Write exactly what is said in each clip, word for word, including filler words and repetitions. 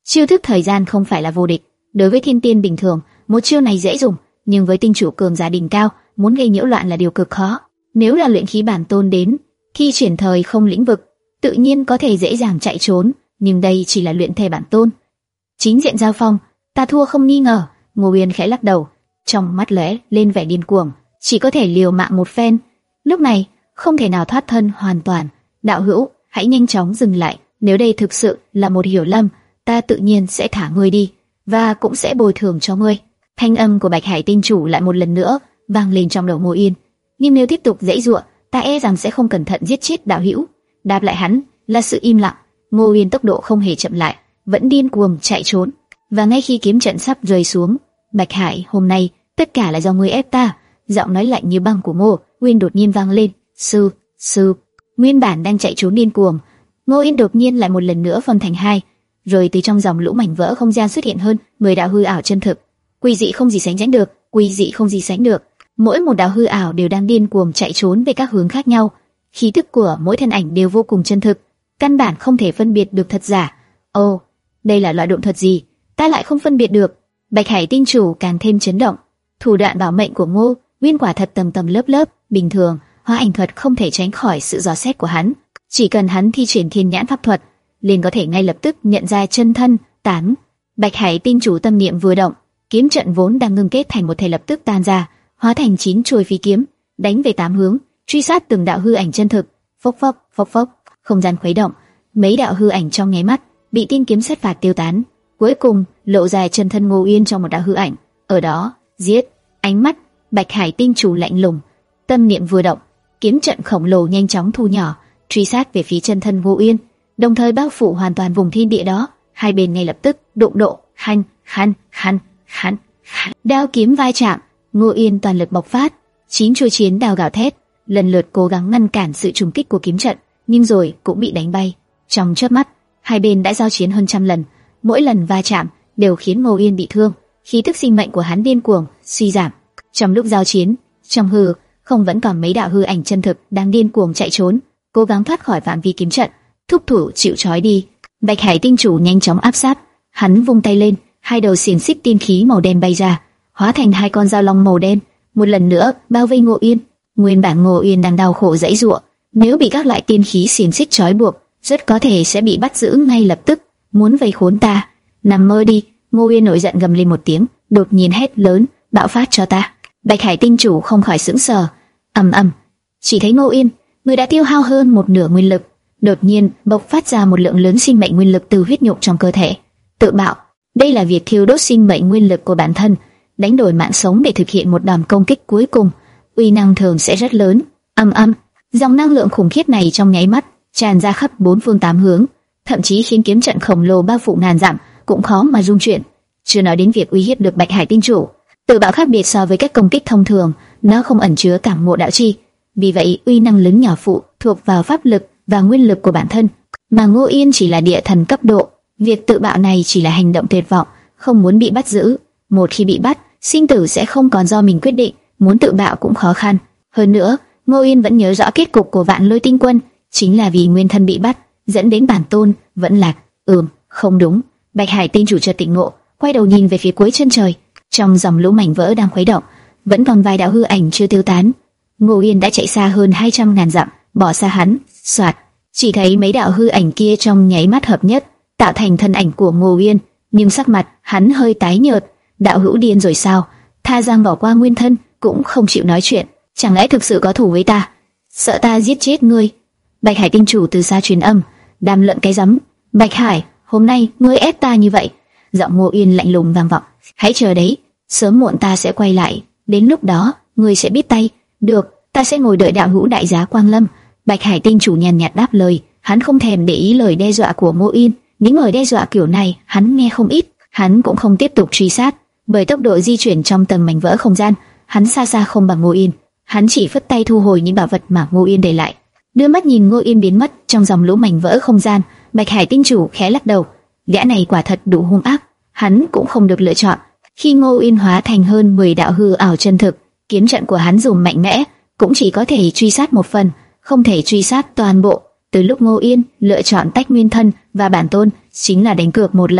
Chiêu thức thời gian không phải là vô địch. Đối với thiên tiên bình thường, một chiêu này dễ dùng, nhưng với tinh chủ cường giả đỉnh cao, muốn gây nhiễu loạn là điều cực khó. Nếu là luyện khí bản tôn đến, khi chuyển thời không lĩnh vực, tự nhiên có thể dễ dàng chạy trốn, nhưng đây chỉ là luyện thể bản tôn. Chính diện giao phong, ta thua không nghi ngờ. Ngô Uyên khẽ lắc đầu, trong mắt lóe lên vẻ điên cuồng, chỉ có thể liều mạng một phen. Lúc này, không thể nào thoát thân hoàn toàn. Đạo hữu, hãy nhanh chóng dừng lại, nếu đây thực sự là một hiểu lầm, ta tự nhiên sẽ thả ngươi đi, và cũng sẽ bồi thường cho ngươi. Thanh âm của Bạch Hải tinh chủ lại một lần nữa vang lên trong đầu Ngô Uyên. Nhưng nếu tiếp tục giãy giụa, ta e rằng sẽ không cẩn thận giết chết đạo hữu. Đáp lại hắn là sự im lặng. Ngô Uyên tốc độ không hề chậm lại, vẫn điên cuồng chạy trốn. Và ngay khi kiếm trận sắp rơi xuống, Bạch Hải, hôm nay tất cả là do ngươi ép ta. Giọng nói lạnh như băng của Ngô Uyên đột nhiên vang lên. Sư, sư. Nguyên bản đang chạy trốn điên cuồng, Ngô Uyên đột nhiên lại một lần nữa phân thành hai, rồi từ trong dòng lũ mảnh vỡ không gian xuất hiện hơn mười đạo hư ảo chân thực, quỷ dị không gì sánh sánh được, quỷ dị không gì sánh được. Mỗi một đạo hư ảo đều đang điên cuồng chạy trốn về các hướng khác nhau, khí tức của mỗi thân ảnh đều vô cùng chân thực, căn bản không thể phân biệt được thật giả. Ồ, đây là loại độn thuật gì? Ta lại không phân biệt được. Bạch Hải tinh chủ càng thêm chấn động. Thủ đoạn bảo mệnh của Ngô Uyên quả thật tầng tầng lớp lớp, bình thường hóa ảnh thuật không thể tránh khỏi sự dò xét của hắn. Chỉ cần hắn thi triển thiên nhãn pháp thuật, liền có thể ngay lập tức nhận ra chân thân tán. Bạch Hải tinh chủ tâm niệm vừa động, kiếm trận vốn đang ngưng kết thành một thể lập tức tan ra, hóa thành chín chuôi phi kiếm, đánh về tám hướng, truy sát từng đạo hư ảnh chân thực. Phốc phốc, phốc phốc, không gian khuấy động, mấy đạo hư ảnh trong nháy mắt bị tiên kiếm sát phạt tiêu tán. Cuối cùng lộ ra chân thân Ngô Uyên trong một đạo hư ảnh. Ở đó, giết. Ánh mắt Bạch Hải tinh chủ lạnh lùng, tâm niệm vừa động, kiếm trận khổng lồ nhanh chóng thu nhỏ, truy sát về phía chân thân Ngô Uyên, đồng thời bao phủ hoàn toàn vùng thiên địa đó. Hai bên ngay lập tức đụng độ, hanh, hanh, hanh, hanh, hanh. Đao kiếm vai chạm, Ngô Uyên toàn lực bộc phát, chín chuôi chiến đao gào thét, lần lượt cố gắng ngăn cản sự trùng kích của kiếm trận, nhưng rồi cũng bị đánh bay. Trong chớp mắt, hai bên đã giao chiến hơn trăm lần, mỗi lần va chạm đều khiến Ngô Uyên bị thương, khí tức sinh mệnh của hắn điên cuồng suy giảm. Trong lúc giao chiến, trong hư không vẫn còn mấy đạo hư ảnh chân thực đang điên cuồng chạy trốn, cố gắng thoát khỏi phạm vi kiếm trận. Thúc thủ chịu trói đi. Bạch Hải tinh chủ nhanh chóng áp sát, hắn vung tay lên, hai đầu xiềng xích tiên khí màu đen bay ra, hóa thành hai con dao long màu đen, một lần nữa bao vây Ngô Uyên. Nguyên bản Ngô Uyên đang đau khổ giãy giụa, nếu bị các loại tiên khí xiềng xích trói buộc, rất có thể sẽ bị bắt giữ ngay lập tức. Muốn vây khốn ta, nằm mơ đi! Ngô Uyên nổi giận gầm lên một tiếng, đột nhiên hét lớn, bạo phát cho ta! Bạch Hải tinh chủ không khỏi sững sờ. Ầm ầm, chỉ thấy Ngô Uyên, người đã tiêu hao hơn một nửa nguyên lực, đột nhiên bộc phát ra một lượng lớn sinh mệnh nguyên lực từ huyết nhục trong cơ thể. Tự bạo, đây là việc thiêu đốt sinh mệnh nguyên lực của bản thân, đánh đổi mạng sống để thực hiện một đòn công kích cuối cùng, uy năng thường sẽ rất lớn. Ầm ầm, dòng năng lượng khủng khiếp này trong nháy mắt tràn ra khắp bốn phương tám hướng, thậm chí khiến kiếm trận khổng lồ bao phủ ngàn dặm cũng khó mà dung chuyển. Chưa nói đến việc uy hiếp được Bạch Hải tinh chủ. Tự bạo khác biệt so với các công kích thông thường, nó không ẩn chứa cảm ngộ đạo chi, vì vậy uy năng lớn nhỏ phụ thuộc vào pháp lực và nguyên lực của bản thân. Mà Ngô Uyên chỉ là địa thần cấp độ, việc tự bạo này chỉ là hành động tuyệt vọng, không muốn bị bắt giữ. Một khi bị bắt, sinh tử sẽ không còn do mình quyết định, muốn tự bạo cũng khó khăn. Hơn nữa, Ngô Uyên vẫn nhớ rõ kết cục của Vạn Lôi Tinh Quân, chính là vì nguyên thân bị bắt, dẫn đến bản tôn vẫn lạc. Ừm, không đúng. Bạch Hải tinh chủ chợt tỉnh ngộ, quay đầu nhìn về phía cuối chân trời. Trong dòng lũ mảnh vỡ đang khuấy động, vẫn còn vài đạo hư ảnh chưa tiêu tán. Ngô Uyên đã chạy xa hơn hai trăm ngàn dặm, bỏ xa hắn. Soạt, chỉ thấy mấy đạo hư ảnh kia trong nháy mắt hợp nhất, tạo thành thân ảnh của Ngô Uyên, nhưng sắc mặt hắn hơi tái nhợt. Đạo hữu điên rồi sao? Tha Giang bỏ qua nguyên thân cũng không chịu nói chuyện, chẳng lẽ thực sự có thù với ta? Sợ ta giết chết ngươi? Bạch Hải tinh chủ từ xa truyền âm, đàm luận cái rắm. Bạch Hải, hôm nay ngươi ép ta như vậy. Giọng Ngô Uyên lạnh lùng vang vọng. Hãy chờ đấy, sớm muộn ta sẽ quay lại, đến lúc đó ngươi sẽ biết tay. Được, ta sẽ ngồi đợi đạo hữu đại giá quang lâm. Bạch Hải tinh chủ nhàn nhạt đáp lời, hắn không thèm để ý lời đe dọa của Ngô Uyên. Những lời đe dọa kiểu này hắn nghe không ít, hắn cũng không tiếp tục truy sát, bởi tốc độ di chuyển trong tầng mảnh vỡ không gian, hắn xa xa không bằng Ngô Uyên. Hắn chỉ phất tay thu hồi những bảo vật mà Ngô Uyên để lại, đưa mắt nhìn Ngô Uyên biến mất trong dòng lũ mảnh vỡ không gian. Bạch Hải tinh chủ khẽ lắc đầu, gã này quả thật đủ hung ác, hắn cũng không được lựa chọn. Khi Ngô Uyên hóa thành hơn mười đạo hư ảo chân thực, kiếm trận của hắn dùng mạnh mẽ, cũng chỉ có thể truy sát một phần, không thể truy sát toàn bộ. Từ lúc Ngô Uyên lựa chọn tách nguyên thân và bản tôn, chính là đánh cược một lần.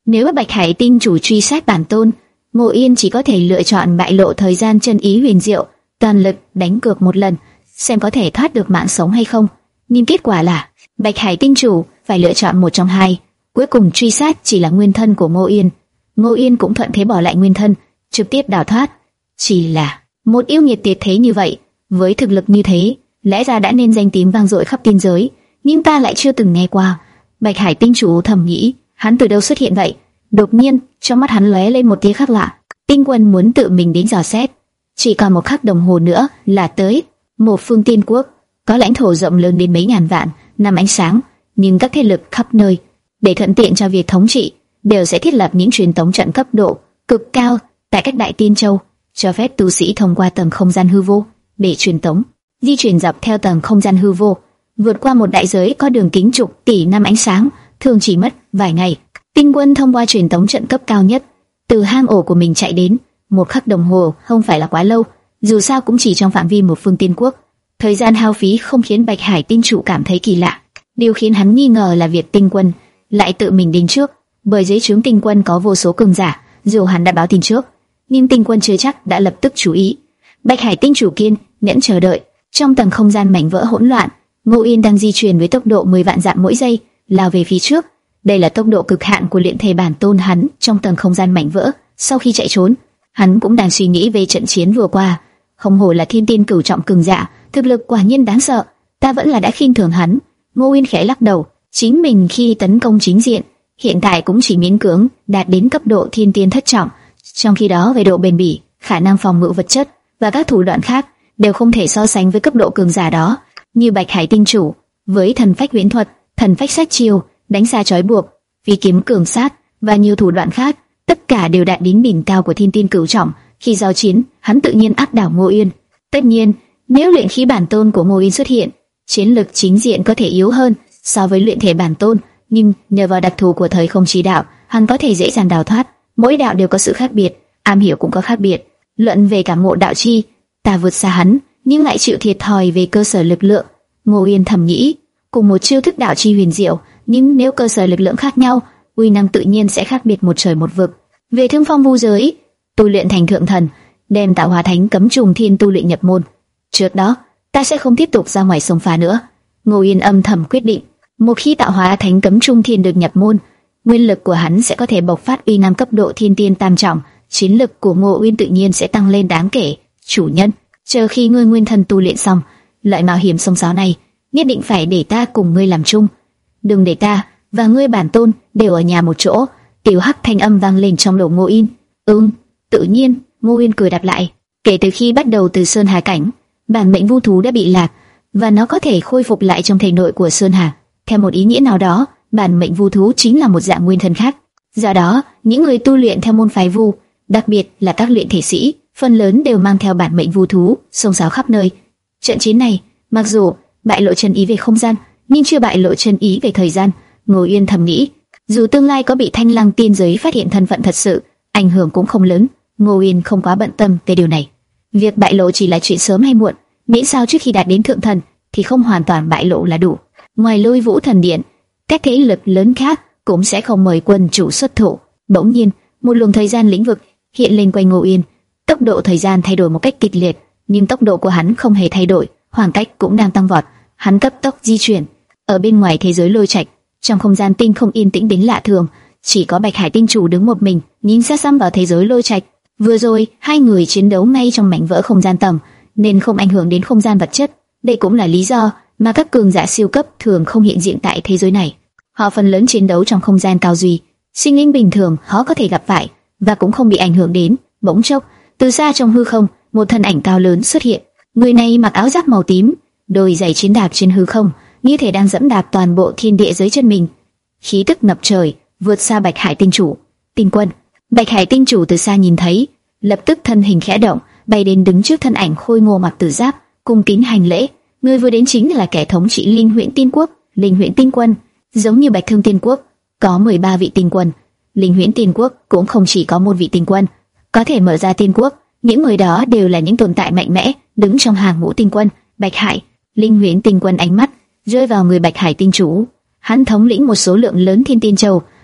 Nếu Bạch Hải Tinh chủ truy sát bản tôn, Ngô Yên chỉ có thể lựa chọn bại lộ thời gian chân ý huyền diệu, toàn lực đánh cược một lần, xem có thể thoát được mạng sống hay không. Nhưng kết quả là Bạch Hải Tinh chủ phải lựa chọn một trong hai, cuối cùng truy sát chỉ là nguyên thân của Ngô Yên. Ngô Yên cũng thuận thế bỏ lại nguyên thân, trực tiếp đào thoát. Chỉ là một yêu nghiệt tuyệt thế như vậy, với thực lực như thế, lẽ ra đã nên danh tiếng vang dội khắp tiên giới, nhưng ta lại chưa từng nghe qua. Bạch Hải Tinh chủ thầm nghĩ, hắn từ đâu xuất hiện vậy? Đột nhiên, trong mắt hắn lóe lên một tia khác lạ. Tinh Quân muốn tự mình đến dò xét. Chỉ còn một khắc đồng hồ nữa là tới một phương tiên quốc, có lãnh thổ rộng lớn đến mấy ngàn vạn năm ánh sáng, nhưng các thế lực khắp nơi, để thuận tiện cho việc thống trị, đều sẽ thiết lập những truyền tống trận cấp độ cực cao tại các đại tiên châu, cho phép tu sĩ thông qua tầng không gian hư vô để truyền tống, di chuyển dọc theo tầng không gian hư vô, vượt qua một đại giới có đường kính chục tỷ năm ánh sáng, thường chỉ mất vài ngày. Tinh Quân thông qua truyền tống trận cấp cao nhất, từ hang ổ của mình chạy đến, một khắc đồng hồ không phải là quá lâu, dù sao cũng chỉ trong phạm vi một phương tiên quốc. Thời gian hao phí không khiến Bạch Hải Tinh chủ cảm thấy kỳ lạ. Điều khiến hắn nghi ngờ là việc Tinh Quân lại tự mình đến trước, bởi dưới trướng Tinh Quân có vô số cường giả, dù hắn đã báo tin trước, nhưng Tinh Quân chưa chắc đã lập tức chú ý. Bạch Hải Tinh chủ kiên nhẫn chờ đợi. Trong tầng không gian mảnh vỡ hỗn loạn, Ngô Yên đang di chuyển với tốc độ mười vạn dặm mỗi giây, lao về phía trước. Đây là tốc độ cực hạn của luyện thể bản tôn hắn trong tầng không gian mảnh vỡ. Sau khi chạy trốn, hắn cũng đang suy nghĩ về trận chiến vừa qua. Không hổ là thiên tiên cửu trọng cường giả, thực lực quả nhiên đáng sợ. Ta vẫn là đã khinh thường hắn. Ngô Yên khẽ lắc đầu. Chính mình khi tấn công chính diện, hiện tại cũng chỉ miễn cưỡng đạt đến cấp độ thiên tiên thất trọng. Trong khi đó về độ bền bỉ, khả năng phòng ngự vật chất và các thủ đoạn khác đều không thể so sánh với cấp độ cường giả đó. Như Bạch Hải Tinh chủ, với thần phách huyễn thuật, thần phách sát chiêu, đánh xa trói buộc, phi kiếm cường sát và nhiều thủ đoạn khác, tất cả đều đạt đến đỉnh cao của thiên tiên cửu trọng. Khi giao chiến, hắn tự nhiên áp đảo Ngô Yên. Tất nhiên, nếu luyện khí bản tôn của Ngô Yên xuất hiện, chiến lực chính diện có thể yếu hơn so với luyện thể bản tôn, nhưng nhờ vào đặc thù của thời không chi đạo, hắn có thể dễ dàng đào thoát. Mỗi đạo đều có sự khác biệt, am hiểu cũng có khác biệt. Luận về cảm ngộ đạo chi, ta vượt xa hắn, nhưng lại chịu thiệt thòi về cơ sở lực lượng. Ngô Yên thầm nghĩ, cùng một chiêu thức đạo chi huyền diệu, nhưng nếu cơ sở lực lượng khác nhau, uy năng tự nhiên sẽ khác biệt một trời một vực. Về thương phong vu giới, tu luyện thành thượng thần, đem tạo hóa thánh cấm trùng thiên tu luyện nhập môn. Trước đó, ta sẽ không tiếp tục ra ngoài xông phá nữa. Ngô Yên âm thầm quyết định, một khi tạo hóa thánh cấm trung thiên được nhập môn, nguyên lực của hắn sẽ có thể bộc phát uy năng cấp độ thiên tiên tam trọng, chiến lực của Ngô Yên tự nhiên sẽ tăng lên đáng kể. Chủ nhân, chờ khi ngươi nguyên thần tu luyện xong, loại mạo hiểm sông sáo này nhất định phải để ta cùng ngươi làm chung. Đừng để ta và ngươi bản tôn đều ở nhà một chỗ. Tiểu Hắc thanh âm vang lên trong đầu Ngô Yên. Ừm, tự nhiên. Ngô Yên cười đáp lại. Kể từ khi bắt đầu từ Sơn Hà cảnh, bản mệnh vu thú đã bị lạc và nó có thể khôi phục lại trong thể nội của Sơn Hà. Theo một ý nghĩa nào đó, bản mệnh vu thú chính là một dạng nguyên thân khác. Do đó, những người tu luyện theo môn phái vu, đặc biệt là các luyện thể sĩ, phần lớn đều mang theo bản mệnh vu thú, xông xáo khắp nơi. Trận chiến này, mặc dù bại lộ chân ý về không gian, nhưng chưa bại lộ chân ý về thời gian. Ngô Yên thầm nghĩ, dù tương lai có bị Thanh Lăng tiên giới phát hiện thân phận thật sự, ảnh hưởng cũng không lớn. Ngô Yên không quá bận tâm về điều này. Việc bại lộ chỉ là chuyện sớm hay muộn, miễn sao trước khi đạt đến thượng thần thì không hoàn toàn bại lộ là đủ. Ngoài Lôi Vũ thần điện, các thế lực lớn khác cũng sẽ không mời quân chủ xuất thủ. Bỗng nhiên, một luồng thời gian lĩnh vực hiện lên quanh Ngô Yên. Tốc độ thời gian thay đổi một cách kịch liệt, nhưng tốc độ của hắn không hề thay đổi, khoảng cách cũng đang tăng vọt. Hắn cấp tốc di chuyển. Ở bên ngoài thế giới Lôi Trạch, trong không gian tinh không yên tĩnh đến lạ thường, chỉ có Bạch Hải Tinh chủ đứng một mình, nhìn xa xăm vào thế giới Lôi Trạch. Vừa rồi, hai người chiến đấu ngay trong mảnh vỡ không gian tầng, nên không ảnh hưởng đến không gian vật chất. Đây cũng là lý do mà các cường giả siêu cấp thường không hiện diện tại thế giới này. Họ phần lớn chiến đấu trong không gian cao duy, sinh linh bình thường khó có thể gặp phải và cũng không bị ảnh hưởng đến. Bỗng chốc, từ xa trong hư không, một thân ảnh cao lớn xuất hiện. Người này mặc áo giáp màu tím, đôi giày chiến đạp trên hư không, như thể đang dẫm đạp toàn bộ thiên địa dưới chân mình. Khí tức ngập trời, vượt xa Bạch Hải Tinh chủ. Tinh Quân. Bạch Hải Tinh chủ từ xa nhìn thấy, lập tức thân hình khẽ động, bay đến đứng trước thân ảnh khôi ngô mặc tử giáp, cung kính hành lễ. Người vừa đến chính là kẻ thống trị Linh Huyễn Tiên Quốc, Linh Huyễn Tinh Quân. Giống như Bạch Thương Tiên Quốc có mười ba vị tinh quân, Linh Huyễn Tiên Quốc cũng không chỉ có một vị tinh quân. Có thể mở ra tiên quốc, những người đó đều là những tồn tại mạnh mẽ, đứng trong hàng ngũ tinh quân. Bạch Hải, Linh Huyễn Tinh Quân ánh mắt rơi vào người Bạch Hải Tinh chủ. Hắn thống lĩnh một số lượng lớn thiên tiên châu,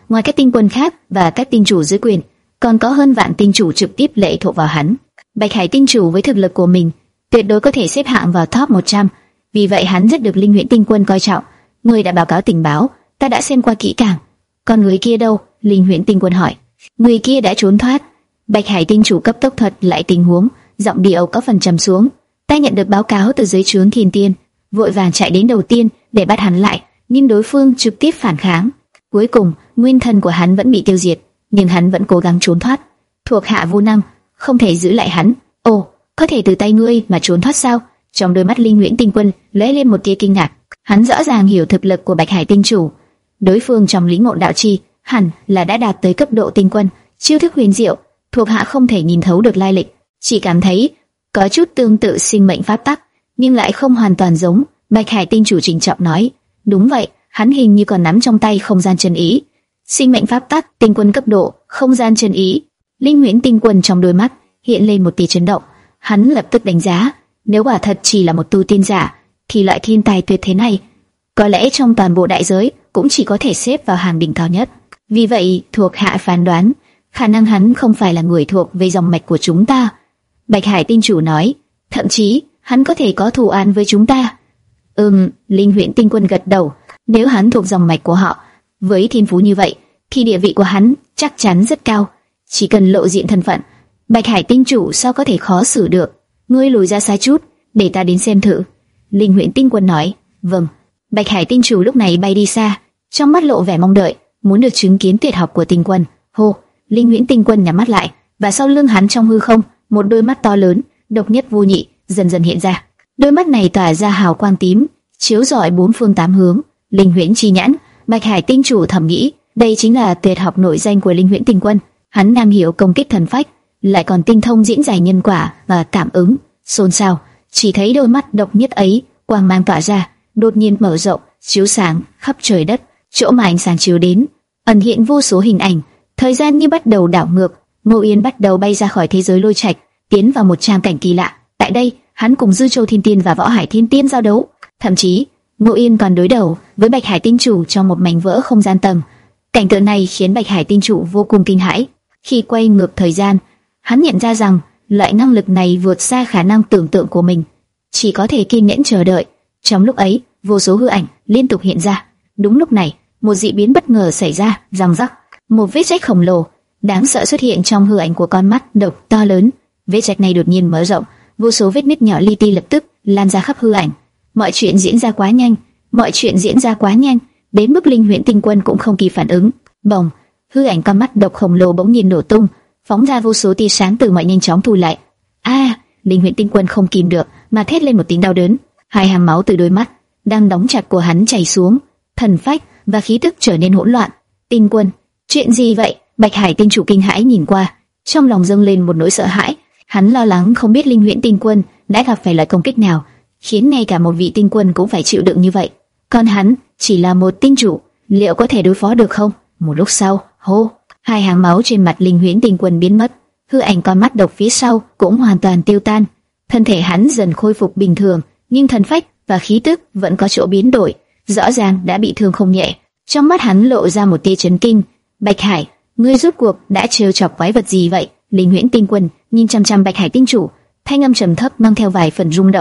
ngoài các tinh quân khác và các tinh chủ dưới quyền, còn có hơn vạn tinh chủ trực tiếp lệ thuộc vào hắn. Bạch Hải tinh chủ với thực lực của mình tuyệt đối có thể xếp hạng vào top một trăm, vì vậy hắn rất được Linh Huyễn Tinh Quân coi trọng. Người đã báo cáo tình báo, ta đã xem qua kỹ càng. Còn người kia đâu? Linh Huyễn Tinh Quân hỏi. Người kia đã trốn thoát. Bạch Hải tinh chủ cấp tốc thuật lại tình huống, giọng điệu có phần trầm xuống. Ta nhận được báo cáo từ dưới trướng Thiên Tiên, vội vàng chạy đến đầu tiên để bắt hắn lại, nhưng đối phương trực tiếp phản kháng. Cuối cùng, nguyên thần của hắn vẫn bị tiêu diệt, nhưng hắn vẫn cố gắng trốn thoát. Thuộc hạ vô năng, không thể giữ lại hắn. Ồ, có thể từ tay ngươi mà trốn thoát sao? Trong đôi mắt Linh Huyễn Tinh Quân lóe lên một tia kinh ngạc. Hắn rõ ràng hiểu thực lực của Bạch Hải tinh chủ. Đối phương trong lĩnh ngộ đạo chi hẳn là đã đạt tới cấp độ tinh quân, chiêu thức huyền diệu, thuộc hạ không thể nhìn thấu được lai lịch, chỉ cảm thấy có chút tương tự sinh mệnh pháp tắc, nhưng lại không hoàn toàn giống. Bạch Hải tinh chủ trịnh trọng nói, đúng vậy, hắn hình như còn nắm trong tay không gian chân ý. Sinh mệnh pháp tắc, tinh quân cấp độ, không gian chân ý. Linh Huyễn Tinh Quân trong đôi mắt hiện lên một tia chấn động. Hắn lập tức đánh giá, nếu quả thật chỉ là một tu tiên giả, thì loại thiên tài tuyệt thế này, có lẽ trong toàn bộ đại giới cũng chỉ có thể xếp vào hàng đỉnh cao nhất. Vì vậy, thuộc hạ phán đoán, khả năng hắn không phải là người thuộc về dòng mạch của chúng ta. Bạch Hải tinh chủ nói, thậm chí hắn có thể có thù oán với chúng ta. Ừm, Linh Huyễn Tinh Quân gật đầu. Nếu hắn thuộc dòng mạch của họ, với thiên phú như vậy, thì địa vị của hắn chắc chắn rất cao. Chỉ cần lộ diện thân phận, Bạch Hải tinh chủ sao có thể khó xử được. Ngươi lùi ra xa chút, để ta đến xem thử. Linh Huyễn Tinh Quân nói. Vâng. Bạch Hải tinh chủ lúc này bay đi xa, trong mắt lộ vẻ mong đợi, muốn được chứng kiến tuyệt học của Tinh Quân. Hô, Linh Huyễn Tinh Quân nhắm mắt lại, và sau lưng hắn trong hư không, một đôi mắt to lớn, độc nhất vô nhị, dần dần hiện ra. Đôi mắt này tỏa ra hào quang tím, chiếu rọi bốn phương tám hướng. Linh Huyễn chi nhãn. Bạch Hải tinh chủ thầm nghĩ, đây chính là tuyệt học nổi danh của Linh Huyễn Tinh Quân. Hắn nam hiểu công kích thần phách, lại còn tinh thông diễn giải nhân quả và cảm ứng. Xôn xao, chỉ thấy đôi mắt độc nhất ấy, quang mang tỏa ra, đột nhiên mở rộng, chiếu sáng khắp trời đất. Chỗ mà ánh sáng chiếu đến, ẩn hiện vô số hình ảnh. Thời gian như bắt đầu đảo ngược. Ngô Yên bắt đầu bay ra khỏi thế giới lôi trạch, tiến vào một tràng cảnh kỳ lạ. Tại đây, hắn cùng Dư Châu Thiên Tiên và Võ Hải Thiên Tiên giao đấu. Thậm chí, Ngô Yên còn đối đầu với Bạch Hải tinh chủ trong một mảnh vỡ không gian tầng. Cảnh tượng này khiến Bạch Hải tinh chủ vô cùng kinh hãi. Khi quay ngược thời gian, hắn nhận ra rằng loại năng lực này vượt xa khả năng tưởng tượng của mình, chỉ có thể kiên nhẫn chờ đợi. Trong lúc ấy, vô số hư ảnh liên tục hiện ra. Đúng lúc này, một dị biến bất ngờ xảy ra, răng rắc, một vết rách khổng lồ đáng sợ xuất hiện trong hư ảnh của con mắt độc to lớn. Vết rách này đột nhiên mở rộng, vô số vết nứt nhỏ li ti lập tức lan ra khắp hư ảnh. Mọi chuyện diễn ra quá nhanh, mọi chuyện diễn ra quá nhanh, đến mức Linh Huyễn Tinh Quân cũng không kịp phản ứng. Bồng, hư ảnh con mắt độc khổng lồ bỗng nhiên nổ tung, phóng ra vô số tia sáng từ mọi nhanh chóng thu lại. A, à, Linh Huyễn Tinh Quân không kìm được mà thét lên một tiếng đau đớn. Hai hàng máu từ đôi mắt đang đóng chặt của hắn chảy xuống, thần phách và khí tức trở nên hỗn loạn. Tinh Quân, chuyện gì vậy? Bạch Hải tinh chủ kinh hãi nhìn qua, trong lòng dâng lên một nỗi sợ hãi. Hắn lo lắng không biết Linh Huyễn Tinh Quân đã gặp phải loại công kích nào, khiến ngay cả một vị tinh quân cũng phải chịu đựng như vậy. Còn hắn chỉ là một tinh chủ, liệu có thể đối phó được không? Một lúc sau, hô, hai hàng máu trên mặt Linh Huyễn Tinh Quân biến mất, hư ảnh con mắt độc phía sau cũng hoàn toàn tiêu tan. Thân thể hắn dần khôi phục bình thường, nhưng thần phách và khí tức vẫn có chỗ biến đổi, rõ ràng đã bị thương không nhẹ. Trong mắt hắn lộ ra một tia chấn kinh. Bạch Hải, ngươi rốt cuộc đã trêu chọc quái vật gì vậy? Linh Huyễn Tinh Quân nhìn chăm chăm Bạch Hải tinh chủ, thanh âm trầm thấp mang theo vài phần rung động.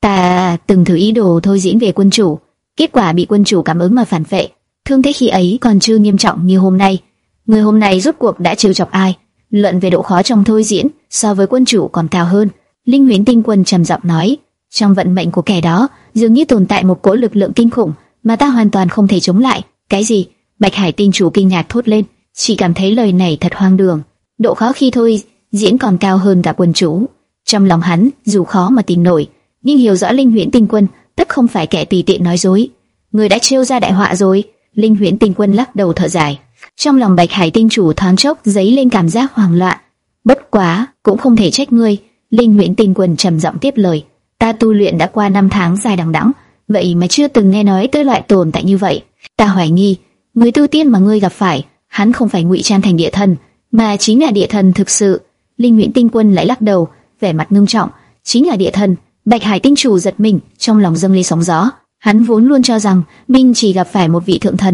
Ta từng thử ý đồ thôi diễn về quân chủ, kết quả bị quân chủ cảm ứng mà phản vệ. Thương thế khi ấy còn chưa nghiêm trọng như hôm nay. Người hôm nay rốt cuộc đã trêu chọc ai? Luận về độ khó trong thôi diễn, so với quân chủ còn cao hơn. Linh Huyễn Tinh Quân trầm giọng nói, trong vận mệnh của kẻ đó dường như tồn tại một cỗ lực lượng kinh khủng mà ta hoàn toàn không thể chống lại. Cái gì? Bạch Hải tinh chủ kinh ngạc thốt lên, chỉ cảm thấy lời này thật hoang đường. Độ khó khi thôi diễn còn cao hơn cả quân chủ. Trong lòng hắn dù khó mà tin nổi, nhưng hiểu rõ Linh Huyễn Tinh Quân tất không phải kẻ tùy tiện nói dối. Người đã trêu ra đại họa rồi. Linh Huyễn Tinh Quân lắc đầu thở dài. Trong lòng Bạch Hải tinh chủ thoáng chốc dấy lên cảm giác hoảng loạn. Bất quá cũng không thể trách ngươi. Linh Huyễn Tinh Quân trầm giọng tiếp lời. Ta tu luyện đã qua năm tháng dài đằng đẵng, vậy mà chưa từng nghe nói tới loại tồn tại như vậy. Ta hoài nghi người tu tiên mà ngươi gặp phải, hắn không phải ngụy trang thành địa thần, mà chính là địa thần thực sự. Linh Huyễn Tinh Quân lại lắc đầu, vẻ mặt ngưng trọng. Chính là địa thần? Bạch Hải tinh chủ giật mình, trong lòng dâng lên sóng gió. Hắn vốn luôn cho rằng mình chỉ gặp phải một vị thượng thần,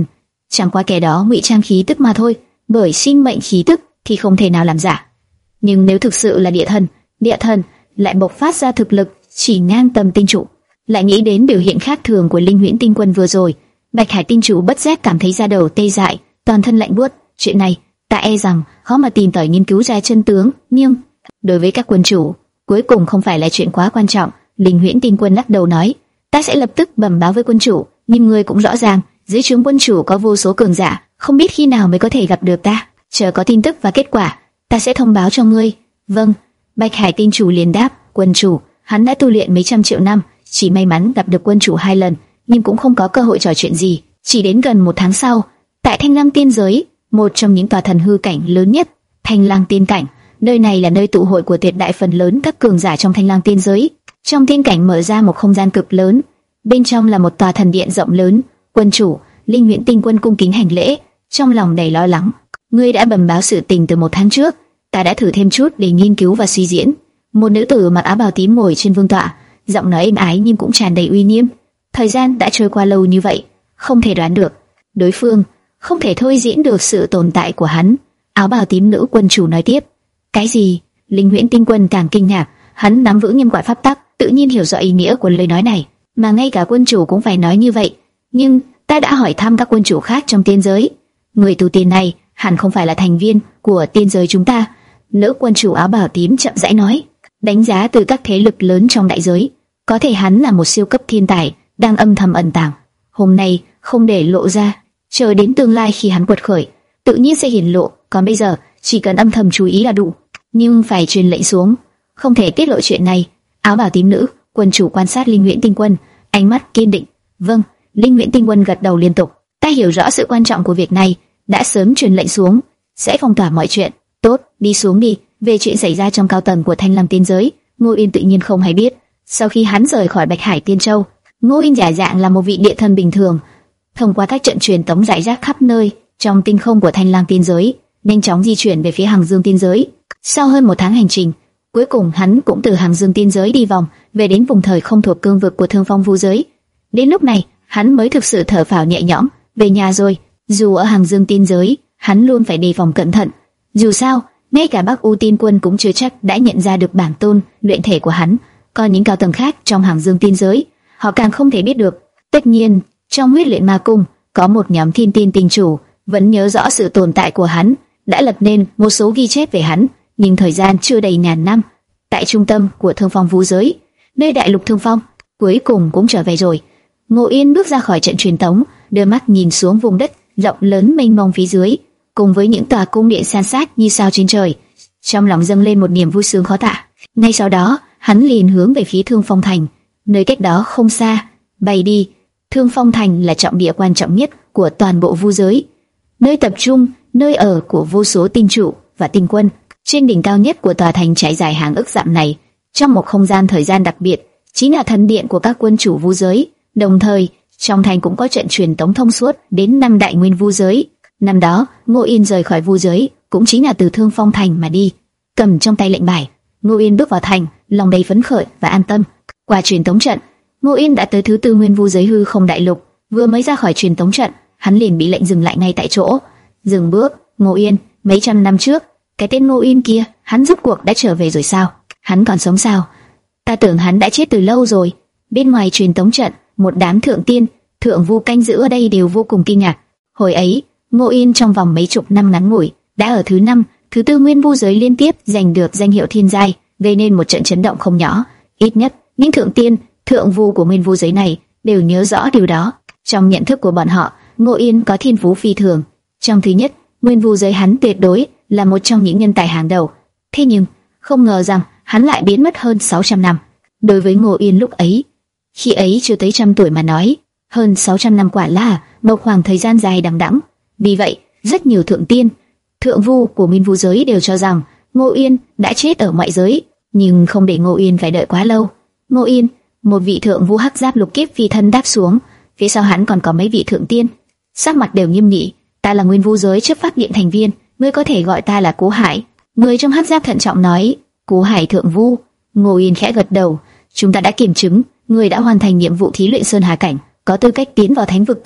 chẳng qua kẻ đó ngụy trang khí tức mà thôi, bởi sinh mệnh khí tức thì không thể nào làm giả. Nhưng nếu thực sự là địa thần, địa thần lại bộc phát ra thực lực chỉ ngang tầm tinh chủ. Lại nghĩ đến biểu hiện khác thường của Linh Huyễn Tinh Quân vừa rồi, Bạch Hải tinh chủ bất giác cảm thấy da đầu tê dại, toàn thân lạnh buốt. Chuyện này, ta e rằng khó mà tìm tòi nghiên cứu ra chân tướng. Nhưng đối với các quân chủ, cuối cùng không phải là chuyện quá quan trọng. Linh Huyễn Tinh Quân lắc đầu nói: ta sẽ lập tức bẩm báo với quân chủ, nhưng ngươi cũng rõ ràng, dưới trướng quân chủ có vô số cường giả, không biết khi nào mới có thể gặp được ta. Chờ có tin tức và kết quả, ta sẽ thông báo cho ngươi. Vâng. Bạch Hải tinh chủ liền đáp: quân chủ, hắn đã tu luyện mấy trăm triệu năm, chỉ may mắn gặp được quân chủ hai lần, nhưng cũng không có cơ hội trò chuyện gì. Chỉ đến gần một tháng sau, tại Thanh Lăng Tiên giới, một trong những tòa thần hư cảnh lớn nhất, Thanh Lăng Tiên cảnh, nơi này là nơi tụ hội của tuyệt đại phần lớn các cường giả trong Thanh Lăng Tiên giới. Trong tiên cảnh mở ra một không gian cực lớn, bên trong là một tòa thần điện rộng lớn. Quân chủ, Linh Huyễn Tinh Quân cung kính hành lễ, trong lòng đầy lo lắng. Ngươi đã bẩm báo sự tình từ một tháng trước, ta đã thử thêm chút để nghiên cứu và suy diễn. Một nữ tử mặc áo bào tím ngồi trên vương tọa, giọng nói êm ái nhưng cũng tràn đầy uy nghiêm. Thời gian đã trôi qua lâu như vậy, không thể đoán được đối phương, không thể thôi diễn được sự tồn tại của hắn. Áo bào tím nữ quân chủ nói tiếp: cái gì? Linh Huyễn Tinh Quân càng kinh ngạc. Hắn nắm vững nghiêm quản pháp tắc, tự nhiên hiểu rõ ý nghĩa của lời nói này, mà ngay cả quân chủ cũng phải nói như vậy. Nhưng ta đã hỏi thăm các quân chủ khác trong tiên giới, người tu tiên này hẳn không phải là thành viên của tiên giới chúng ta. Nữ quân chủ áo bào tím chậm rãi nói: đánh giá từ các thế lực lớn trong đại giới, có thể hắn là một siêu cấp thiên tài đang âm thầm ẩn tàng. Hôm nay không để lộ ra, chờ đến tương lai khi hắn quật khởi, tự nhiên sẽ hiển lộ. Còn bây giờ chỉ cần âm thầm chú ý là đủ. Nhưng phải truyền lệnh xuống, không thể tiết lộ chuyện này. Áo bào tím nữ quân chủ quan sát Linh Huyễn Tinh Quân, ánh mắt kiên định. Vâng. Linh Huyễn Tinh Quân gật đầu liên tục. Ta hiểu rõ sự quan trọng của việc này, đã sớm truyền lệnh xuống, sẽ phong tỏa mọi chuyện. Tốt, đi xuống đi. Về chuyện xảy ra trong cao tầng của Thanh Lăng Tiên giới, Ngô Yên tự nhiên không hay biết. Sau khi hắn rời khỏi Bạch Hải Tiên Châu, Ngô Yên giả dạng là một vị địa thần bình thường, thông qua các trận truyền tống rải rác khắp nơi trong tinh không của Thanh Lăng Tiên giới, nhanh chóng di chuyển về phía Hằng Dương Tiên giới. Sau hơn một tháng hành trình, cuối cùng hắn cũng từ Hằng Dương Tiên giới đi vòng về đến vùng thời không thuộc cương vực của Thương Phong Vu giới. Đến lúc này, hắn mới thực sự thở phào nhẹ nhõm, về nhà rồi. Dù ở Hằng Dương Tiên giới, hắn luôn phải đề phòng cẩn thận. Dù sao, ngay cả Bắc U Tiên Quân cũng chưa chắc đã nhận ra được bản tôn luyện thể của hắn. Còn những cao tầng khác trong Hằng Dương Tiên giới, họ càng không thể biết được. Tất nhiên, trong huyết luyện ma cung có một nhóm thiên tiên tinh chủ vẫn nhớ rõ sự tồn tại của hắn, đã lập nên một số ghi chép về hắn. Nhưng thời gian chưa đầy ngàn năm, tại trung tâm của Thương Phong Vu giới, nơi đại lục Thương Phong cuối cùng cũng trở về rồi. Ngô Yên bước ra khỏi trận truyền tống, đưa mắt nhìn xuống vùng đất rộng lớn mênh mông phía dưới, cùng với những tòa cung điện san sát như sao trên trời, trong lòng dâng lên một niềm vui sướng khó tả. Ngay sau đó, hắn liền hướng về phía Thương Phong Thành, nơi cách đó không xa, bay đi. Thương Phong Thành là trọng địa quan trọng nhất của toàn bộ Vu giới, nơi tập trung, nơi ở của vô số tinh trụ và tinh quân. Trên đỉnh cao nhất của tòa thành trải dài hàng ức dặm này, trong một không gian thời gian đặc biệt, chính là thần điện của các quân chủ Vu giới. Đồng thời, trong thành cũng có trận truyền tống thông suốt đến năm đại nguyên Vu giới. Năm đó, Ngô Yên rời khỏi Vu giới cũng chính là từ Thương Phong Thành mà đi. Cầm trong tay lệnh bài, Ngô Yên bước vào thành, lòng đầy phấn khởi và an tâm. Qua truyền tống trận, Ngô Yên đã tới thứ tư nguyên Vu giới hư không đại lục. Vừa mới ra khỏi truyền tống trận, hắn liền bị lệnh dừng lại ngay tại chỗ. Dừng bước. Ngô Yên, mấy trăm năm trước, cái tên Ngô Yên kia, hắn rốt cuộc đã trở về rồi sao? Hắn còn sống sao? Ta tưởng hắn đã chết từ lâu rồi. Bên ngoài truyền tống trận, một đám thượng tiên, thượng vu canh giữ ở đây đều vô cùng kinh ngạc. Hồi ấy, Ngô Yên trong vòng mấy chục năm ngắn ngủi đã ở thứ năm, thứ tư nguyên Vu giới liên tiếp giành được danh hiệu thiên giai, gây nên một trận chấn động không nhỏ. Ít nhất, những thượng tiên, thượng vu của nguyên Vu giới này đều nhớ rõ điều đó. Trong nhận thức của bọn họ, Ngô Yên có thiên phú phi thường. Trong thứ nhất, nguyên Vu giới hắn tuyệt đối là một trong những nhân tài hàng đầu. Thế nhưng, không ngờ rằng hắn lại biến mất hơn sáu trăm năm. Đối với Ngô Yên lúc ấy, khi ấy chưa tới trăm tuổi mà nói, hơn sáu trăm năm quả là một khoảng thời gian dài đằng đẵng. Vì vậy, rất nhiều thượng tiên, thượng vu của nguyên Vu giới đều cho rằng Ngô Yên đã chết ở ngoại giới, nhưng không để Ngô Yên phải đợi quá lâu. Ngô Yên, một vị thượng vu hắc giáp lục kiếp phi thân đáp xuống, phía sau hắn còn có mấy vị thượng tiên, sắc mặt đều nghiêm nghị. Ta là nguyên Vu giới chấp pháp điện thành viên, ngươi có thể gọi ta là Cố Hải. Người trong hắc giáp thận trọng nói. Cố Hải thượng vu. Ngô Yên khẽ gật đầu. Chúng ta đã kiểm chứng, ngươi đã hoàn thành nhiệm vụ thí luyện sơn hà cảnh, có tư cách tiến vào thánh vực cảnh.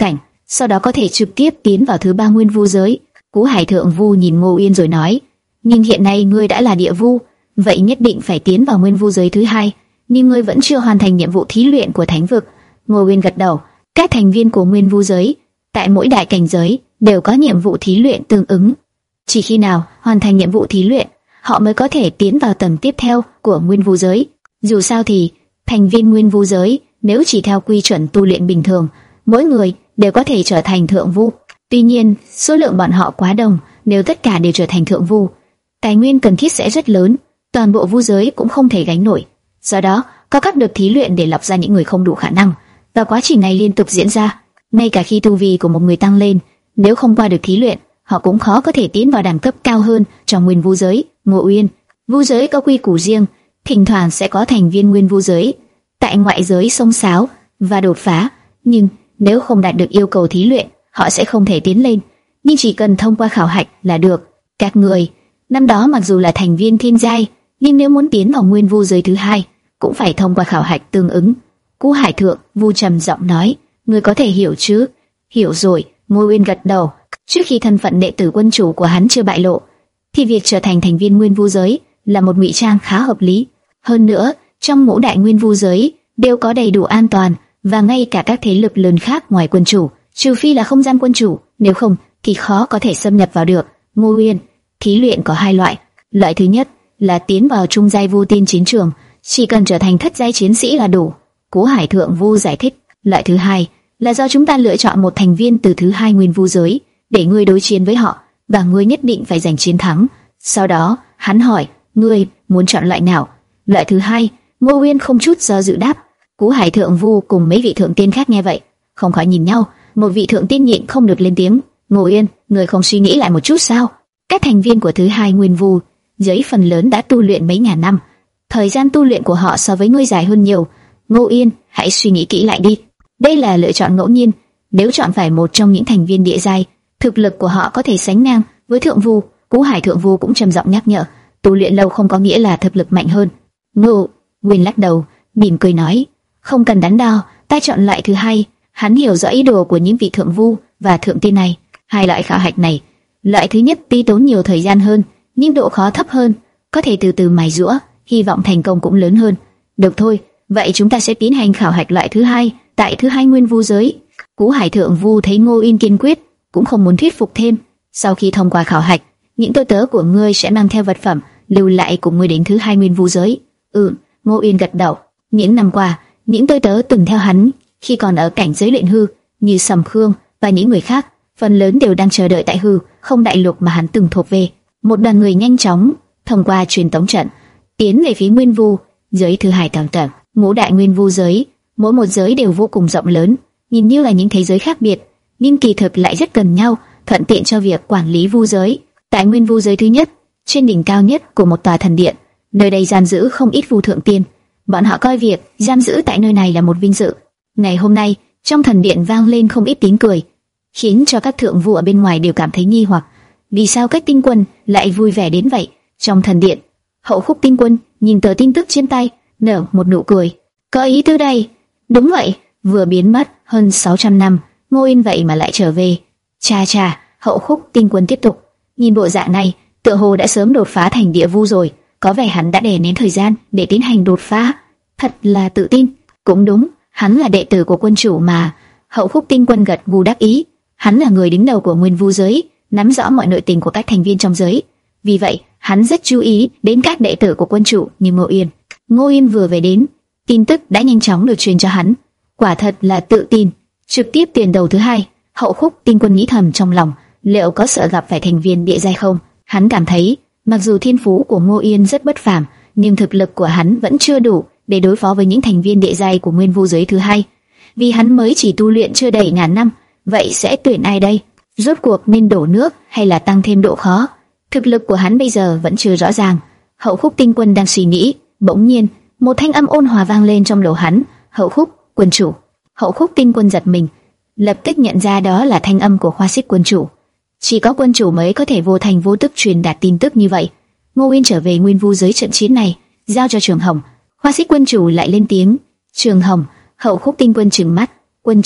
sau đó có thể trực tiếp tiến vào thứ ba nguyên vu giới. Cú Hải Thượng Vu nhìn Ngô Uyên rồi nói, nhưng hiện nay ngươi đã là địa vu, vậy nhất định phải tiến vào nguyên vu giới thứ hai, nhưng ngươi vẫn chưa hoàn thành nhiệm vụ thí luyện của thánh vực. Ngô Uyên gật đầu. Các thành viên của nguyên vu giới tại mỗi đại cảnh giới đều có nhiệm vụ thí luyện tương ứng. Chỉ khi nào hoàn thành nhiệm vụ thí luyện, họ mới có thể tiến vào tầng tiếp theo của nguyên vu giới. Dù sao thì thành viên nguyên vu giới nếu chỉ theo quy chuẩn tu luyện bình thường, mỗi người đều có thể trở thành thượng vu. Tuy nhiên, số lượng bọn họ quá đông, nếu tất cả đều trở thành thượng vu, tài nguyên cần thiết sẽ rất lớn, toàn bộ vu giới cũng không thể gánh nổi. Do đó, có các đợt thí luyện để lọc ra những người không đủ khả năng, và quá trình này liên tục diễn ra. Ngay cả khi tu vi của một người tăng lên, nếu không qua được thí luyện, họ cũng khó có thể tiến vào đẳng cấp cao hơn trong nguyên vu giới. Ngô Uyên, vu giới có quy củ riêng, thỉnh thoảng sẽ có thành viên nguyên vu giới tại ngoại giới xông xáo và đột phá, nhưng nếu không đạt được yêu cầu thí luyện, họ sẽ không thể tiến lên. Nhưng chỉ cần thông qua khảo hạch là được. Các người năm đó mặc dù là thành viên thiên giai, nhưng nếu muốn tiến vào nguyên vu giới thứ hai, cũng phải thông qua khảo hạch tương ứng. Cú Hải Thượng Vu trầm giọng nói, ngươi có thể hiểu chứ? Hiểu rồi. Ngô Uyên gật đầu. Trước khi thân phận đệ tử quân chủ của hắn chưa bại lộ, thì việc trở thành thành viên nguyên vu giới là một ngụy trang khá hợp lý. Hơn nữa, trong mỗi đại nguyên vu giới đều có đầy đủ an toàn, và ngay cả các thế lực lớn khác ngoài quân chủ, trừ phi là không gian quân chủ, nếu không thì khó có thể xâm nhập vào được. Ngô Uyên, thí luyện có hai loại. Loại thứ nhất là tiến vào trung giai vu tiên chiến trường, chỉ cần trở thành thất giai chiến sĩ là đủ. Cú Hải Thượng Vu giải thích. Loại thứ hai là do chúng ta lựa chọn một thành viên từ thứ hai nguyên vu giới để ngươi đối chiến với họ, và ngươi nhất định phải giành chiến thắng. Sau đó hắn hỏi, ngươi muốn chọn loại nào? Loại thứ hai. Ngô Uyên không chút do dự đáp. Cú Hải Thượng Vu cùng mấy vị thượng tiên khác nghe vậy không khỏi nhìn nhau. Một vị thượng tiên nhịn không được lên tiếng, Ngô Uyên, ngươi không suy nghĩ lại một chút sao? Các thành viên của thứ hai nguyên vu giới phần lớn đã tu luyện mấy ngàn năm, thời gian tu luyện của họ so với ngươi dài hơn nhiều. Ngô Uyên, hãy suy nghĩ kỹ lại đi. Đây là lựa chọn ngẫu nhiên, nếu chọn phải một trong những thành viên địa giai, thực lực của họ có thể sánh ngang với thượng vu. Cú Hải Thượng Vu cũng trầm giọng nhắc nhở, tu luyện lâu không có nghĩa là thực lực mạnh hơn. Ngô Uyên lắc đầu, mỉm cười nói, không cần đắn đo, ta chọn loại thứ hai. Hắn hiểu rõ ý đồ của những vị thượng vu và thượng tiên này. Hai loại khảo hạch này, loại thứ nhất tuy tốn nhiều thời gian hơn, nhưng độ khó thấp hơn, có thể từ từ mài giũa, hy vọng thành công cũng lớn hơn. Được thôi, vậy chúng ta sẽ tiến hành khảo hạch loại thứ hai tại thứ hai nguyên vu giới. Cú Hải Thượng Vu thấy Ngô Uyên kiên quyết, cũng không muốn thuyết phục thêm. Sau khi thông qua khảo hạch, những tôi tớ của ngươi sẽ mang theo vật phẩm lưu lại cùng ngươi đến thứ hai nguyên vu giới. Ừ, Ngô Uyên gật đầu. Những năm qua, những tôi tớ từng theo hắn khi còn ở cảnh giới luyện hư, như Sầm Khương và những người khác, phần lớn đều đang chờ đợi tại hư không đại lục mà hắn từng thuộc về. Một đoàn người nhanh chóng thông qua truyền tống trận tiến về phía nguyên vu giới thứ hai tầng tầng. Ngũ đại nguyên vu giới, mỗi một giới đều vô cùng rộng lớn, nhìn như là những thế giới khác biệt, nhưng kỳ thực lại rất gần nhau, thuận tiện cho việc quản lý vu giới. Tại nguyên vu giới thứ nhất, trên đỉnh cao nhất của một tòa thần điện, nơi đây giam giữ không ít vu thượng tiên. Bọn họ coi việc giam giữ tại nơi này là một vinh dự. Ngày hôm nay, trong thần điện vang lên không ít tiếng cười, khiến cho các thượng vu ở bên ngoài đều cảm thấy nghi hoặc, vì sao Cách Tinh Quân lại vui vẻ đến vậy? Trong thần điện, Hậu Khúc Tinh Quân nhìn tờ tin tức trên tay, nở một nụ cười. Có ý tứ đây. Đúng vậy, vừa biến mất hơn sáu trăm năm, Ngô Uyên vậy mà lại trở về. Cha cha, Hậu Khúc Tinh Quân tiếp tục. Nhìn bộ dạng này, tựa hồ đã sớm đột phá thành địa vu rồi. Có vẻ hắn đã đè nén thời gian để tiến hành đột phá. Thật là tự tin. Cũng đúng, hắn là đệ tử của quân chủ mà. Hậu Khúc Tinh Quân gật gù đắc ý. Hắn là người đứng đầu của nguyên vu giới, nắm rõ mọi nội tình của các thành viên trong giới. Vì vậy, hắn rất chú ý đến các đệ tử của quân chủ như Ngô Uyên. Ngô Uyên vừa về đến, tin tức đã nhanh chóng được truyền cho hắn. Quả thật là tự tin, trực tiếp tiền đầu thứ hai. Hậu Khúc Tinh Quân nghĩ thầm trong lòng, liệu có sợ gặp phải thành viên địa giai không? Hắn cảm thấy, mặc dù thiên phú của Ngô Uyên rất bất phàm, nhưng thực lực của hắn vẫn chưa đủ để đối phó với những thành viên địa giai của nguyên vu giới thứ hai. Vì hắn mới chỉ tu luyện chưa đầy ngàn năm, vậy sẽ tuyển ai đây? Rốt cuộc nên đổ nước hay là tăng thêm độ khó? Thực lực của hắn bây giờ vẫn chưa rõ ràng. Hậu Khúc Tinh Quân đang suy nghĩ, bỗng nhiên một thanh âm ôn hòa vang lên trong đầu hắn. Hậu Khúc, quân chủ. Hậu Khúc Tinh Quân giật mình, lập tức nhận ra đó là thanh âm của Khoa Xích quân chủ. Chỉ có quân chủ mới có thể vô thành vô tức truyền đạt tin tức như vậy. Ngô Uyên trở về nguyên vu giới trận chiến này, giao cho Trường Hồng. Khoa Xích quân chủ lại lên tiếng. Trường Hồng. Hậu Khúc Tinh Quân trừng mắt. Quân chủ,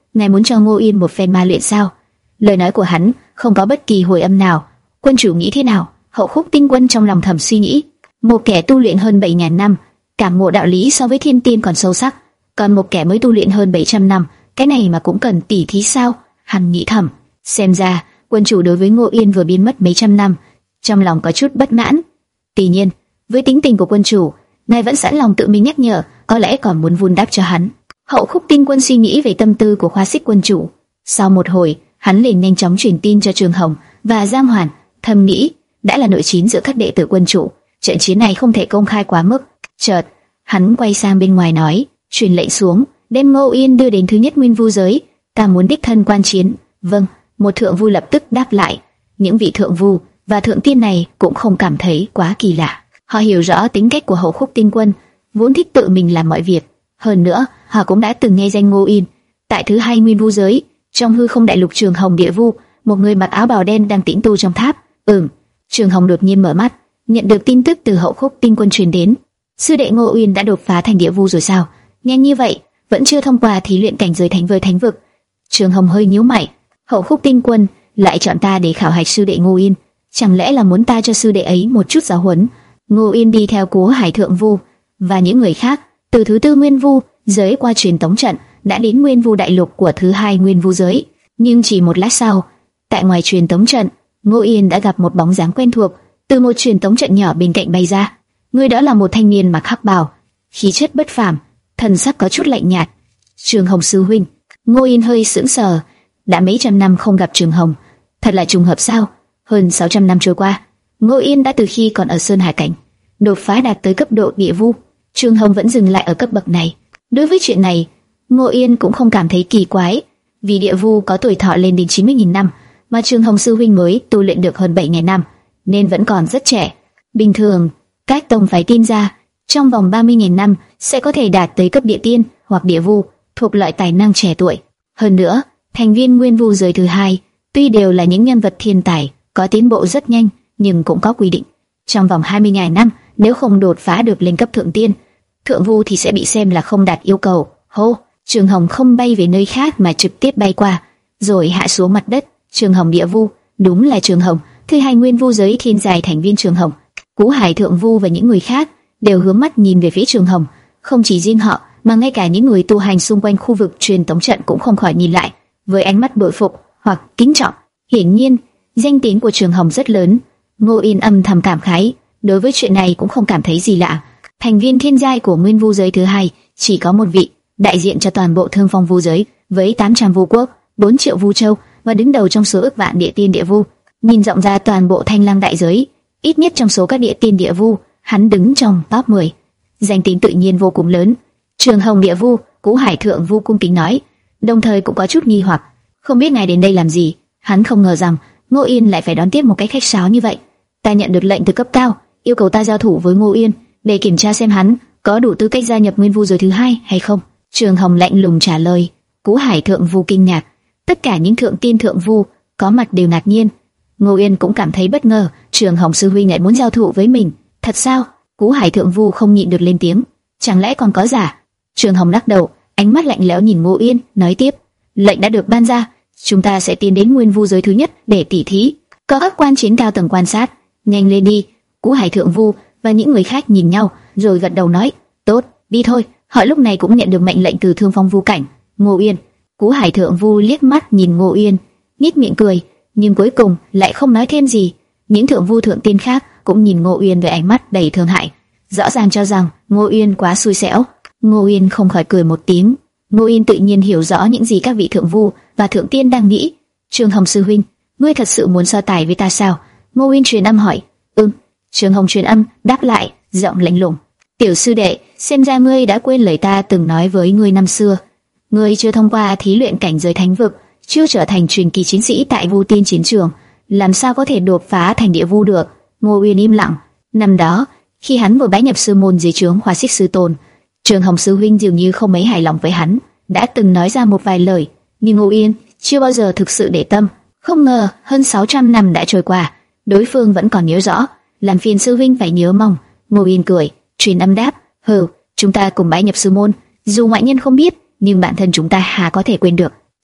ngài muốn cho Ngô Yên một phen ma luyện sao? Lời nói của hắn không có bất kỳ hồi âm nào. Quân chủ nghĩ thế nào? Hậu Khúc Tinh Quân trong lòng thầm suy nghĩ. Một kẻ tu luyện hơn bảy nghìn năm, cảm ngộ đạo lý so với thiên tiên còn sâu sắc, còn một kẻ mới tu luyện hơn bảy trăm năm, cái này mà cũng cần tỉ thí sao? Hắn nghĩ thầm. Xem ra quân chủ đối với Ngô Yên vừa biến mất mấy trăm năm, trong lòng có chút bất mãn. Tuy nhiên, với tính tình của quân chủ, ngài vẫn sẵn lòng tự mình nhắc nhở, có lẽ còn muốn vun đắp cho hắn. Hậu Khúc Tinh Quân suy nghĩ về tâm tư của Khoa Xích quân chủ. Sau một hồi, hắn liền nhanh chóng truyền tin cho Trường Hồng và Giang Hoàn, thầm nghĩ, đã là nội chiến giữa các đệ tử quân chủ, trận chiến này không thể công khai quá mức. Chợt, hắn quay sang bên ngoài nói, truyền lệnh xuống, đem Ngô Yên đưa đến thứ nhất Nguyên Vu giới, ta muốn đích thân quan chiến. Vâng, một thượng vu lập tức đáp lại. Những vị thượng vu và thượng tiên này cũng không cảm thấy quá kỳ lạ. Họ hiểu rõ tính cách của Hậu Khúc Tinh Quân, vốn thích tự mình làm mọi việc. Hơn nữa, họ cũng đã từng nghe danh Ngô Yên. Tại thứ hai Nguyên Vu giới, trong hư không đại lục Trường Hồng địa vu, một người mặc áo bào đen đang tĩnh tu trong tháp. Ừm. Trường Hồng đột nhiên mở mắt, nhận được tin tức từ Hậu Khúc Tinh Quân truyền đến. Sư đệ Ngô Uyên đã đột phá thành địa vu rồi sao? Nhanh như vậy, vẫn chưa thông qua thí luyện cảnh giới thánh với thánh vực. Trường Hồng hơi nhíu mày. Hậu Khúc Tinh Quân lại chọn ta để khảo hạch sư đệ Ngô Uyên, chẳng lẽ là muốn ta cho sư đệ ấy một chút giáo huấn? Ngô Uyên đi theo Cố Hải Thượng Vu và những người khác từ thứ tư Nguyên Vu giới qua truyền tống trận đã đến Nguyên Vu đại lục của thứ hai Nguyên Vu giới. Nhưng chỉ một lát sau, tại ngoài truyền tống trận, Ngô Uyên đã gặp một bóng dáng quen thuộc từ một truyền tống trận nhỏ bên cạnh bay ra. Người đó là một thanh niên mặc hắc bào, khí chất bất phàm, thần sắc có chút lạnh nhạt. Trường Hồng sư huynh. Ngô Uyên hơi sững sờ, đã mấy trăm năm không gặp Trường Hồng, thật là trùng hợp sao? Hơn sáu trăm năm trôi qua, Ngô Uyên đã từ khi còn ở Sơn Hải cảnh đột phá đạt tới cấp độ địa vu, Trường Hồng vẫn dừng lại ở cấp bậc này. Đối với chuyện này, Ngô Uyên cũng không cảm thấy kỳ quái, vì địa vu có tuổi thọ lên đến chín mươi nghìn năm, mà Trường Hồng sư huynh mới tu luyện được hơn bảy nghìn năm, nên vẫn còn rất trẻ. Bình thường, các tông phái tin ra, trong vòng ba mươi nghìn năm sẽ có thể đạt tới cấp địa tiên hoặc địa vu, thuộc loại tài năng trẻ tuổi. Hơn nữa, thành viên Nguyên Vu giới thứ hai, tuy đều là những nhân vật thiên tài, có tiến bộ rất nhanh, nhưng cũng có quy định. Trong vòng hai mươi nghìn năm, nếu không đột phá được lên cấp thượng tiên, thượng vu thì sẽ bị xem là không đạt yêu cầu. Hô, Trường Hồng không bay về nơi khác mà trực tiếp bay qua, rồi hạ xuống mặt đất. Trường Hồng địa vu, đúng là Trường Hồng, thứ hai Nguyên Vu giới thiên tài thành viên Trường Hồng. Cú Hải Thượng Vu và những người khác đều hướng mắt nhìn về phía Trường Hồng, không chỉ riêng họ, mà ngay cả những người tu hành xung quanh khu vực truyền tống trận cũng không khỏi nhìn lại với ánh mắt bội phục hoặc kính trọng. Hiển nhiên, danh tiếng của Trường Hồng rất lớn. Ngô Yên âm thầm cảm khái, đối với chuyện này cũng không cảm thấy gì lạ. Thành viên thiên giai của Nguyên Vu giới thứ hai chỉ có một vị, đại diện cho toàn bộ Thương Phong Vu giới với tám trăm vu quốc, bốn triệu vu châu và đứng đầu trong số ức vạn địa tiên địa vu. Nhìn rộng ra toàn bộ Thanh Lăng đại giới, ít nhất trong số các địa tiên địa vu, hắn đứng trong top mười. Danh tiếng tự nhiên vô cùng lớn. Trường Hồng địa vu, Cú Hải Thượng Vu cung kính nói, đồng thời cũng có chút nghi hoặc, không biết ngài đến đây làm gì. Hắn không ngờ rằng Ngô Yên lại phải đón tiếp một cách khách sáo như vậy. Ta nhận được lệnh từ cấp cao, yêu cầu ta giao thủ với Ngô Yên để kiểm tra xem hắn có đủ tư cách gia nhập Nguyên Vu giới thứ hai hay không. Trường Hồng lạnh lùng trả lời. Cú Hải Thượng Vu kinh ngạc, tất cả những thượng tiên thượng vu có mặt đều ngạc nhiên. Ngô Yên cũng cảm thấy bất ngờ, Trường Hồng sư huynh lại muốn giao thủ với mình, thật sao? Cú Hải Thượng Vu không nhịn được lên tiếng, chẳng lẽ còn có giả? Trường Hồng lắc đầu, ánh mắt lạnh lẽo nhìn Ngô Yên, nói tiếp, lệnh đã được ban ra, chúng ta sẽ tiến đến Nguyên Vu giới thứ nhất để tỉ thí, có các quan chiến cao tầng quan sát, nhanh lên đi. Cú Hải Thượng Vu và những người khác nhìn nhau, rồi gật đầu nói, tốt, đi thôi. Họ lúc này cũng nhận được mệnh lệnh từ Thương Phong Vu cảnh. Ngô Yên. Cú Hải Thượng Vu liếc mắt nhìn Ngô Yên, nhếch miệng cười, nhưng cuối cùng lại không nói thêm gì. Những thượng vu thượng tiên khác cũng nhìn Ngô Uyên với ánh mắt đầy thương hại, rõ ràng cho rằng Ngô Uyên quá xui xẻo. Ngô Uyên không khỏi cười một tiếng. Ngô Uyên tự nhiên hiểu rõ những gì các vị thượng vu và thượng tiên đang nghĩ. Trường Hồng sư huynh, ngươi thật sự muốn so tài với ta sao? Ngô Uyên truyền âm hỏi. Ừm. Trường Hồng truyền âm đáp lại, giọng lạnh lùng. Tiểu sư đệ, xem ra ngươi đã quên lời ta từng nói với ngươi năm xưa. Ngươi chưa thông qua thí luyện cảnh giới thánh vực, chưa trở thành truyền kỳ chiến sĩ tại Vu Tiên chiến trường, làm sao có thể đột phá thành địa vu được? Ngô Uyên im lặng. Năm đó, khi hắn vừa bái nhập sư môn dưới trướng Hoa Xích sư tôn, Trường Hồng sư huynh dường như không mấy hài lòng với hắn, đã từng nói ra một vài lời, nhưng Ngô Uyên chưa bao giờ thực sự để tâm. Không ngờ hơn sáu trăm năm đã trôi qua, đối phương vẫn còn nhớ rõ, làm phiền sư huynh phải nhớ mong. Ngô Uyên cười, truyền âm đáp, hừ, chúng ta cùng bái nhập sư môn, dù ngoại nhân không biết, nhưng bản thân chúng ta hà có thể quên được.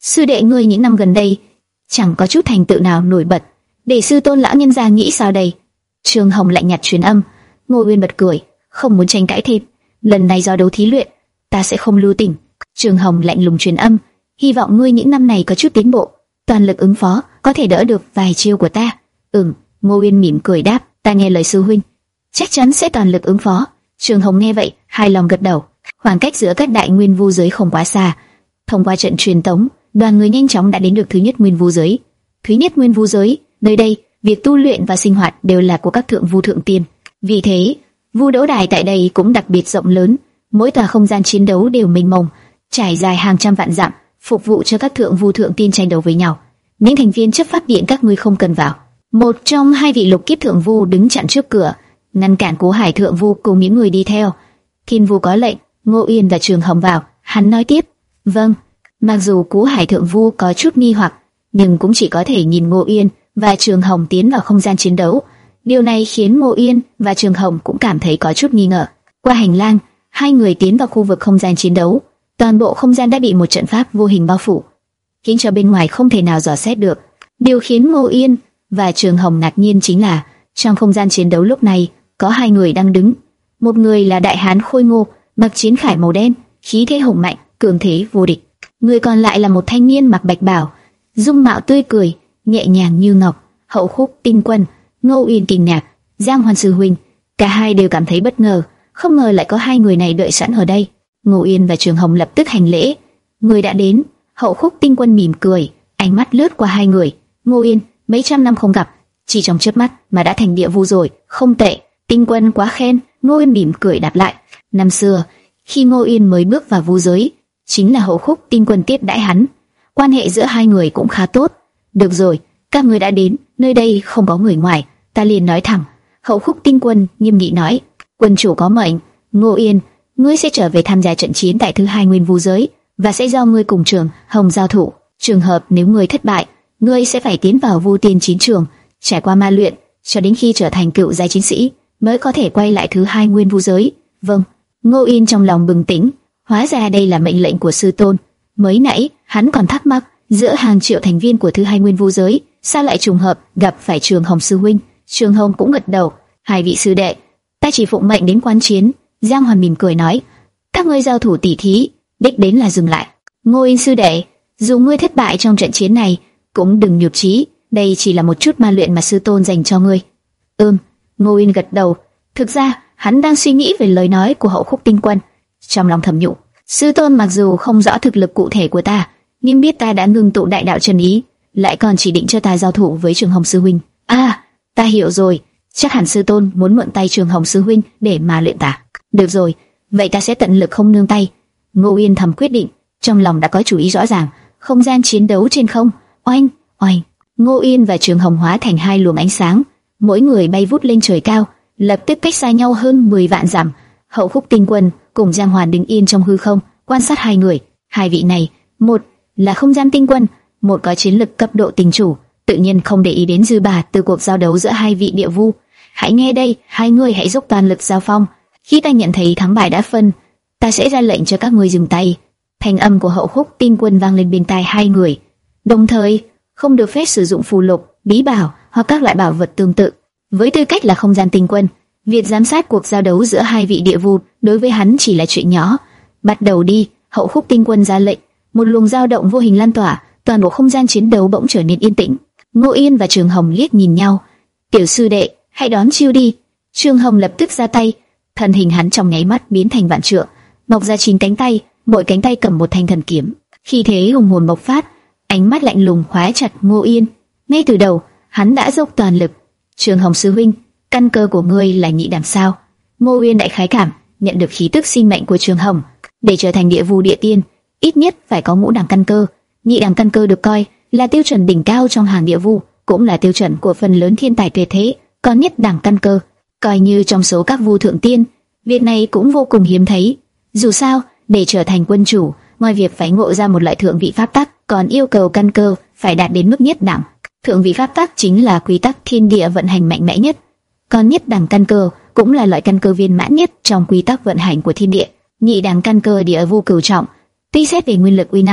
sư đệ ngươi những năm gần đây chẳng có chút thành tựu nào nổi bật, để sư tôn lão nhân gia nghĩ sao đây? Trường Hồng lạnh nhạt truyền âm. Ngô Uyên bật cười, không muốn tranh cãi thêm. Lần này do đấu thí luyện, ta sẽ không lưu tình. Trường Hồng lạnh lùng truyền âm, hy vọng ngươi những năm này có chút tiến bộ, toàn lực ứng phó, có thể đỡ được vài chiêu của ta. Ừm. Ngô Uyên mỉm cười đáp, ta nghe lời sư huynh, chắc chắn sẽ toàn lực ứng phó. Trường Hồng nghe vậy, hài lòng gật đầu. Khoảng cách giữa các đại nguyên vu giới không quá xa. Thông qua trận truyền tống, đoàn người nhanh chóng đã đến được thứ nhất nguyên vu giới. Thứ nhất nguyên vu giới, nơi đây, việc tu luyện và sinh hoạt đều là của các thượng vu thượng tiên. Vì thế, vu đấu đài tại đây cũng đặc biệt rộng lớn, mỗi tòa không gian chiến đấu đều mênh mông, trải dài hàng trăm vạn dặm, phục vụ cho các thượng vu thượng tiên tranh đấu với nhau. Những thành viên chấp pháp điện các ngươi không cần vào. Một trong hai vị lục kiếp thượng vu đứng chặn trước cửa, ngăn cản Cố Hải thượng vu cùng những người đi theo. Thiên vu có lệnh, Ngô Uyên và Trường Hồng vào. Hắn nói tiếp, vâng. Mặc dù Cố Hải thượng vu có chút nghi hoặc, nhưng cũng chỉ có thể nhìn Ngô Uyên và Trường Hồng tiến vào không gian chiến đấu. Điều này khiến Ngô Uyên và Trường Hồng cũng cảm thấy có chút nghi ngờ. Qua hành lang, hai người tiến vào khu vực không gian chiến đấu. Toàn bộ không gian đã bị một trận pháp vô hình bao phủ, khiến cho bên ngoài không thể nào dò xét được. Điều khiến Ngô Uyên và Trường Hồng ngạc nhiên chính là trong không gian chiến đấu lúc này có hai người đang đứng. Một người là đại hán khôi ngô, mặc chiến khải màu đen, khí thế hùng mạnh, cường thế vô địch. Người còn lại là một thanh niên mặc bạch bào, dung mạo tươi cười, nhẹ nhàng như ngọc, Hậu Khúc Tinh Quân. Ngô Uyên kinh ngạc, Giang Hoan sư huynh, cả hai đều cảm thấy bất ngờ, không ngờ lại có hai người này đợi sẵn ở đây. Ngô Uyên và Trường Hồng lập tức hành lễ. Người đã đến. Hậu Khúc Tinh Quân mỉm cười, ánh mắt lướt qua hai người. Ngô Uyên, mấy trăm năm không gặp, chỉ trong chớp mắt mà đã thành địa vu rồi, không tệ. Tinh Quân quá khen. Ngô Uyên mỉm cười đáp lại. Năm xưa, khi Ngô Uyên mới bước vào vu giới, chính là Hậu Khúc Tinh Quân tiếp đãi hắn, quan hệ giữa hai người cũng khá tốt. Được rồi, các ngươi đã đến, nơi đây không có người ngoài, ta liền nói thẳng. Hậu Khúc Tinh Quân nghiêm nghị nói. Quân chủ có mệnh. Ngô Uyên, ngươi sẽ trở về tham gia trận chiến tại thứ hai nguyên vu giới, và sẽ do ngươi cùng Trường Hồng giao thủ. Trường hợp nếu ngươi thất bại, ngươi sẽ phải tiến vào vu tiên chiến trường, trải qua ma luyện, cho đến khi trở thành cựu giai chiến sĩ mới có thể quay lại thứ hai nguyên vu giới. Vâng. Ngô Uyên trong lòng bừng tỉnh, hóa ra đây là mệnh lệnh của sư tôn. Mới nãy hắn còn thắc mắc, giữa hàng triệu thành viên của thứ hai nguyên vu giới, sao lại trùng hợp gặp phải Trường Hồng sư huynh. Trường Hồng cũng gật đầu. Hai vị sư đệ, ta chỉ phụng mệnh đến quan chiến. Giang Hoàn mỉm cười nói, các ngươi giao thủ tỉ thí, đích đến là dừng lại. Ngô Uyên sư đệ, dù ngươi thất bại trong trận chiến này, cũng đừng nhụt chí, đây chỉ là một chút ma luyện mà sư tôn dành cho ngươi. Ừm. Ngô Uyên gật đầu. Thực ra hắn đang suy nghĩ về lời nói của Hậu Khúc Tinh Quân, trong lòng thầm nhủ, sư tôn mặc dù không rõ thực lực cụ thể của ta, nhưng biết ta đã ngưng tụ đại đạo chân ý, lại còn chỉ định cho ta giao thủ với Trường Hồng sư huynh. À, ta hiểu rồi, chắc hẳn sư tôn muốn mượn tay Trường Hồng sư huynh để mà luyện ta. Được rồi, vậy ta sẽ tận lực không nương tay. Ngô Uyên thầm quyết định, trong lòng đã có chủ ý rõ ràng. Không gian chiến đấu trên không, oanh, oanh. Ngô Uyên và Trường Hồng hóa thành hai luồng ánh sáng, mỗi người bay vút lên trời cao, lập tức cách xa nhau hơn mười vạn dặm. Hậu Khúc Tinh Quân cùng Giang Hoàn đứng yên trong hư không, quan sát hai người. Hai vị này, một là không gian tinh quân, một có chiến lực cấp độ tinh chủ, tự nhiên không để ý đến dư bà từ cuộc giao đấu giữa hai vị địa vu. Hãy nghe đây, hai người hãy dốc toàn lực giao phong. Khi ta nhận thấy thắng bại đã phân, ta sẽ ra lệnh cho các ngươi dừng tay. Thanh âm của Hậu Khúc Tinh Quân vang lên bên tai hai người. Đồng thời, không được phép sử dụng phù lục, bí bảo hoặc các loại bảo vật tương tự. Với tư cách là không gian tinh quân, việc giám sát cuộc giao đấu giữa hai vị địa vu đối với hắn chỉ là chuyện nhỏ. Bắt đầu đi. Hậu Khúc Tinh Quân ra lệnh. Một luồng dao động vô hình lan tỏa, toàn bộ không gian chiến đấu bỗng trở nên yên tĩnh. Ngô Yên và Trường Hồng liếc nhìn nhau. Tiểu sư đệ, hãy đón chiêu đi. Trường Hồng lập tức ra tay. Thân hình hắn trong nháy mắt biến thành vạn trượng, mọc ra chín cánh tay, mỗi cánh tay cầm một thanh thần kiếm. Khi thế hùng hồn bộc phát, ánh mắt lạnh lùng khóa chặt Ngô Yên. Ngay từ đầu, hắn đã dốc toàn lực. Trường Hồng sư huynh, căn cơ của ngươi là nhị đẳng sao? Ngô Uyên đại khái cảm nhận được khí tức sinh mệnh của Trường Hồng. Để trở thành địa vu địa tiên, ít nhất phải có ngũ đẳng căn cơ. Nhị đẳng căn cơ được coi là tiêu chuẩn đỉnh cao trong hàng địa vu, cũng là tiêu chuẩn của phần lớn thiên tài tuyệt thế. Còn nhất đẳng căn cơ, coi như trong số các vu thượng tiên, việc này cũng vô cùng hiếm thấy. Dù sao, để trở thành quân chủ, ngoài việc phải ngộ ra một loại thượng vị pháp tắc, còn yêu cầu căn cơ phải đạt đến mức nhất đẳng. Thượng vị pháp tắc chính là quy tắc thiên địa vận hành mạnh mẽ nhất, còn nhất đẳng căn cơ cũng là loại căn cơ viên mãn nhất trong quy tắc vận hành của thiên địa. Nhị đẳng căn cơ địa vu cửu trọng, tuy xét về nguyên lực uy năng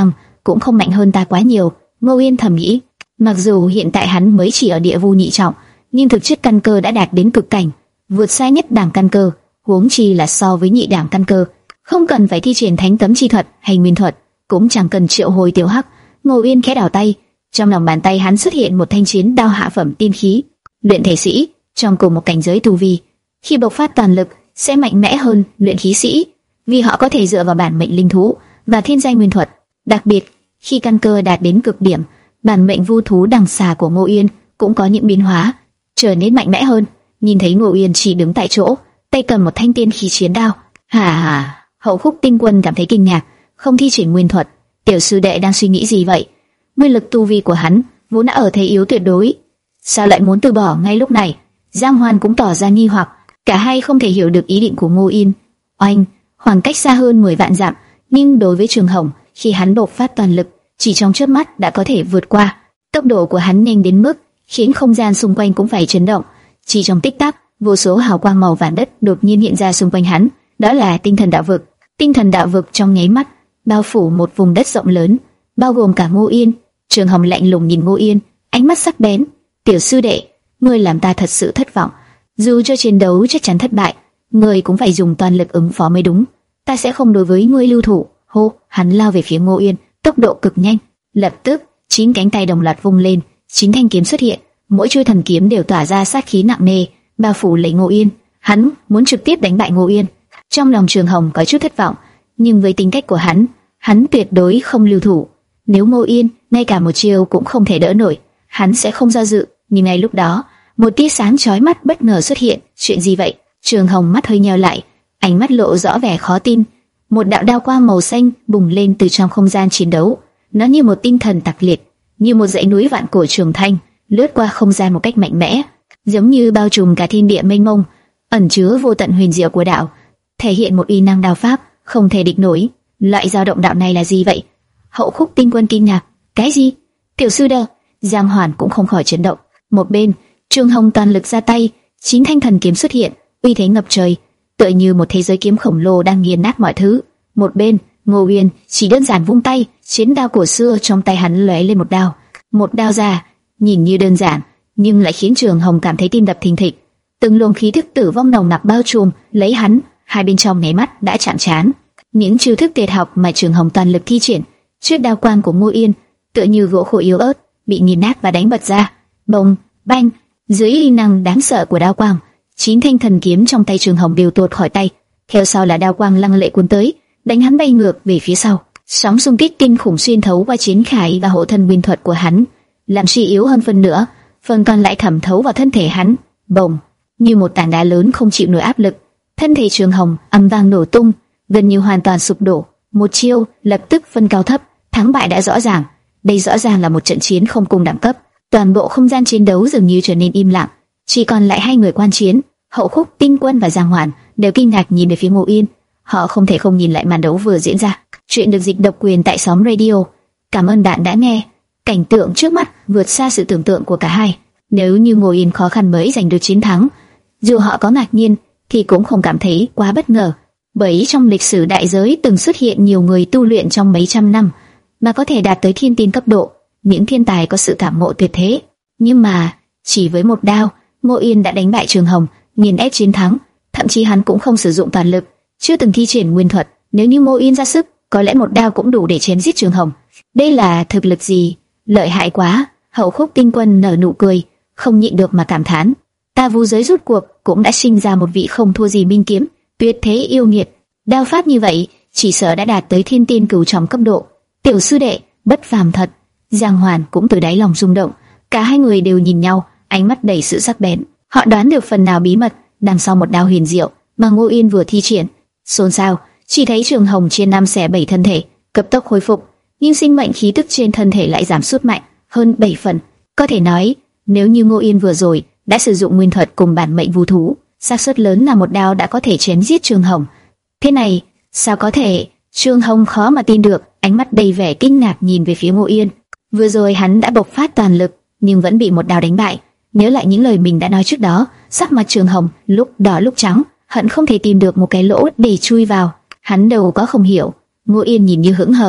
cũng không mạnh hơn ta quá nhiều. Ngô Yên thầm nghĩ, mặc dù hiện tại hắn mới chỉ ở địa vu nhị trọng, nhưng thực chất căn cơ đã đạt đến cực cảnh, vượt xa nhất đẳng căn cơ, huống chi là so với nhị đẳng căn cơ, không cần phải thi triển thánh tấm chi thuật hay nguyên thuật, cũng chẳng cần triệu hồi tiểu hắc. Ngô Yên khẽ đảo tay, trong lòng bàn tay hắn xuất hiện một thanh chiến đao hạ phẩm tiên khí. Luyện thể sĩ trong cùng một cảnh giới tu vi, khi bộc phát toàn lực sẽ mạnh mẽ hơn luyện khí sĩ, vì họ có thể dựa vào bản mệnh linh thú và thiên giai nguyên thuật. Đặc biệt khi căn cơ đạt đến cực điểm, bản mệnh vu thú đằng xà của Ngô Yên cũng có những biến hóa, trở nên mạnh mẽ hơn. Nhìn thấy Ngô Yên chỉ đứng tại chỗ, tay cầm một thanh tiên khí chiến đao, hà hà. Hậu Khúc Tinh Quân cảm thấy kinh ngạc, không thi triển nguyên thuật. Tiểu sư đệ đang suy nghĩ gì vậy? Nguyên lực tu vi của hắn vốn đã ở thế yếu tuyệt đối, sao lại muốn từ bỏ ngay lúc này? Giang Hoan cũng tỏ ra nghi hoặc, cả hai không thể hiểu được ý định của Ngô Yên. Oanh, khoảng cách xa hơn mười vạn dặm, nhưng đối với Trường Hồng, khi hắn bộc phát toàn lực, chỉ trong chớp mắt đã có thể vượt qua. Tốc độ của hắn nhanh đến mức khiến không gian xung quanh cũng phải chấn động. Chỉ trong tích tắc, vô số hào quang màu vàng đất đột nhiên hiện ra xung quanh hắn, đó là tinh thần đạo vực. Tinh thần đạo vực trong nháy mắt bao phủ một vùng đất rộng lớn, bao gồm cả Ngô Yên. Trường Hồng lạnh lùng nhìn Ngô Yên, ánh mắt sắc bén. Tiểu sư đệ, ngươi làm ta thật sự thất vọng. Dù cho chiến đấu chắc chắn thất bại, ngươi cũng phải dùng toàn lực ứng phó mới đúng. Ta sẽ không đối với ngươi lưu thủ. Hô, hắn lao về phía Ngô Yên, tốc độ cực nhanh. Lập tức, chín cánh tay đồng loạt vung lên, chín thanh kiếm xuất hiện, mỗi chuôi thần kiếm đều tỏa ra sát khí nặng nề, bao phủ lấy Ngô Yên. Hắn muốn trực tiếp đánh bại Ngô Yên. Trong lòng Trường Hồng có chút thất vọng, nhưng với tính cách của hắn, hắn tuyệt đối không lưu thủ. Nếu Ngô Yên ngay cả một chiêu cũng không thể đỡ nổi, hắn sẽ không do dự. Nhưng ngay lúc đó, một tia sáng chói mắt bất ngờ xuất hiện. Chuyện gì vậy? Trường Hồng mắt hơi nheo lại, ánh mắt lộ rõ vẻ khó tin. Một đạo đao quang màu xanh bùng lên từ trong không gian chiến đấu, nó như một tinh thần tặc liệt, như một dãy núi vạn cổ trường thanh, lướt qua không gian một cách mạnh mẽ, giống như bao trùm cả thiên địa mênh mông, ẩn chứa vô tận huyền diệu của đạo, thể hiện một uy năng đao pháp không thể địch nổi. Loại dao động đạo này là gì vậy? Hậu Khúc Tinh Quân kinh ngạc, cái gì? Tiểu sư đệ. Giang Hoàn cũng không khỏi chấn động. Một bên, Trường Hồng toàn lực ra tay, chín thanh thần kiếm xuất hiện, uy thế ngập trời, tựa như một thế giới kiếm khổng lồ đang nghiền nát mọi thứ. Một bên, Ngô Uyên chỉ đơn giản vung tay, chiến đao cổ xưa trong tay hắn lóe lên một đao, một đao ra, nhìn như đơn giản, nhưng lại khiến Trường Hồng cảm thấy tim đập thình thịch. Từng luồng khí thức tử vong nồng nặc bao trùm lấy hắn, hai bên trong nháy mắt đã chạm trán. Những chiêu thức tuyệt học mà Trường Hồng toàn lực thi triển, trước đao quang của Ngô Yên, tựa như gỗ khô yếu ớt, bị nghiền nát và đánh bật ra. Bông, banh, dưới uy năng đáng sợ của đao quang, chín thanh thần kiếm trong tay Trường Hồng đều tuột khỏi tay. Theo sau là đao quang lăng lệ cuốn tới, đánh hắn bay ngược về phía sau. Sóng xung kích kinh khủng xuyên thấu qua chiến khải và hộ thân nguyên thuật của hắn, làm suy yếu hơn phần nữa, phần còn lại thẩm thấu vào thân thể hắn. Bồng, như một tảng đá lớn không chịu nổi áp lực, thân thể Trường Hồng ầm vang nổ tung, gần như hoàn toàn sụp đổ. Một chiêu lập tức phân cao thấp, thắng bại đã rõ ràng. Đây rõ ràng là một trận chiến không cùng đẳng cấp. Toàn bộ không gian chiến đấu dường như trở nên im lặng, chỉ còn lại hai người quan chiến. Hậu Khúc Tinh Quân và Giang Hoàn đều kinh ngạc nhìn về phía Ngô Yên. Họ không thể không nhìn lại màn đấu vừa diễn ra. Chuyện được dịch độc quyền tại Xóm Radio. Cảm ơn bạn đã nghe. Cảnh tượng trước mắt vượt xa sự tưởng tượng của cả hai. Nếu như Ngô Yên khó khăn mới giành được chiến thắng, dù họ có ngạc nhiên thì cũng không cảm thấy quá bất ngờ, bởi trong lịch sử đại giới từng xuất hiện nhiều người tu luyện trong mấy trăm năm mà có thể đạt tới thiên tiên cấp độ, những thiên tài có sự cảm ngộ tuyệt thế. Nhưng mà chỉ với một đao, Ngô Yên đã đánh bại Trường Hồng, nghiền ép chiến thắng. Thậm chí hắn cũng không sử dụng toàn lực, chưa từng thi triển nguyên thuật. Nếu như Ngô Yên ra sức, có lẽ một đao cũng đủ để chém giết Trường Hồng. Đây là thực lực gì? Lợi hại quá! Hậu Khúc Tinh Quân nở nụ cười, không nhịn được mà cảm thán. Ta vu giới rút cuộc cũng đã sinh ra một vị không thua gì Minh Kiếm, tuyệt thế yêu nghiệt. Đao pháp như vậy, chỉ sợ đã đạt tới thiên tiên cửu trọng cấp độ. Tiểu sư đệ, bất phàm thật. Giang Hoàn cũng từ đáy lòng rung động. Cả hai người đều nhìn nhau, ánh mắt đầy sự sắc bén. Họ đoán được phần nào bí mật đằng sau một đao huyền diệu mà Ngô Yên vừa thi triển. Xôn xao, chỉ thấy Trường Hồng chia năm xẻ bảy thân thể, cấp tốc hồi phục, nhưng sinh mệnh khí tức trên thân thể lại giảm sút mạnh hơn bảy phần. Có thể nói, nếu như Ngô Yên vừa rồi đã sử dụng nguyên thuật cùng bản mệnh vu thú, xác suất lớn là một đao đã có thể chém giết Trường Hồng. Thế này, sao có thể? Trường Hồng khó mà tin được, ánh mắt đầy vẻ kinh ngạc nhìn về phía Ngô Yên. Vừa rồi hắn đã bộc phát toàn lực, nhưng vẫn bị một đao đánh bại. Nhớ lại những lời mình đã nói trước đó, sắc mặt Trường Hồng lúc đỏ lúc trắng, hận không thể tìm được một cái lỗ để chui vào. Hắn đâu có không hiểu. Ngô Yên nhìn như hững hờ,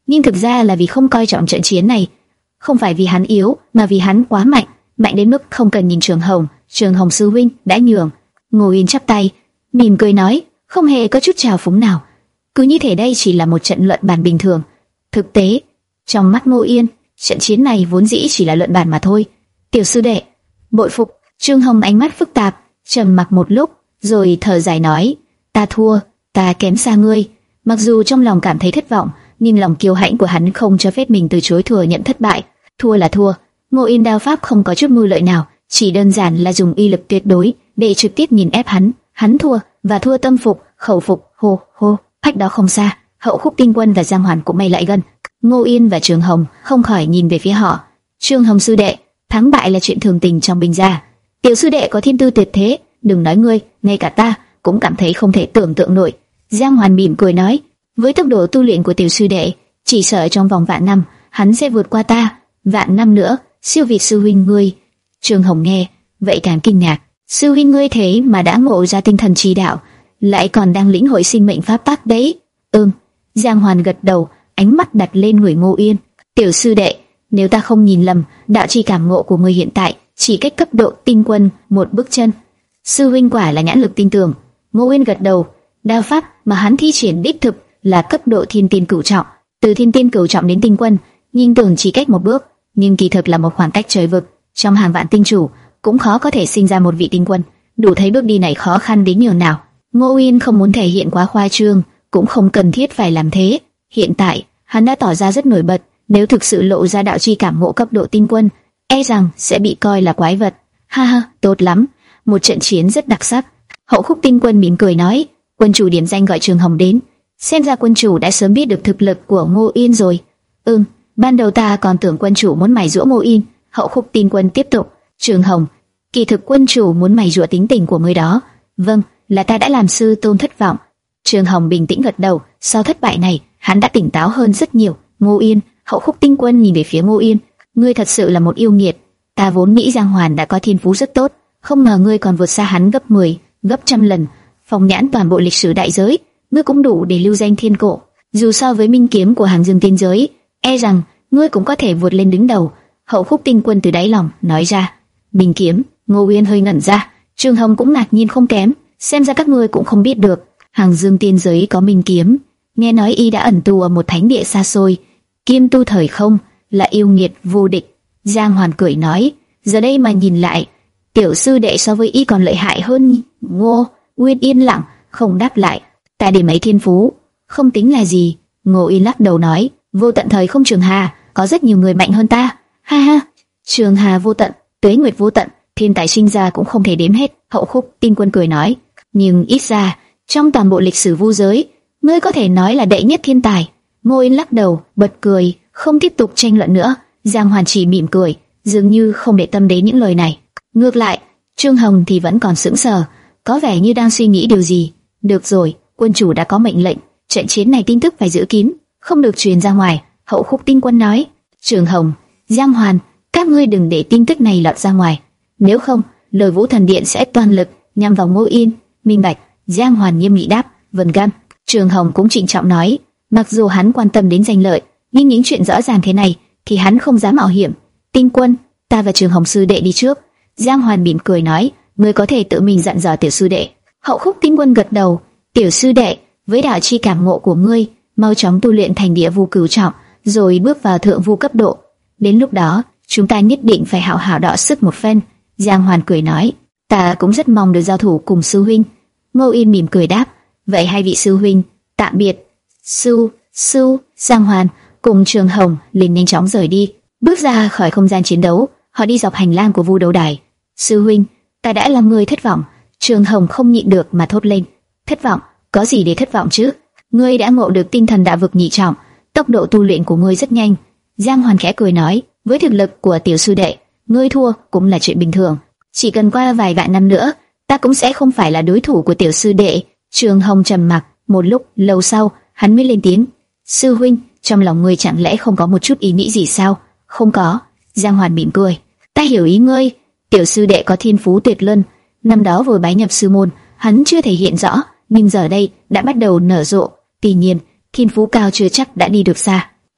nhưng thực ra là vì không coi trọng trận chiến này. Không phải vì hắn yếu, mà vì hắn quá mạnh, mạnh đến mức không cần nhìn Trường Hồng. Trường Hồng sư huynh đã nhường. Ngô Yên chắp tay, mỉm cười nói, không hề có chút trào phúng nào. Cứ như thể đây chỉ là một trận luận bàn bình thường. Thực tế, trong mắt Ngô Yên, trận chiến này vốn dĩ chỉ là luận bàn mà thôi. Tiểu sư đệ, bội phục. Trường Hồng ánh mắt phức tạp, trầm mặc một lúc, rồi thở dài nói, ta thua, ta kém xa ngươi. Mặc dù trong lòng cảm thấy thất vọng, nhưng lòng kiêu hãnh của hắn không cho phép mình từ chối thừa nhận thất bại. Thua là thua. Ngô Yên đao pháp không có chút mưu lợi nào, chỉ đơn giản là dùng uy lực tuyệt đối để trực tiếp nhìn ép hắn. Hắn thua, và thua tâm phục, khẩu phục. Hô hô, cách đó không xa, Hậu Khúc Tinh Quân và Giang Hoàn cũng may lại gần. Ngô Yên và Trường Hồng không khỏi nhìn về phía họ. Trường Hồng sư đệ, thắng bại là chuyện thường tình trong binh gia. Tiểu sư đệ có thiên tư tuyệt thế, đừng nói ngươi, ngay cả ta cũng cảm thấy không thể tưởng tượng nổi. Giang Hoàn mỉm cười nói, với tốc độ tu luyện của tiểu sư đệ, chỉ sợ trong vòng vạn năm hắn sẽ vượt qua ta. Vạn năm nữa, siêu việt sư huynh ngươi. Trường Hồng nghe vậy càng kinh ngạc, sư huynh ngươi thế mà đã ngộ ra tinh thần chi đạo, lại còn đang lĩnh hội sinh mệnh pháp tắc đấy. Ừm. Giang Hoàn gật đầu, ánh mắt đặt lên người Ngô Yên. Tiểu sư đệ, nếu ta không nhìn lầm, đạo chi cảm ngộ của ngươi hiện tại chỉ cách cấp độ tinh quân một bước chân. Sư huynh quả là nhãn lực tinh tường. Ngô Yên gật đầu. Đao pháp mà hắn thi triển đích thực là cấp độ thiên tiên cửu trọng. Từ thiên tiên cửu trọng đến tinh quân, nhìn tưởng chỉ cách một bước, nhưng kỳ thực là một khoảng cách trời vực. Trong hàng vạn tinh chủ cũng khó có thể sinh ra một vị tinh quân, đủ thấy bước đi này khó khăn đến nhường nào. Ngô Yên không muốn thể hiện quá khoa trương, cũng không cần thiết phải làm thế. Hiện tại hắn đã tỏ ra rất nổi bật, nếu thực sự lộ ra đạo chi cảm ngộ cấp độ tinh quân, e rằng sẽ bị coi là quái vật. Ha ha, tốt lắm, một trận chiến rất đặc sắc. Hậu Khúc Tinh Quân mỉm cười nói, quân chủ điểm danh gọi Trường Hồng đến, xem ra quân chủ đã sớm biết được thực lực của Ngô Yên rồi. Ừm, ban đầu ta còn tưởng quân chủ muốn mài giũa Ngô Yên. Hậu Khúc Tinh Quân tiếp tục, Trường Hồng, kỳ thực quân chủ muốn mài giũa tính tình của ngươi đó. Vâng, là ta đã làm sư tôn thất vọng. Trường Hồng bình tĩnh gật đầu, sau thất bại này, hắn đã tỉnh táo hơn rất nhiều. Ngô Yên, Hậu Khúc Tinh Quân nhìn về phía Ngô Yên, ngươi thật sự là một yêu nghiệt. Ta vốn nghĩ Giang Hoàn đã có thiên phú rất tốt, không ngờ ngươi còn vượt xa hắn gấp mười, gấp trăm lần. Phong nhãn toàn bộ lịch sử đại giới, ngươi cũng đủ để lưu danh thiên cổ. Dù so với minh kiếm của hàng dương tiên giới, e rằng ngươi cũng có thể vượt lên đứng đầu. Hậu Khúc Tinh Quân từ đáy lòng nói ra. Minh kiếm? Ngô Yên hơi ngẩn ra. Trường Hồng cũng ngạc nhiên không kém, xem ra các ngươi cũng không biết được, hàng dương tiên giới có minh kiếm. Nghe nói y đã ẩn tu ở một thánh địa xa xôi, kim tu thời không, là yêu nghiệt vô địch. Giang Hoàn cười nói, giờ đây mà nhìn lại, tiểu sư đệ so với y còn lợi hại hơn. Ngô Nguyên yên lặng, không đáp lại. Ta điểm ấy thiên phú không tính là gì. Ngô Yên lắc đầu nói, vô tận thời không trường hà, có rất nhiều người mạnh hơn ta. Ha ha, trường hà vô tận, tuế nguyệt vô tận, thiên tài sinh ra cũng không thể đếm hết. Hậu Khúc Tinh Quân cười nói, nhưng ít ra trong toàn bộ lịch sử vu giới, ngươi có thể nói là đệ nhất thiên tài. Ngô Yên lắc đầu, bật cười, không tiếp tục tranh luận nữa. Giang Hoàn chỉ mỉm cười, dường như không để tâm đến những lời này. Ngược lại, Trương Hồng thì vẫn còn sững sờ, có vẻ như đang suy nghĩ điều gì. Được rồi, quân chủ đã có mệnh lệnh, trận chiến này tin tức phải giữ kín, không được truyền ra ngoài. Hậu Khúc Tinh Quân nói, Trường Hồng, Giang Hoàn, các ngươi đừng để tin tức này lọt ra ngoài, nếu không, Lôi Vũ Thần Điện sẽ toàn lực nhằm vào Ngô Yên. Minh bạch. Giang Hoàn nghiêm nghị đáp, vâng gan. Trường Hồng cũng trịnh trọng nói, mặc dù hắn quan tâm đến danh lợi, nhưng những chuyện rõ ràng thế này thì hắn không dám mạo hiểm. Tinh Quân, ta và Trường Hồng sư đệ đi trước. Giang Hoàn mỉm cười nói, ngươi có thể tự mình dặn dò tiểu sư đệ. Hậu Khúc Tinh Quân gật đầu, tiểu sư đệ, với đạo chi cảm ngộ của ngươi, mau chóng tu luyện thành địa vu cửu trọng, rồi bước vào thượng vu cấp độ. Đến lúc đó, chúng ta nhất định phải hảo hảo đọ sức một phen. Giang Hoàn cười nói, ta cũng rất mong được giao thủ cùng sư huynh. Ngô Yên mỉm cười đáp, vậy hai vị sư huynh, tạm biệt. Sư, sư, Giang Hoàn cùng Trường Hồng liền nhanh chóng rời đi, bước ra khỏi không gian chiến đấu. Họ đi dọc hành lang của vu đấu đài. Sư huynh, ta đã làm người thất vọng. Trường Hồng không nhịn được mà thốt lên. Thất vọng? Có gì để thất vọng chứ? Ngươi đã ngộ được tinh thần đạo vực nhị trọng, tốc độ tu luyện của ngươi rất nhanh. Giang Hoàn khẽ cười nói, với thực lực của tiểu sư đệ, ngươi thua cũng là chuyện bình thường. Chỉ cần qua vài vạn năm nữa, ta cũng sẽ không phải là đối thủ của tiểu sư đệ. Trường Hồng trầm mặc một lúc lâu sau, hắn mới lên tiếng. Sư huynh, trong lòng ngươi chẳng lẽ không có một chút ý nghĩ gì sao? Không có. Giang Hoàn mỉm cười. Ta hiểu ý ngươi. Tiểu sư đệ có thiên phú tuyệt luân. Năm đó vừa bái nhập sư môn, hắn chưa thể hiện rõ, nhưng giờ đây đã bắt đầu nở rộ. Tuy nhiên, thiên phú cao chưa chắc đã đi được xa.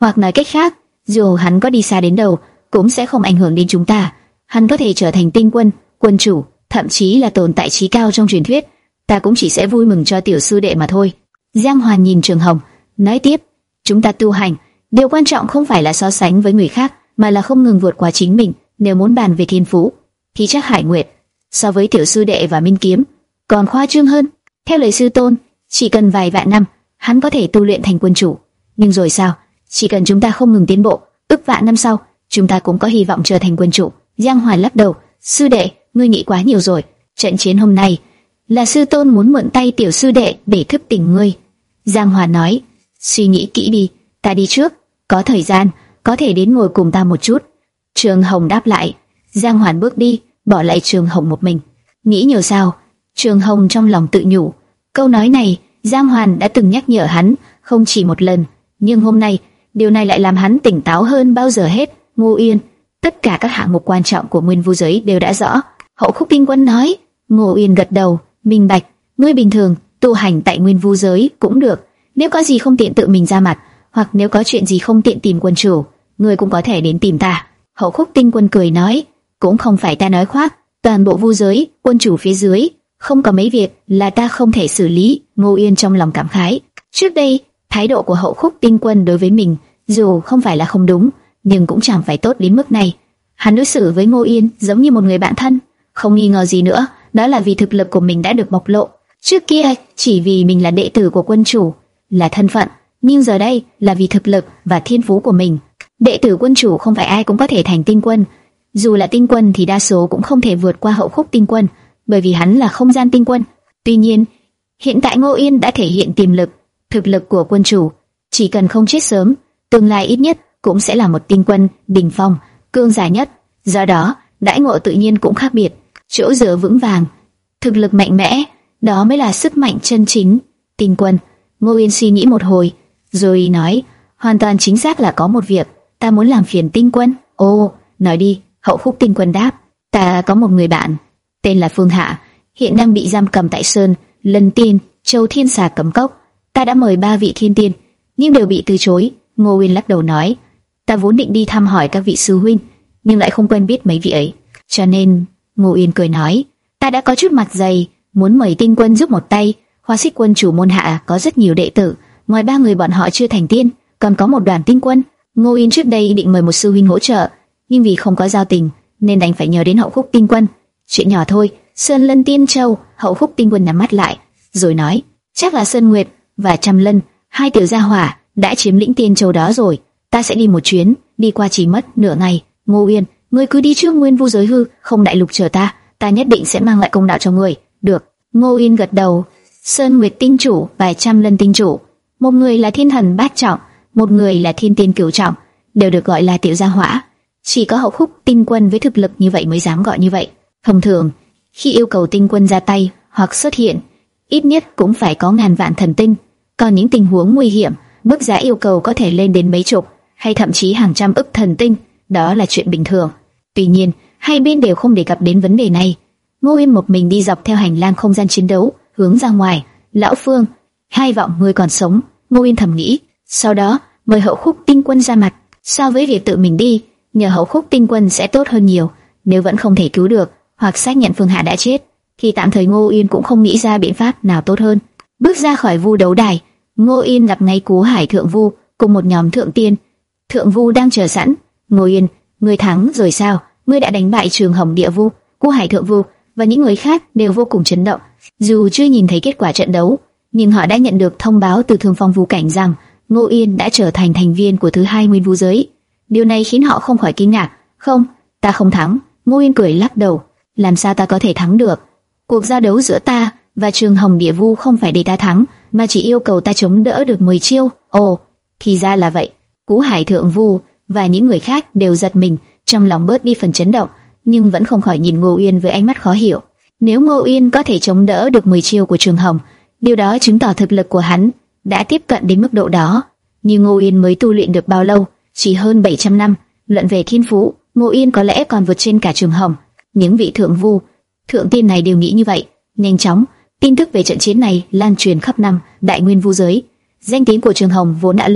Hoặc nói cách khác, dù hắn có đi xa đến đâu, cũng sẽ không ảnh hưởng đến chúng ta. Hắn có thể trở thành tinh quân, quân chủ, thậm chí là tồn tại trí cao trong truyền thuyết. Ta cũng chỉ sẽ vui mừng cho tiểu sư đệ mà thôi. Giang Hoàn nhìn Trường Hồng, nói tiếp, chúng ta tu hành, điều quan trọng không phải là so sánh với người khác, mà là không ngừng vượt qua chính mình. Nếu muốn bàn về thiên phú, thì chắc Hải Nguyệt so với tiểu sư đệ và Minh Kiếm còn khoa trương hơn. Theo lời sư tôn, chỉ cần vài vạn năm, hắn có thể tu luyện thành quân chủ. Nhưng rồi sao? Chỉ cần chúng ta không ngừng tiến bộ, ức vạn năm sau, chúng ta cũng có hy vọng trở thành quân chủ. Giang Hoàn lắc đầu, sư đệ, ngươi nghĩ quá nhiều rồi. Trận chiến hôm nay là sư tôn muốn mượn tay tiểu sư đệ để thức tỉnh ngươi. Giang Hoàn nói, suy nghĩ kỹ đi, ta đi trước, có thời gian, có thể đến ngồi cùng ta một chút. Trường Hồng đáp lại. Giang Hoàn bước đi, bỏ lại Trường Hồng một mình. Nghĩ nhiều sao? Trường Hồng trong lòng tự nhủ. Câu nói này, Giang Hoàn đã từng nhắc nhở hắn không chỉ một lần, nhưng hôm nay, điều này lại làm hắn tỉnh táo hơn bao giờ hết. Ngô Yên, tất cả các hạng mục quan trọng của Nguyên Vu giới đều đã rõ. Hậu Khúc Tinh Quân nói. Ngô Yên gật đầu, minh bạch. Ngươi bình thường tu hành tại Nguyên Vu giới cũng được. Nếu có gì không tiện tự mình ra mặt, hoặc nếu có chuyện gì không tiện tìm quân chủ, ngươi cũng có thể đến tìm ta. Hậu Khúc Tinh Quân cười nói, cũng không phải ta nói khoác, toàn bộ vu giới, quân chủ phía dưới, không có mấy việc là ta không thể xử lý. Ngô Yên trong lòng cảm khái. Trước đây, thái độ của Hậu Khúc Tinh Quân đối với mình, dù không phải là không đúng, nhưng cũng chẳng phải tốt đến mức này. Hắn đối xử với Ngô Yên giống như một người bạn thân, không nghi ngờ gì nữa, đó là vì thực lực của mình đã được bộc lộ. Trước kia, chỉ vì mình là đệ tử của quân chủ, là thân phận, nhưng giờ đây là vì thực lực và thiên phú của mình. Đệ tử quân chủ không phải ai cũng có thể thành tinh quân, dù là tinh quân thì đa số cũng không thể vượt qua Hậu Khúc Tinh Quân, bởi vì hắn là không gian tinh quân. Tuy nhiên, hiện tại Ngô Yên đã thể hiện tiềm lực, thực lực của quân chủ, chỉ cần không chết sớm, tương lai ít nhất cũng sẽ là một tinh quân đỉnh phong, cương giả nhất. Do đó, đãi ngộ tự nhiên cũng khác biệt, chỗ dựa vững vàng, thực lực mạnh mẽ, đó mới là sức mạnh chân chính. Tinh quân. Ngô Yên suy nghĩ một hồi, rồi nói, hoàn toàn chính xác là có một việc, ta muốn làm phiền tinh quân. Ồ, nói đi. Hậu Khúc Tinh Quân đáp, ta có một người bạn, tên là Phương Hạ, hiện đang bị giam cầm tại Sơn, Lân Tiên, Châu Thiên Xà Cấm Cốc. Ta đã mời ba vị thiên tiên, nhưng đều bị từ chối. Ngô Uyên lắc đầu nói, ta vốn định đi thăm hỏi các vị sư huynh, nhưng lại không quen biết mấy vị ấy, cho nên. Ngô Uyên cười nói, ta đã có chút mặt dày, muốn mời tinh quân giúp một tay. Hoa Xích quân chủ môn hạ có rất nhiều đệ tử, ngoài ba người bọn họ chưa thành tiên, còn có một đoàn tinh quân. Ngô Uyên trước đây định mời một sư huynh hỗ trợ, nhưng vì không có giao tình nên đành phải nhờ đến Hậu Khúc Tinh Quân. Chuyện nhỏ thôi. Sơn Lân Tiên Châu. Hậu Khúc Tinh Quân nhắm mắt lại, rồi nói, chắc là Sơn Nguyệt và Trăm Lân, hai tiểu gia hỏa đã chiếm lĩnh Tiên Châu đó rồi. Ta sẽ đi một chuyến, đi qua chỉ mất nửa ngày. Ngô Uyên, ngươi cứ đi trước Nguyên Vu giới hư không đại lục chờ ta, ta nhất định sẽ mang lại công đạo cho ngươi. Được. Ngô Uyên gật đầu. Sơn Nguyệt Tinh Chủ và Trăm Lân Tinh Chủ, một người là thiên thần bát trọng, một người là thiên tiên cửu trọng, đều được gọi là tiểu gia hỏa. Chỉ có Hậu Khúc Tinh Quân với thực lực như vậy mới dám gọi như vậy. Thông thường, khi yêu cầu tinh quân ra tay hoặc xuất hiện, ít nhất cũng phải có ngàn vạn thần tinh. Còn những tình huống nguy hiểm, mức giá yêu cầu có thể lên đến mấy chục hay thậm chí hàng trăm ức thần tinh, đó là chuyện bình thường. Tuy nhiên, hai bên đều không đề cập đến vấn đề này. Ngô Yên một mình đi dọc theo hành lang không gian chiến đấu, hướng ra ngoài. Lão Phương, hai vọng ngươi còn sống. Ngô Yên thầm nghĩ. Sau đó mời Hậu Khúc Tinh Quân ra mặt. So với việc tự mình đi, nhờ Hậu Khúc Tinh Quân sẽ tốt hơn nhiều. Nếu vẫn không thể cứu được, hoặc xác nhận Phương Hạ đã chết, thì tạm thời Ngô Yên cũng không nghĩ ra biện pháp nào tốt hơn. Bước ra khỏi vu đấu đài, Ngô Yên gặp ngay Cú Hải Thượng Vu cùng một nhóm thượng tiên. Thượng Vu đang chờ sẵn. Ngô Yên, ngươi thắng rồi sao? Ngươi đã đánh bại Trường Hồng Địa Vu. Cú Hải Thượng Vu và những người khác đều vô cùng chấn động. Dù chưa nhìn thấy kết quả trận đấu, nhưng họ đã nhận được thông báo từ Thương Phong Vu Cảnh rằng Ngô Yên đã trở thành thành viên của thứ hai Nguyên Vu giới. Điều này khiến họ không khỏi kinh ngạc. Không, ta không thắng. Ngô Yên cười lắc đầu. Làm sao ta có thể thắng được? Cuộc giao đấu giữa ta và Trường Hồng Địa Vu không phải để ta thắng, mà chỉ yêu cầu ta chống đỡ được mười chiêu. Ồ, thì ra là vậy. Cú Hải Thượng Vu và những người khác đều giật mình, trong lòng bớt đi phần chấn động, nhưng vẫn không khỏi nhìn Ngô Yên với ánh mắt khó hiểu. Nếu Ngô Yên có thể chống đỡ được mười chiêu của Trường Hồng, điều đó chứng tỏ thực lực của hắn đã tiếp cận đến mức độ đó. Nhưng Ngô Yên mới tu luyện được bao lâu? Chỉ hơn bảy trăm năm. Luận về thiên phú, Ngô Yên có lẽ còn vượt trên cả Trường Hồng. Những vị thượng vu, thượng tiên này đều nghĩ như vậy. Nhanh chóng, tin tức về trận chiến này lan truyền khắp năm Đại Nguyên Vu giới. Danh tiếng của Trường Hồng vốn đã lớn,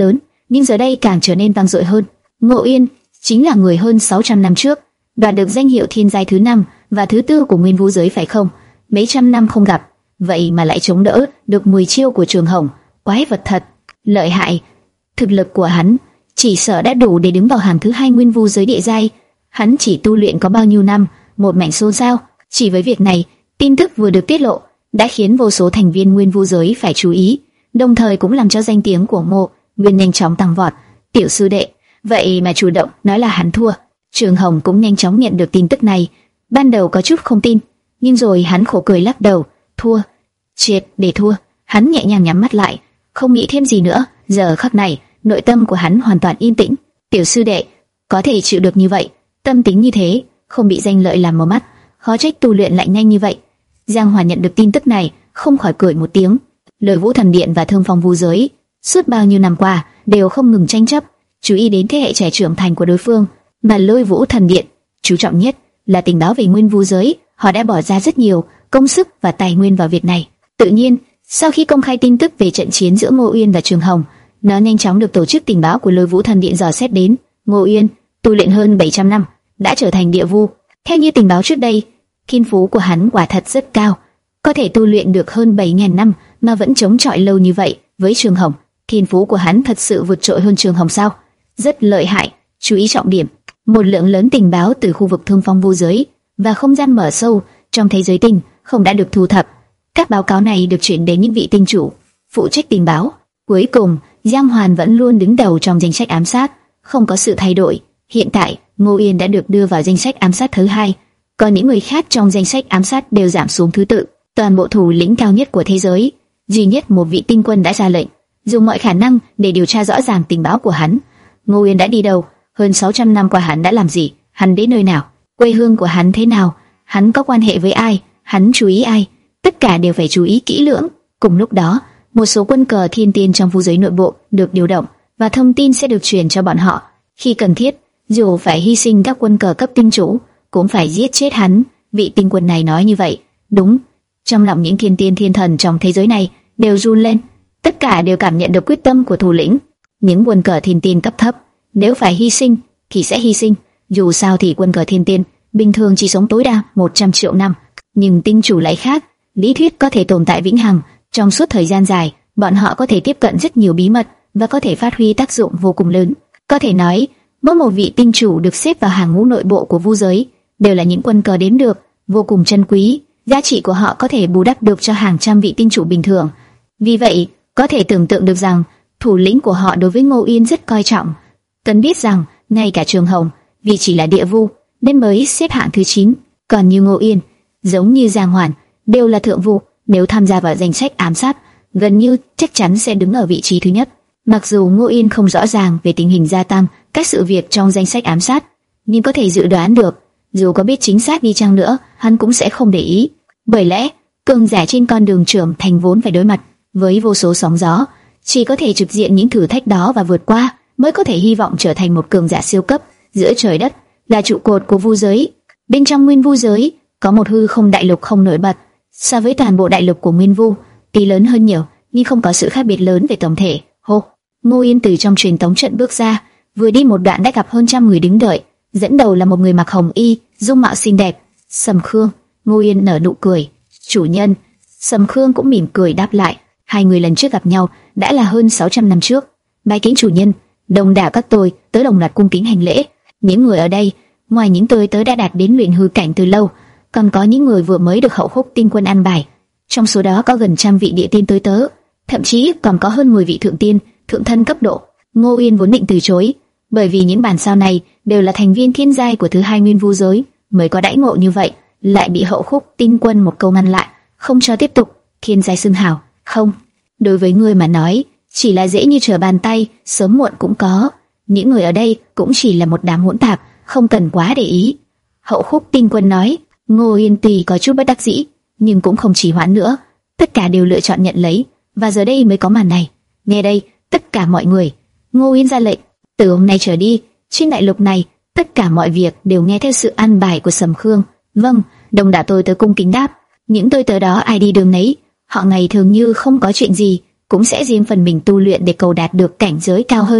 nhưng giờ đây càng trở nên vang dội hơn. Ngô Uyên chính là người hơn sáu trăm năm trước đoạt được danh hiệu thiên giai thứ năm và thứ tư của Nguyên Vũ giới phải không? Mấy trăm năm không gặp, vậy mà lại chống đỡ được mười chiêu của Trường Hồng, quái vật thật, lợi hại. Thực lực của hắn chỉ sợ đã đủ để đứng vào hàng thứ hai Nguyên Vũ giới địa giai. Hắn chỉ tu luyện có bao nhiêu năm, một mảnh xôn xao. Chỉ với việc này, tin tức vừa được tiết lộ đã khiến vô số thành viên Nguyên Vũ giới phải chú ý, đồng thời cũng làm cho danh tiếng của Ngô Uyên nhanh chóng tăng vọt. Tiểu sư đệ, vậy mà chủ động nói là hắn thua. Trường Hồng cũng nhanh chóng nhận được tin tức này, ban đầu có chút không tin, nhưng rồi hắn khổ cười lắc đầu, thua, triệt để thua. Hắn nhẹ nhàng nhắm mắt lại, không nghĩ thêm gì nữa. Giờ khắc này, nội tâm của hắn hoàn toàn yên tĩnh. Tiểu sư đệ có thể chịu được như vậy, tâm tính như thế, không bị danh lợi làm mờ mắt, khó trách tu luyện lại nhanh như vậy. Giang Hoàn nhận được tin tức này, không khỏi cười một tiếng. Lời Vũ Thần Điện và Thương Phong Vũ giới suốt bao nhiêu năm qua đều không ngừng tranh chấp, chú ý đến thế hệ trẻ trưởng thành của đối phương, mà Lôi Vũ Thần Điện chú trọng nhất là tình báo về Nguyên Vũ giới. Họ đã bỏ ra rất nhiều công sức và tài nguyên vào việc này. Tự nhiên, sau khi công khai tin tức về trận chiến giữa Ngô Uyên và Trường Hồng, nó nhanh chóng được tổ chức tình báo của Lôi Vũ Thần Điện dò xét đến. Ngô Uyên tu luyện hơn bảy trăm năm, đã trở thành địa vu. Theo như tình báo trước đây, thiên phú của hắn quả thật rất cao, có thể tu luyện được hơn bảy nghìn năm mà vẫn chống chọi lâu như vậy. Với Trường Hồng, thiên phú của hắn thật sự vượt trội hơn Trường Hồng sao? Rất lợi hại. Chú ý trọng điểm: một lượng lớn tình báo từ khu vực Thương Phong Vũ giới và không gian mở sâu trong thế giới tinh không đã được thu thập. Các báo cáo này được chuyển đến những vị tinh chủ phụ trách tình báo. Cuối cùng, Giang Hoàn vẫn luôn đứng đầu trong danh sách ám sát, không có sự thay đổi. Hiện tại, Ngô Uyên đã được đưa vào danh sách ám sát thứ hai, còn những người khác trong danh sách ám sát đều giảm xuống thứ tự. Toàn bộ thủ lĩnh cao nhất của thế giới, duy nhất một vị tinh quân đã ra lệnh, dùng mọi khả năng để điều tra rõ ràng tình báo của hắn. Ngô Uyên đã đi đâu? Hơn sáu trăm năm qua hắn đã làm gì? Hắn đến nơi nào? Quê hương của hắn thế nào? Hắn có quan hệ với ai? Hắn chú ý ai? Tất cả đều phải chú ý kỹ lưỡng. Cùng lúc đó, một số quân cờ thiên tiên trong vũ giới nội bộ được điều động và thông tin sẽ được truyền cho bọn họ. Khi cần thiết, dù phải hy sinh các quân cờ cấp tinh chủ, cũng phải giết chết hắn. Vị tinh quân này nói như vậy, đúng. Trong lòng những thiên tiên thiên thần trong thế giới này đều run lên, tất cả đều cảm nhận được quyết tâm của thủ lĩnh. Những quân cờ thiên tiên cấp thấp, nếu phải hy sinh thì sẽ hy sinh. Dù sao thì quân cờ thiên tiên bình thường chỉ sống tối đa một trăm triệu năm, nhưng tinh chủ lại khác, lý thuyết có thể tồn tại vĩnh hằng trong suốt thời gian dài. Bọn họ có thể tiếp cận rất nhiều bí mật và có thể phát huy tác dụng vô cùng lớn. Có thể nói, mỗi một vị tinh chủ được xếp vào hàng ngũ nội bộ của vu giới đều là những quân cờ đếm được, vô cùng chân quý. Giá trị của họ có thể bù đắp được cho hàng trăm vị tinh chủ bình thường. Vì vậy, có thể tưởng tượng được rằng thủ lĩnh của họ đối với Ngô Uyên rất coi trọng. Cần biết rằng, ngay cả Trường Hồng, vì chỉ là địa vu nên mới xếp hạng thứ chín, còn như Ngô Uyên, giống như Giang Hoàn, đều là thượng vu, nếu tham gia vào danh sách ám sát, gần như chắc chắn sẽ đứng ở vị trí thứ nhất. Mặc dù Ngô Uyên không rõ ràng về tình hình gia tăng các sự việc trong danh sách ám sát, nhưng có thể dự đoán được, dù có biết chính xác đi chăng nữa, hắn cũng sẽ không để ý. Bởi lẽ, cường giả trên con đường trưởng thành vốn phải đối mặt với vô số sóng gió, chỉ có thể trực diện những thử thách đó và vượt qua, mới có thể hy vọng trở thành một cường giả siêu cấp. Giữa trời đất là trụ cột của vu giới, bên trong Nguyên Vu giới có một hư không đại lục không nổi bật, so với toàn bộ đại lục của Nguyên Vu, tuy lớn hơn nhiều, nhưng không có sự khác biệt lớn về tổng thể. Hô, Ngô Yên từ trong truyền tống trận bước ra, vừa đi một đoạn đã gặp hơn trăm người đứng đợi, dẫn đầu là một người mặc hồng y, dung mạo xinh đẹp, Sầm Khương. Ngô Yên nở nụ cười, chủ nhân. Sầm Khương cũng mỉm cười đáp lại. Hai người lần trước gặp nhau đã là hơn sáu trăm năm trước. Bái kính chủ nhân. Đông đảo các tôi tới đồng loạt cung kính hành lễ. Những người ở đây, ngoài những tôi tớ đã đạt đến luyện hư cảnh từ lâu, còn có những người vừa mới được hậu khúc tinh quân an bài. Trong số đó có gần trăm vị địa tiên tới tớ, thậm chí còn có hơn mười vị thượng tiên, thượng thân cấp độ. Ngô Yên vốn định từ chối, bởi vì những bản sao này đều là thành viên thiên giai của thứ hai Nguyên Vu giới, mới có đãi ngộ như vậy, lại bị hậu khúc tinh quân một câu ngăn lại, không cho tiếp tục. Thiên giai xưng hào, không, đối với ngươi mà nói, chỉ là dễ như trở bàn tay, sớm muộn cũng có. Những người ở đây cũng chỉ là một đám hỗn tạp, không cần quá để ý. Hậu khúc tinh quân nói. Ngô Yên tùy có chút bất đắc dĩ, nhưng cũng không trì hoãn nữa, tất cả đều lựa chọn nhận lấy, và giờ đây mới có màn này. Nghe đây, tất cả mọi người. Ngô Yên ra lệnh, từ hôm nay trở đi, trên đại lục này, tất cả mọi việc đều nghe theo sự an bài của Sầm Khương. Vâng, đông đảo tôi tớ cung kính đáp. Những tôi tớ đó ai đi đường nấy, họ ngày thường như không có chuyện gì, cũng sẽ riêng phần mình tu luyện để cầu đạt được cảnh giới cao hơn.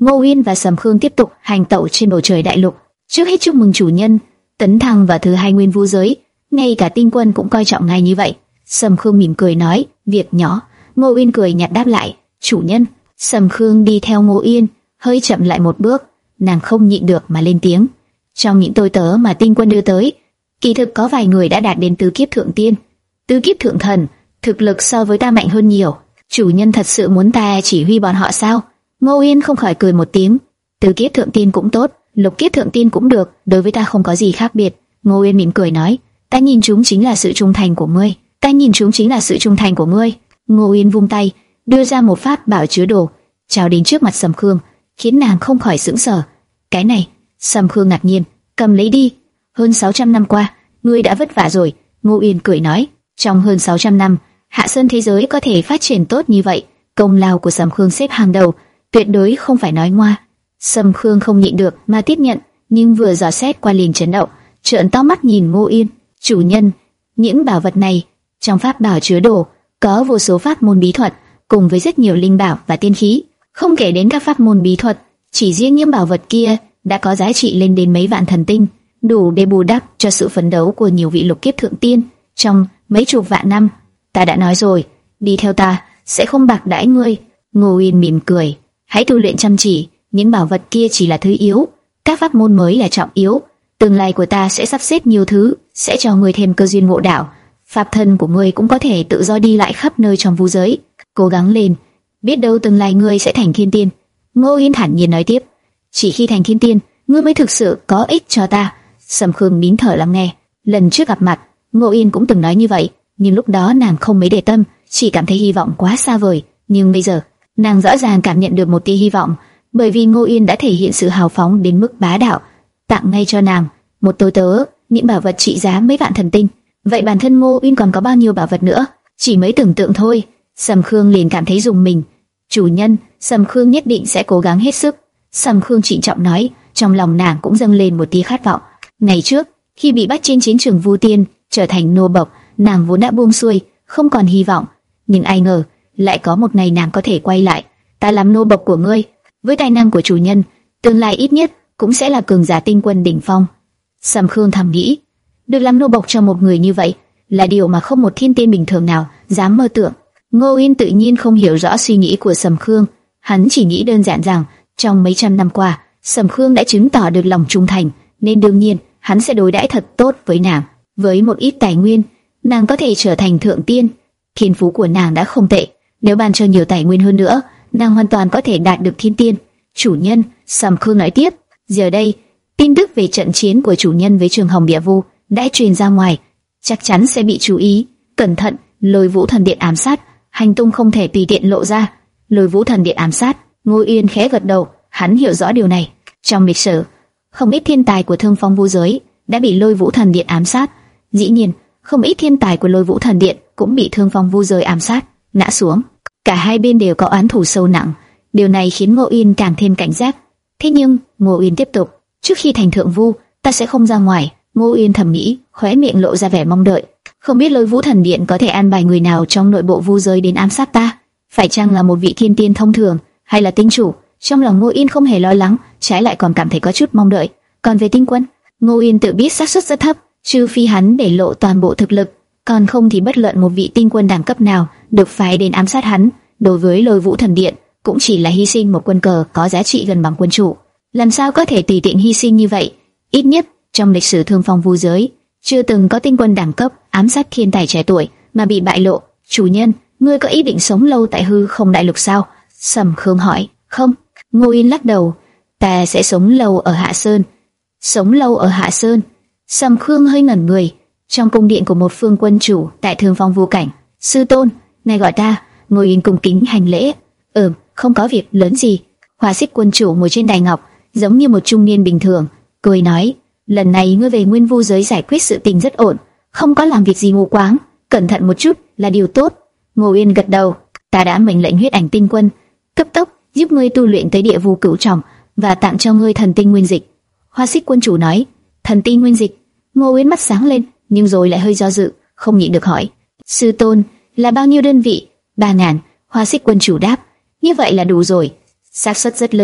Ngô Uyên và Sầm Khương tiếp tục hành tẩu trên bầu trời đại lục. Trước hết chúc mừng chủ nhân tấn thăng vào thứ hai nguyên vũ giới, ngay cả tinh quân cũng coi trọng ngài như vậy. Sầm Khương mỉm cười nói, việc nhỏ. Ngô Uyên cười nhạt đáp lại, chủ nhân. Sầm Khương đi theo Ngô Uyên, hơi chậm lại một bước, nàng không nhịn được mà lên tiếng. Trong những tôi tớ mà tinh quân đưa tới, kỳ thực có vài người đã đạt đến tứ kiếp thượng tiên, tứ kiếp thượng thần, thực lực so với ta mạnh hơn nhiều. Chủ nhân thật sự muốn ta chỉ huy bọn họ sao? Ngô Uyên không khỏi cười một tiếng. Tứ kiếp thượng tiên cũng tốt, lục kiếp thượng tiên cũng được, đối với ta không có gì khác biệt. Ngô Uyên mỉm cười nói, ta nhìn chúng chính là sự trung thành của ngươi. Ta nhìn chúng chính là sự trung thành của ngươi. Ngô Uyên vung tay, đưa ra một pháp bảo chứa đồ, chào đến trước mặt Sầm Khương, khiến nàng không khỏi sững sờ. Cái này? Sầm Khương ngạc nhiên, cầm lấy đi. Hơn sáu trăm năm qua, ngươi đã vất vả rồi. Ngô Uyên cười nói, trong hơn sáu trăm năm, Hạ Sơn thế giới có thể phát triển tốt như vậy, công lao của Sầm Khương xếp hàng đầu, tuyệt đối không phải nói ngoa. Sầm Khương không nhịn được mà tiếp nhận, nhưng vừa dò xét qua liền chấn động, trợn to mắt nhìn Ngô Uyên. Chủ nhân, những bảo vật này trong pháp bảo chứa đồ có vô số pháp môn bí thuật, cùng với rất nhiều linh bảo và tiên khí, không kể đến các pháp môn bí thuật, chỉ riêng những bảo vật kia đã có giá trị lên đến mấy vạn thần tinh, đủ để bù đắp cho sự phấn đấu của nhiều vị lục kiếp thượng tiên trong mấy chục vạn năm. Ta đã nói rồi, đi theo ta sẽ không bạc đãi ngươi. Ngô Uyên mỉm cười, hãy tu luyện chăm chỉ, những bảo vật kia chỉ là thứ yếu, các pháp môn mới là trọng yếu. Tương lai của ta sẽ sắp xếp nhiều thứ, sẽ cho ngươi thêm cơ duyên ngộ đạo. Pháp thân của ngươi cũng có thể tự do đi lại khắp nơi trong vũ giới. Cố gắng lên, biết đâu tương lai ngươi sẽ thành thiên tiên. Ngô Uyên thản nhiên nói tiếp, chỉ khi thành thiên tiên, ngươi mới thực sự có ích cho ta. Sầm Khương nín thở lắng nghe. Lần trước gặp mặt, Ngô Uyên cũng từng nói như vậy, nhưng lúc đó nàng không mấy để tâm, chỉ cảm thấy hy vọng quá xa vời. Nhưng bây giờ, nàng rõ ràng cảm nhận được một tia hy vọng, bởi vì Ngô Uyên đã thể hiện sự hào phóng đến mức bá đạo, tặng ngay cho nàng một tôi tớ, những bảo vật trị giá mấy vạn thần tinh. Vậy bản thân Ngô Uyên còn có bao nhiêu bảo vật nữa? Chỉ mấy tưởng tượng thôi. Sầm Khương liền cảm thấy rùng mình. Chủ nhân, Sầm Khương nhất định sẽ cố gắng hết sức. Sầm Khương trịnh trọng nói, trong lòng nàng cũng dâng lên một tia khát vọng. Ngày trước, khi bị bắt trên chiến trường Vu Tiên, trở thành nô bộc, nàng vốn đã buông xuôi, không còn hy vọng. Nhưng ai ngờ, lại có một ngày nàng có thể quay lại. Ta làm nô bộc của ngươi, với tài năng của chủ nhân, tương lai ít nhất cũng sẽ là cường giả tinh quân đỉnh phong. Sầm Khương thầm nghĩ, được làm nô bộc cho một người như vậy là điều mà không một thiên tiên bình thường nào dám mơ tưởng. Ngô Uyên tự nhiên không hiểu rõ suy nghĩ của Sầm Khương, hắn chỉ nghĩ đơn giản rằng trong mấy trăm năm qua, Sầm Khương đã chứng tỏ được lòng trung thành, nên đương nhiên hắn sẽ đối đãi thật tốt với nàng. Với một ít tài nguyên, nàng có thể trở thành thượng tiên. Thiên phú của nàng đã không tệ, nếu ban cho nhiều tài nguyên hơn nữa, nàng hoàn toàn có thể đạt được thiên tiên. Chủ nhân, Sầm Khương nói tiếp, giờ đây tin tức về trận chiến của chủ nhân với Trường Hồng Địa Vu đã truyền ra ngoài, chắc chắn sẽ bị chú ý. Cẩn thận, Lôi Vũ Thần Điện ám sát, hành tung không thể tùy tiện lộ ra. Lôi Vũ Thần Điện ám sát. Ngô Uyên khẽ gật đầu, hắn hiểu rõ điều này. Trong lịch sử, không ít thiên tài của Thương Phong Vu giới đã bị Lôi Vũ Thần Điện ám sát. Dĩ nhiên, không ít thiên tài của Lôi Vũ Thần Điện cũng bị Thương Phong Vu giới ám sát, ngã xuống. Cả hai bên đều có oán thù sâu nặng. Điều này khiến Ngô Uyên càng thêm cảnh giác. Thế nhưng, Ngô Uyên tiếp tục, trước khi thành thượng vu, ta sẽ không ra ngoài. Ngô Uyên thầm nghĩ, khóe miệng lộ ra vẻ mong đợi. Không biết Lôi Vũ Thần Điện có thể an bài người nào trong nội bộ vu giới đến ám sát ta? Phải chăng là một vị thiên tiên thông thường, hay là tinh chủ? Trong lòng Ngô Uyên không hề lo lắng, trái lại còn cảm thấy có chút mong đợi. Còn về tinh quân, Ngô Uyên tự biết xác suất rất thấp, trừ phi hắn để lộ toàn bộ thực lực, còn không thì bất luận một vị tinh quân đẳng cấp nào được phái đến ám sát hắn. Đối với Lôi Vũ Thần Điện, cũng chỉ là hy sinh một quân cờ có giá trị gần bằng quân chủ. Làm sao có thể tùy tiện hy sinh như vậy? Ít nhất trong lịch sử Thương Phong Vu giới, chưa từng có tinh quân đẳng cấp ám sát thiên tài trẻ tuổi mà bị bại lộ. Chủ nhân, ngươi có ý định sống lâu tại hư không đại lục sao? Sầm Khương hỏi. Không. Ngô Uyên lắc đầu. Ta sẽ sống lâu ở Hạ Sơn. Sống lâu ở Hạ Sơn. Sầm Khương hơi ngẩn người. Trong cung điện của một phương quân chủ tại Thương Phong Vu cảnh. Sư tôn, ngài gọi ta. Ngô Uyên cung kính hành lễ. Ừm, không có việc lớn gì. Hoa Xích quân chủ ngồi trên đài ngọc, giống như một trung niên bình thường, cười nói: lần này ngươi về Nguyên Vu giới giải quyết sự tình rất ổn, không có làm việc gì mù quáng, cẩn thận một chút là điều tốt. Ngô Uyên gật đầu. Ta đã mệnh lệnh huyết ảnh tinh quân cấp tốc giúp ngươi tu luyện tới địa vu cửu trọng và tặng cho ngươi thần tinh nguyên dịch. Hoa Xích quân chủ nói: thần tinh nguyên dịch. Ngô Uyên mắt sáng lên, nhưng rồi lại hơi do dự, không nhịn được hỏi: sư tôn, là bao nhiêu đơn vị? Ba ngàn. Hoa Xích quân chủ đáp: như vậy là đủ rồi. Xác suất rất lớn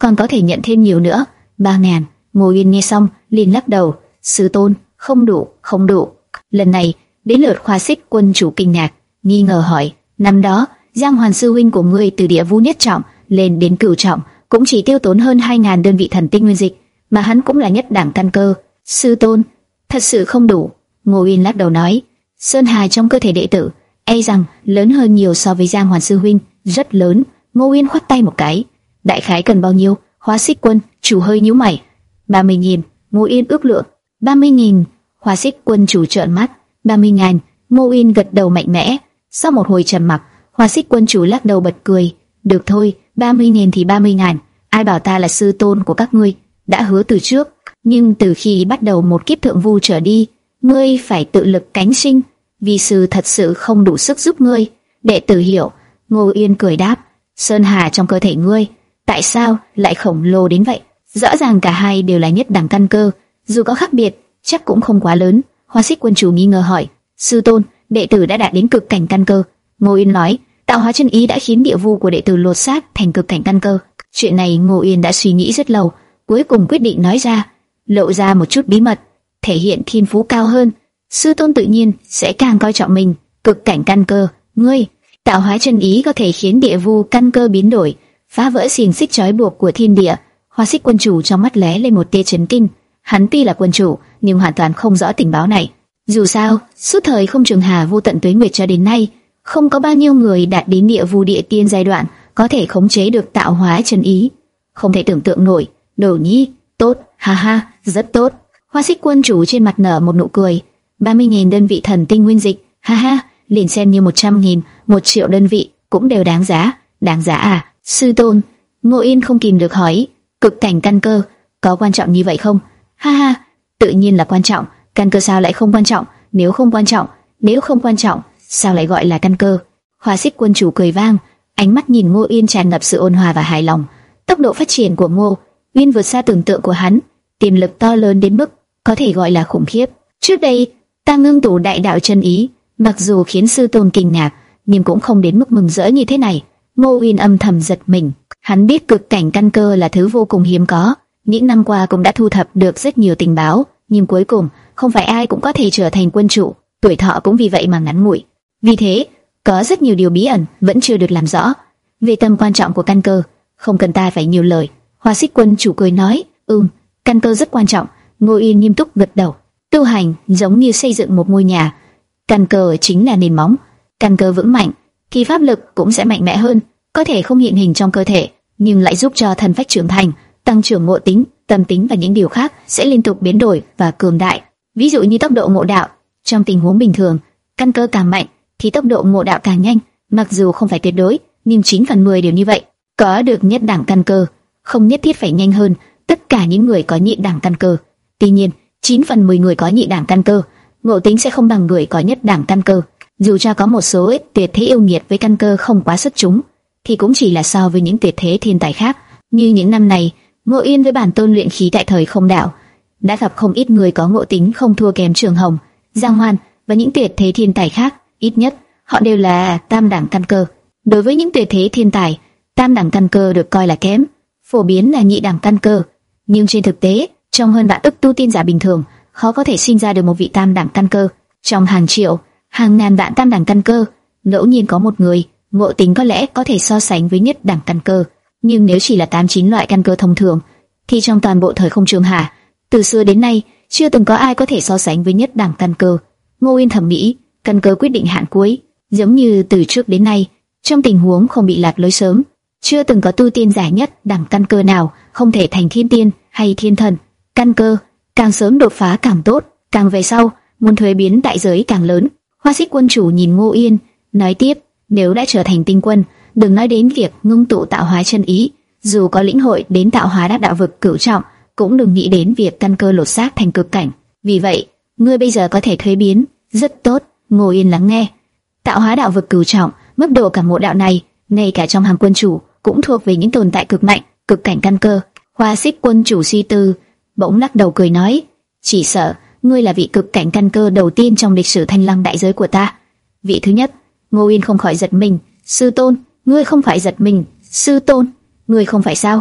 còn có thể nhận thêm nhiều nữa. Ba ngàn. Ngô Uyên nghe xong liền lắc đầu. Sư tôn, không đủ, không đủ. Lần này đến lượt Khoa Xích quân chủ kinh ngạc, nghi ngờ hỏi: năm đó Giang Hoàn sư huynh của ngươi từ địa vu nhất trọng lên đến cửu trọng cũng chỉ tiêu tốn hơn hai ngàn đơn vị thần tinh nguyên dịch, mà hắn cũng là nhất đẳng căn cơ. Sư tôn, thật sự không đủ. Ngô Uyên lắc đầu nói: sơn hà trong cơ thể đệ tử e rằng lớn hơn nhiều so với Giang Hoàn sư huynh, rất lớn. Ngô Uyên khoát tay một cái: đại khái cần bao nhiêu? Khoa Xích quân chủ hơi nhíu mày. Ba mươi nghìn. Ngô Uyên ước lượng. Ba mươi nghìn. Khoa Xích quân chủ trợn mắt. Ba mươi ngàn. Ngô Uyên gật đầu mạnh mẽ. Sau một hồi trầm mặc, Khoa Xích quân chủ lắc đầu bật cười: được thôi, ba mươi nghìn thì ba mươi ngàn. Ai bảo ta là sư tôn của các ngươi, đã hứa từ trước. Nhưng từ khi bắt đầu một kiếp thượng vu trở đi, ngươi phải tự lực cánh sinh. Vi sư thật sự không đủ sức giúp ngươi. Đệ tử hiểu. Ngô Uyên cười đáp: sơn hà trong cơ thể ngươi, tại sao lại khổng lồ đến vậy? Rõ ràng cả hai đều là nhất đẳng căn cơ, dù có khác biệt, chắc cũng không quá lớn. Hoa Xích quân chủ nghi ngờ hỏi: sư tôn, đệ tử đã đạt đến cực cảnh căn cơ. Ngô Uyên nói: tạo hóa chân ý đã khiến địa vu của đệ tử lột xác thành cực cảnh căn cơ. Chuyện này Ngô Uyên đã suy nghĩ rất lâu, cuối cùng quyết định nói ra, lộ ra một chút bí mật, thể hiện thiên phú cao hơn. Sư tôn tự nhiên sẽ càng coi trọng mình. Cực cảnh căn cơ, ngươi, tạo hóa chân ý có thể khiến địa vu căn cơ biến đổi, phá vỡ xiềng xích trói buộc của thiên địa. Hoa Xích quân chủ trong mắt lóe lên một tia chấn kinh. Hắn tuy là quân chủ, nhưng hoàn toàn không rõ tình báo này. Dù sao, suốt thời không trường hà vô tận tuế nguyệt cho đến nay, không có bao nhiêu người đạt đến địa vu địa tiên giai đoạn có thể khống chế được tạo hóa chân ý. Không thể tưởng tượng nổi. Đồ nhi, tốt, ha ha, rất tốt. Hoa Xích quân chủ trên mặt nở một nụ cười. Ba mươi nghìn đơn vị thần tinh nguyên dịch, ha ha, liền xem như một trăm nghìn, một triệu đơn vị cũng đều đáng giá. Đáng giá à? Sư tôn. Ngô Yên không kìm được hỏi: cực cảnh căn cơ có quan trọng như vậy không? Ha ha, tự nhiên là quan trọng. Căn cơ sao lại không quan trọng? Nếu không quan trọng, nếu không quan trọng, sao lại gọi là căn cơ? Hoa Xích quân chủ cười vang, ánh mắt nhìn Ngô Yên tràn ngập sự ôn hòa và hài lòng. Tốc độ phát triển của Ngô Uyên vượt xa tưởng tượng của hắn, tiềm lực to lớn đến mức có thể gọi là khủng khiếp. Trước đây, ta ngưng tụ đại đạo chân ý, mặc dù khiến sư tôn kinh ngạc, nhưng cũng không đến mức mừng rỡ như thế này. Ngô Uyên âm thầm giật mình, hắn biết cực cảnh căn cơ là thứ vô cùng hiếm có, những năm qua cũng đã thu thập được rất nhiều tình báo, nhưng cuối cùng không phải ai cũng có thể trở thành quân chủ, tuổi thọ cũng vì vậy mà ngắn ngủi. Vì thế, có rất nhiều điều bí ẩn vẫn chưa được làm rõ. Về tầm quan trọng của căn cơ, không cần ta phải nhiều lời. Hoa Xích quân chủ cười nói: ừm, căn cơ rất quan trọng. Ngô Uyên nghiêm túc gật đầu. Tu hành giống như xây dựng một ngôi nhà, căn cơ chính là nền móng. Căn cơ vững mạnh, thì pháp lực cũng sẽ mạnh mẽ hơn, có thể không hiện hình trong cơ thể, nhưng lại giúp cho thần phách trưởng thành, tăng trưởng ngộ tính, tâm tính và những điều khác sẽ liên tục biến đổi và cường đại. Ví dụ như tốc độ ngộ đạo, trong tình huống bình thường, căn cơ càng mạnh thì tốc độ ngộ đạo càng nhanh, mặc dù không phải tuyệt đối, nhưng chín phần mười đều như vậy. Có được nhất đẳng căn cơ, không nhất thiết phải nhanh hơn tất cả những người có nhị đẳng căn cơ. Tuy nhiên, chín phần mười người có nhị đẳng căn cơ, ngộ tính sẽ không bằng người có nhất đẳng căn cơ. Dù cho có một số ít tuyệt thế yêu nghiệt với căn cơ không quá xuất chúng, thì cũng chỉ là so với những tuyệt thế thiên tài khác. Như những năm này, Ngô Yên với bản tôn luyện khí tại thời không đạo đã gặp không ít người có ngộ tính không thua kém Trường Hồng, Giang Hoan và những tuyệt thế thiên tài khác. Ít nhất họ đều là tam đẳng căn cơ. Đối với những tuyệt thế thiên tài, tam đẳng căn cơ được coi là kém, phổ biến là nhị đẳng căn cơ. Nhưng trên thực tế, trong hơn vạn ức tu tiên giả bình thường, khó có thể sinh ra được một vị tam đẳng căn cơ. Trong hàng triệu, hàng ngàn vạn tam đẳng căn cơ, ngẫu nhiên có một người ngộ tính có lẽ có thể so sánh với nhất đẳng căn cơ. Nhưng nếu chỉ là tám chín loại căn cơ thông thường, thì trong toàn bộ thời không trường hà, từ xưa đến nay chưa từng có ai có thể so sánh với nhất đẳng căn cơ. Ngô Uyên thẩm mỹ, căn cơ quyết định hạn cuối, giống như từ trước đến nay, trong tình huống không bị lạc lối sớm, chưa từng có tu tiên giả nhất đẳng căn cơ nào không thể thành thiên tiên hay thiên thần. Căn cơ càng sớm đột phá càng tốt, càng về sau muốn thuế biến đại giới càng lớn. Hoa Xích quân chủ nhìn Ngô Uyên, nói tiếp: nếu đã trở thành tinh quân, đừng nói đến việc ngưng tụ tạo hóa chân ý, dù có lĩnh hội đến tạo hóa đắc đạo vực cửu trọng, cũng đừng nghĩ đến việc căn cơ lột xác thành cực cảnh. Vì vậy, ngươi bây giờ có thể thuế biến, rất tốt. Ngô Yên lắng nghe. Tạo hóa đạo vực cửu trọng, mức độ cảm ngộ đạo này, ngay cả trong hàng quân chủ cũng thuộc về những tồn tại cực mạnh, cực cảnh căn cơ. Hoa Xích quân chủ suy tư, bỗng lắc đầu cười nói: chỉ sợ ngươi là vị cực cảnh căn cơ đầu tiên trong lịch sử thanh lăng đại giới của ta. Vị thứ nhất. Ngô Uyên không khỏi giật mình. Sư tôn, ngươi không phải giật mình. Sư tôn, ngươi không phải sao?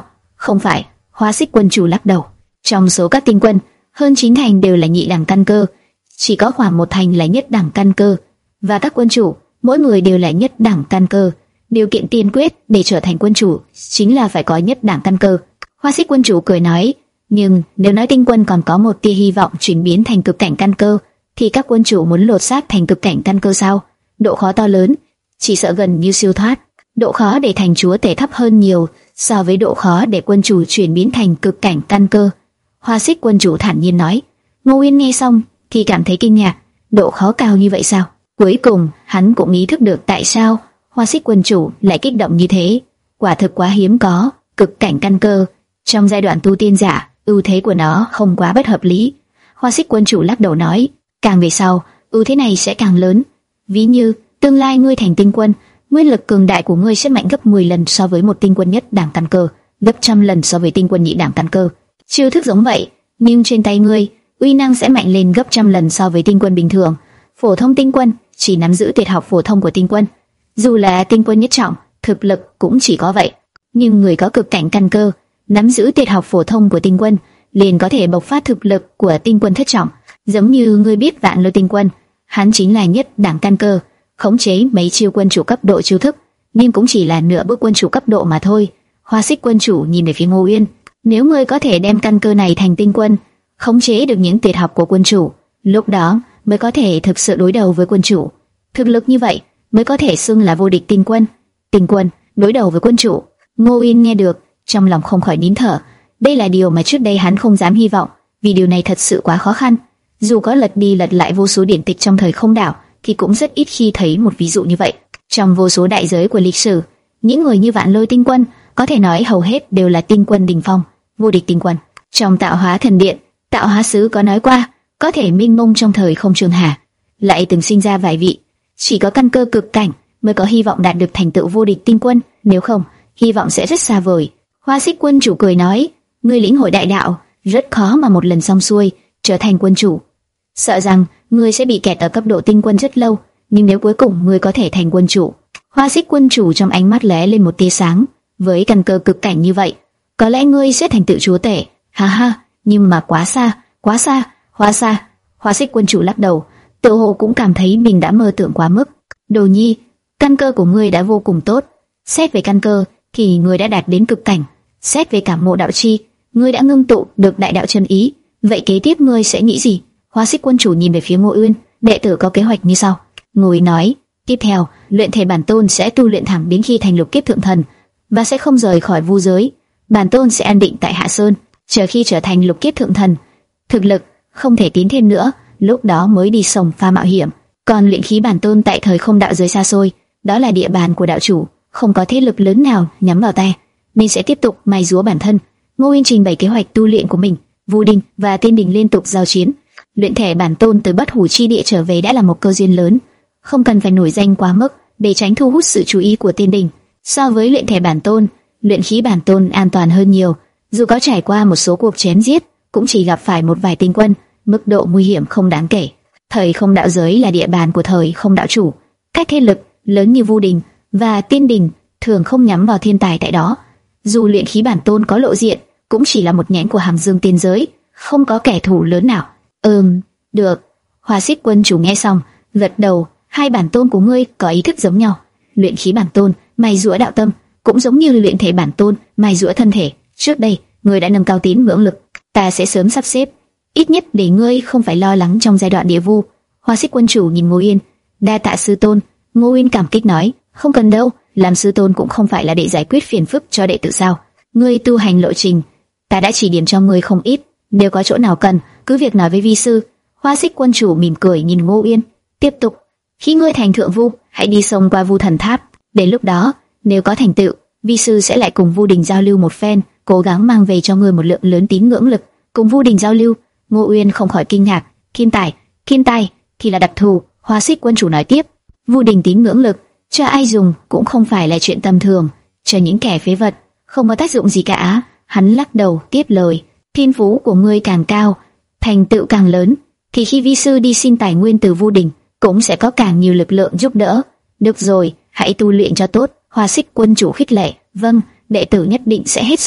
Không phải, Hoa Xích quân chủ lắc đầu. Trong số các tinh quân, hơn chín thành đều là nhị đẳng căn cơ, chỉ có khoảng một thành là nhất đẳng căn cơ, và các quân chủ, mỗi người đều là nhất đẳng căn cơ. Điều kiện tiên quyết để trở thành quân chủ chính là phải có nhất đẳng căn cơ. Hoa Xích quân chủ cười nói, nhưng nếu nói tinh quân còn có một tia hy vọng chuyển biến thành cực cảnh căn cơ, thì các quân chủ muốn lột xác thành cực cảnh căn cơ sao? Độ khó to lớn, chỉ sợ gần như siêu thoát. Độ khó để thành chúa tể thấp hơn nhiều so với độ khó để quân chủ chuyển biến thành cực cảnh căn cơ. Hoa Xích quân chủ thản nhiên nói. Ngô Uyên nghe xong thì cảm thấy kinh ngạc, độ khó cao như vậy sao? Cuối cùng hắn cũng ý thức được tại sao Hoa Xích quân chủ lại kích động như thế. Quả thực quá hiếm có, cực cảnh căn cơ trong giai đoạn tu tiên giả, ưu thế của nó không quá bất hợp lý. Hoa Xích quân chủ lắc đầu nói, càng về sau, ưu thế này sẽ càng lớn. Ví như tương lai ngươi thành tinh quân, nguyên lực cường đại của ngươi sẽ mạnh gấp mười lần so với một tinh quân nhất đẳng căn cơ, gấp trăm lần so với tinh quân nhị đẳng căn cơ. Chiêu thức giống vậy, nhưng trên tay ngươi, uy năng sẽ mạnh lên gấp trăm lần so với tinh quân bình thường. Phổ thông tinh quân chỉ nắm giữ tuyệt học phổ thông của tinh quân, dù là tinh quân nhất trọng, thực lực cũng chỉ có vậy. Nhưng người có cực cảnh căn cơ, nắm giữ tuyệt học phổ thông của tinh quân, liền có thể bộc phát thực lực của tinh quân thất trọng. Giống như ngươi biết Vạn Lôi tinh quân, hắn chính là nhất đẳng căn cơ, khống chế mấy chiêu quân chủ cấp độ chiêu thức, nhưng cũng chỉ là nửa bước quân chủ cấp độ mà thôi. Hoa Xích quân chủ nhìn về phía Ngô Uyên, nếu ngươi có thể đem căn cơ này thành tinh quân, khống chế được những tuyệt học của quân chủ, lúc đó mới có thể thực sự đối đầu với quân chủ. Thực lực như vậy mới có thể xưng là vô địch tinh quân. Tinh quân đối đầu với quân chủ. Ngô Uyên nghe được, trong lòng không khỏi nín thở. Đây là điều mà trước đây hắn không dám hy vọng, vì điều này thật sự quá khó khăn. Dù có lật đi lật lại vô số điển tịch trong thời không đảo, thì cũng rất ít khi thấy một ví dụ như vậy. Trong vô số đại giới của lịch sử, những người như Vạn Lôi tinh quân có thể nói hầu hết đều là tinh quân đỉnh phong, vô địch tinh quân. Trong Tạo Hóa Thần Điện, Tạo Hóa Sứ có nói qua, có thể minh mông trong thời không trường hà, lại từng sinh ra vài vị, chỉ có căn cơ cực cảnh mới có hy vọng đạt được thành tựu vô địch tinh quân, nếu không, hy vọng sẽ rất xa vời. Hoa Xích quân chủ cười nói, ngươi lĩnh hội đại đạo, rất khó mà một lần xong xuôi trở thành quân chủ. Sợ rằng ngươi sẽ bị kẹt ở cấp độ tinh quân rất lâu, nhưng nếu cuối cùng ngươi có thể thành quân chủ. Hoa Xích quân chủ trong ánh mắt lóe lên một tia sáng, với căn cơ cực cảnh như vậy, có lẽ ngươi sẽ thành tựu chúa tể. Ha ha, nhưng mà quá xa, quá xa, quá xa. Hoa Xích quân chủ lắc đầu, tự hồ cũng cảm thấy mình đã mơ tưởng quá mức. Đồ nhi, căn cơ của ngươi đã vô cùng tốt. Xét về căn cơ thì ngươi đã đạt đến cực cảnh. Xét về cảm ngộ đạo chi, ngươi đã ngưng tụ được đại đạo chân ý. Vậy kế tiếp ngươi sẽ nghĩ gì? Hoa Xích quân chủ nhìn về phía Ngô Uyên, đệ tử có kế hoạch như sau. Ngô Uyên nói, tiếp theo, luyện thể bản tôn sẽ tu luyện thẳng đến khi thành lục kiếp thượng thần, và sẽ không rời khỏi vu giới. Bản tôn sẽ an định tại Hạ Sơn, chờ khi trở thành lục kiếp thượng thần, thực lực không thể tiến thêm nữa, lúc đó mới đi sông pha mạo hiểm. Còn luyện khí bản tôn tại thời không đạo giới xa xôi, đó là địa bàn của đạo chủ, không có thế lực lớn nào nhắm vào tay, nên sẽ tiếp tục mài giũa bản thân. Ngô Uyên trình bày kế hoạch tu luyện của mình. Vu Đình và Tiên Đình liên tục giao chiến. Luyện thể bản tôn từ Bất Hủ chi địa trở về đã là một cơ duyên lớn, không cần phải nổi danh quá mức để tránh thu hút sự chú ý của Tiên Đình. So với luyện thể bản tôn, luyện khí bản tôn an toàn hơn nhiều. Dù có trải qua một số cuộc chém giết, cũng chỉ gặp phải một vài tinh quân, mức độ nguy hiểm không đáng kể. Thời không đạo giới là địa bàn của thời không đạo chủ, các thế lực lớn như Vu Đình và Tiên Đình thường không nhắm vào thiên tài tại đó. Dù luyện khí bản tôn có lộ diện, cũng chỉ là một nhánh của Hàm Dương tiên giới, không có kẻ thù lớn nào. Ừm, được. Hoa Xích quân chủ nghe xong, gật đầu. Hai bản tôn của ngươi có ý thức giống nhau. Luyện khí bản tôn mài giũa đạo tâm, cũng giống như luyện thể bản tôn mài giũa thân thể. Trước đây, ngươi đã nâng cao tín ngưỡng lực, ta sẽ sớm sắp xếp, ít nhất để ngươi không phải lo lắng trong giai đoạn địa vu. Hoa Xích quân chủ nhìn Ngô Uyên, đa tạ sư tôn. Ngô Uyên cảm kích nói, không cần đâu, làm sư tôn cũng không phải là để giải quyết phiền phức cho đệ tử sao? Ngươi tu hành lộ trình, ta đã chỉ điểm cho ngươi không ít, nếu có chỗ nào cần, cứ việc nói với vi sư. Hoa Xích quân chủ mỉm cười nhìn Ngô Uyên, tiếp tục, khi ngươi thành thượng vu, hãy đi sông qua Vu Thần Tháp. Đến lúc đó, nếu có thành tựu, vi sư sẽ lại cùng Vu Đình giao lưu một phen, cố gắng mang về cho ngươi một lượng lớn tín ngưỡng lực. Cùng Vu Đình giao lưu, Ngô Uyên không khỏi kinh ngạc. Thiên tài, thiên tài thì là đặc thù. Hoa Xích quân chủ nói tiếp, Vu Đình tín ngưỡng lực cho ai dùng cũng không phải là chuyện tầm thường, cho những kẻ phế vật không có tác dụng gì cả. Hắn lắc đầu tiếp lời, thiên phú của ngươi càng cao, thành tựu càng lớn, thì khi vi sư đi xin tài nguyên từ Vu Đình, cũng sẽ có càng nhiều lực lượng giúp đỡ. Được rồi, hãy tu luyện cho tốt. Hoa Xích quân chủ khích lệ, vâng, đệ tử nhất định sẽ hết sức.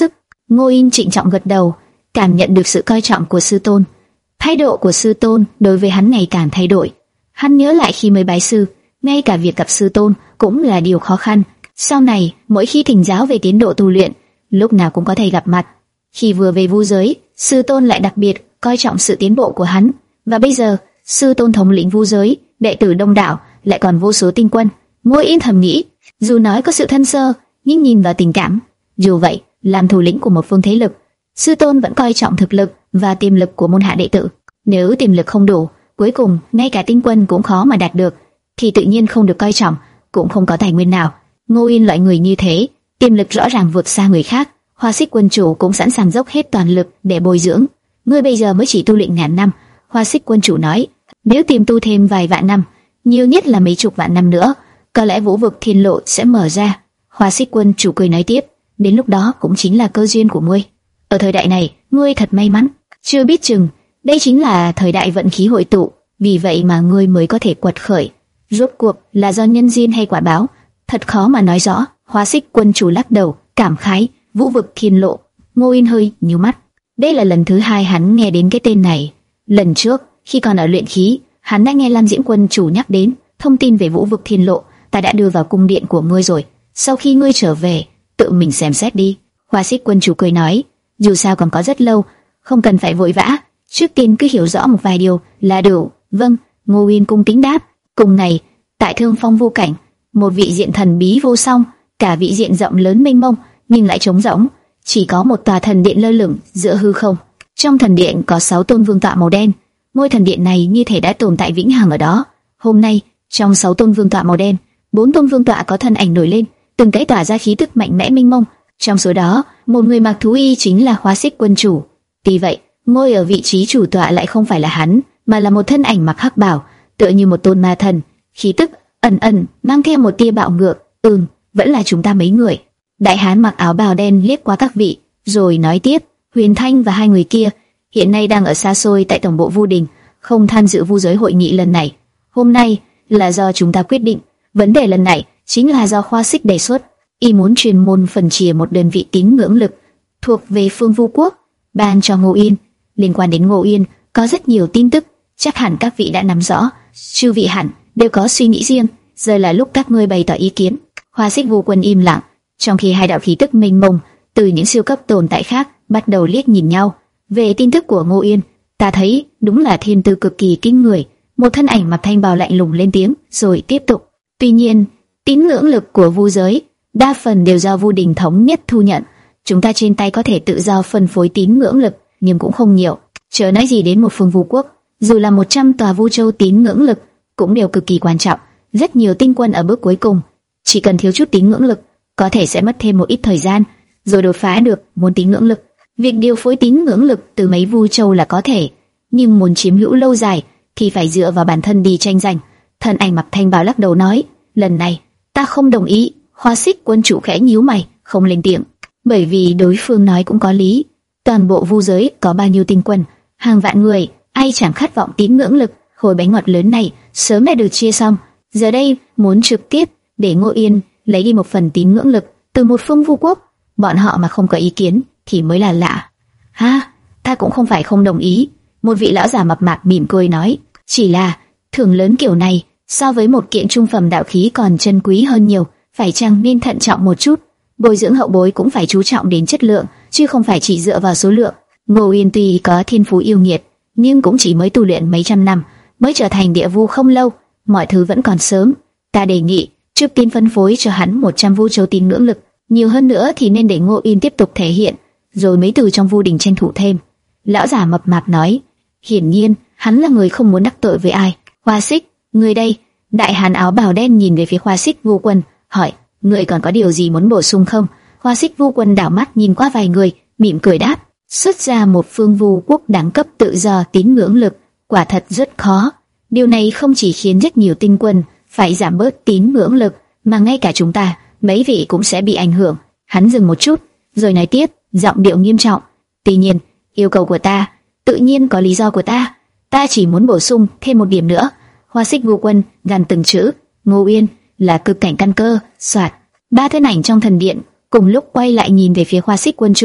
Ngô Yên trịnh trọng gật đầu, cảm nhận được sự coi trọng của sư tôn. Thái độ của sư tôn đối với hắn ngày càng thay đổi. Hắn nhớ lại khi mới bái sư, ngay cả việc gặp sư tôn cũng là điều khó khăn. Sau này, mỗi khi thỉnh giáo về tiến độ tu luyện, lúc nào cũng có thể gặp mặt. Khi vừa về vu giới, sư tôn lại đặc biệt coi trọng sự tiến bộ của hắn. Và bây giờ, sư tôn thống lĩnh vu giới, đệ tử đông đảo, lại còn vô số tinh quân. Ngô Yên thầm nghĩ, dù nói có sự thân sơ, nhưng nhìn vào tình cảm, dù vậy, làm thủ lĩnh của một phương thế lực, sư tôn vẫn coi trọng thực lực và tiềm lực của môn hạ đệ tử. Nếu tiềm lực không đủ, cuối cùng ngay cả tinh quân cũng khó mà đạt được, thì tự nhiên không được coi trọng, cũng không có tài nguyên nào. Ngô Yên loại người như thế, tiềm lực rõ ràng vượt xa người khác. Hoa Xích quân chủ cũng sẵn sàng dốc hết toàn lực để bồi dưỡng. Ngươi bây giờ mới chỉ tu luyện ngàn năm, Hoa Xích quân chủ nói. Nếu tiềm tu thêm vài vạn năm, nhiều nhất là mấy chục vạn năm nữa, có lẽ vũ vực thiên lộ sẽ mở ra. Hoa Xích quân chủ cười nói tiếp, đến lúc đó cũng chính là cơ duyên của ngươi. Ở thời đại này, ngươi thật may mắn. Chưa biết chừng, đây chính là thời đại vận khí hội tụ, vì vậy mà ngươi mới có thể quật khởi. Rốt cuộc là do nhân duyên hay quả báo, thật khó mà nói rõ. Hoa Xích quân chủ lắc đầu, cảm khái, vũ vực thiên lộ. Ngô Yên hơi nhíu mắt. Đây là lần thứ hai hắn nghe đến cái tên này. Lần trước, khi còn ở luyện khí, hắn đã nghe Lam Diễm quân chủ nhắc đến thông tin về vũ vực thiên lộ. Ta đã đưa vào cung điện của ngươi rồi. Sau khi ngươi trở về, tự mình xem xét đi. Hoa Xích quân chủ cười nói, dù sao còn có rất lâu, không cần phải vội vã. Trước tiên cứ hiểu rõ một vài điều là đủ. Vâng, Ngô Yên cung kính đáp. Cùng ngày, tại Thương Phong vô cảnh, một vị diện thần bí vô song, cả vị diện rộng lớn mênh mông, nhưng lại trống rỗng, chỉ có một tòa thần điện lơ lửng giữa hư không. Trong thần điện có sáu tôn vương tọa màu đen, ngôi thần điện này như thể đã tồn tại vĩnh hằng ở đó. Hôm nay, trong sáu tôn vương tọa màu đen, bốn tôn vương tọa có thân ảnh nổi lên, từng cái tỏa ra khí tức mạnh mẽ mênh mông. Trong số đó, một người mặc thú y chính là Hoa Xích quân chủ. Tuy vậy, ngồi ở vị trí chủ tọa lại không phải là hắn, mà là một thân ảnh mặc hắc bào, tựa như một tôn ma thần, khí tức ẩn ẩn mang theo một tia bạo ngược. Ừm, vẫn là chúng ta mấy người. Đại hán mặc áo bào đen liếc qua các vị, rồi nói tiếp, Huyền Thanh và hai người kia hiện nay đang ở xa xôi tại tổng bộ Vu Đình, không tham dự vu giới hội nghị lần này. Hôm nay là do chúng ta quyết định, vấn đề lần này chính là do Hoa Xích đề xuất, y muốn chuyên môn phân chia một đơn vị tín ngưỡng lực thuộc về phương Vu quốc, ban cho Ngô Yên. Liên quan đến Ngô Yên, có rất nhiều tin tức, chắc hẳn các vị đã nắm rõ, chư vị hẳn đều có suy nghĩ riêng, giờ là lúc các ngươi bày tỏ ý kiến. Hoa Xích Vu quân im lặng, trong khi hai đạo khí tức mênh mông từ những siêu cấp tồn tại khác bắt đầu liếc nhìn nhau. Về tin tức của Ngô Yên, ta thấy đúng là thiên tư cực kỳ kinh người. Một thân ảnh mặc thanh bào lạnh lùng lên tiếng, rồi tiếp tục. Tuy nhiên, tín ngưỡng lực của vu giới đa phần đều do Vu Đình thống nhất thu nhận. Chúng ta trên tay có thể tự do phân phối tín ngưỡng lực, nhưng cũng không nhiều. Chớ nói gì đến một phương Vu quốc, dù là một trăm tòa Vu châu tín ngưỡng lực cũng đều cực kỳ quan trọng. Rất nhiều tinh quân ở bước cuối cùng, chỉ cần thiếu chút tín ngưỡng lực, có thể sẽ mất thêm một ít thời gian rồi đột phá được môn tín ngưỡng lực. Việc điều phối tín ngưỡng lực từ mấy Vu châu là có thể, nhưng muốn chiếm hữu lâu dài thì phải dựa vào bản thân đi tranh giành. Thân ảnh mặc thanh bào lắc đầu nói, lần này ta không đồng ý. Hoa Xích quân chủ khẽ nhíu mày, không lên tiếng, bởi vì đối phương nói cũng có lý. Toàn bộ vu giới có bao nhiêu tinh quân, hàng vạn người, ai chẳng khát vọng tín ngưỡng lực. Khối bánh ngọt lớn này sớm đã được chia xong, giờ đây muốn trực tiếp để Ngô Yên lấy đi một phần tín ngưỡng lực từ một phương Vu quốc, bọn họ mà không có ý kiến thì mới là lạ. Ha, ta cũng không phải không đồng ý. Một vị lão già mập mạp mỉm cười nói, chỉ là thưởng lớn kiểu này so với một kiện trung phẩm đạo khí còn chân quý hơn nhiều, phải chăng nên thận trọng một chút. Bồi dưỡng hậu bối cũng phải chú trọng đến chất lượng, chứ không phải chỉ dựa vào số lượng. Ngô Yên tuy có thiên phú yêu nghiệt, nhưng cũng chỉ mới tu luyện mấy trăm năm, mới trở thành địa vu không lâu, mọi thứ vẫn còn sớm. Ta đề nghị trước tiên phân phối cho hắn một trăm vu châu tín ngưỡng lực, nhiều hơn nữa thì nên để Ngô Yên tiếp tục thể hiện, rồi mới từ trong Vu Đình tranh thủ thêm. Lão già mập mạp nói, hiển nhiên hắn là người không muốn đắc tội với ai. Hoa Xích, người đây. Đại hán áo bào đen nhìn về phía Hoa Xích Vu quân, hỏi, người còn có điều gì muốn bổ sung không? Hoa Xích Vu quân đảo mắt nhìn qua vài người, mỉm cười đáp, xuất ra một phương Vu quốc đẳng cấp tự do tín ngưỡng lực, quả thật rất khó. Điều này không chỉ khiến rất nhiều tinh quân phải giảm bớt tín ngưỡng lực, mà ngay cả chúng ta, mấy vị cũng sẽ bị ảnh hưởng. Hắn dừng một chút, rồi nói tiếp, giọng điệu nghiêm trọng. Tuy nhiên, yêu cầu của ta tự nhiên có lý do của ta. Ta chỉ muốn bổ sung thêm một điểm nữa. Hoa Xích Vu quân gằn từng chữ, Ngô Yên là cực cảnh căn cơ. Soạt, ba thân ảnh trong thần điện cùng lúc quay lại nhìn về phía Hoa Xích quân chủ.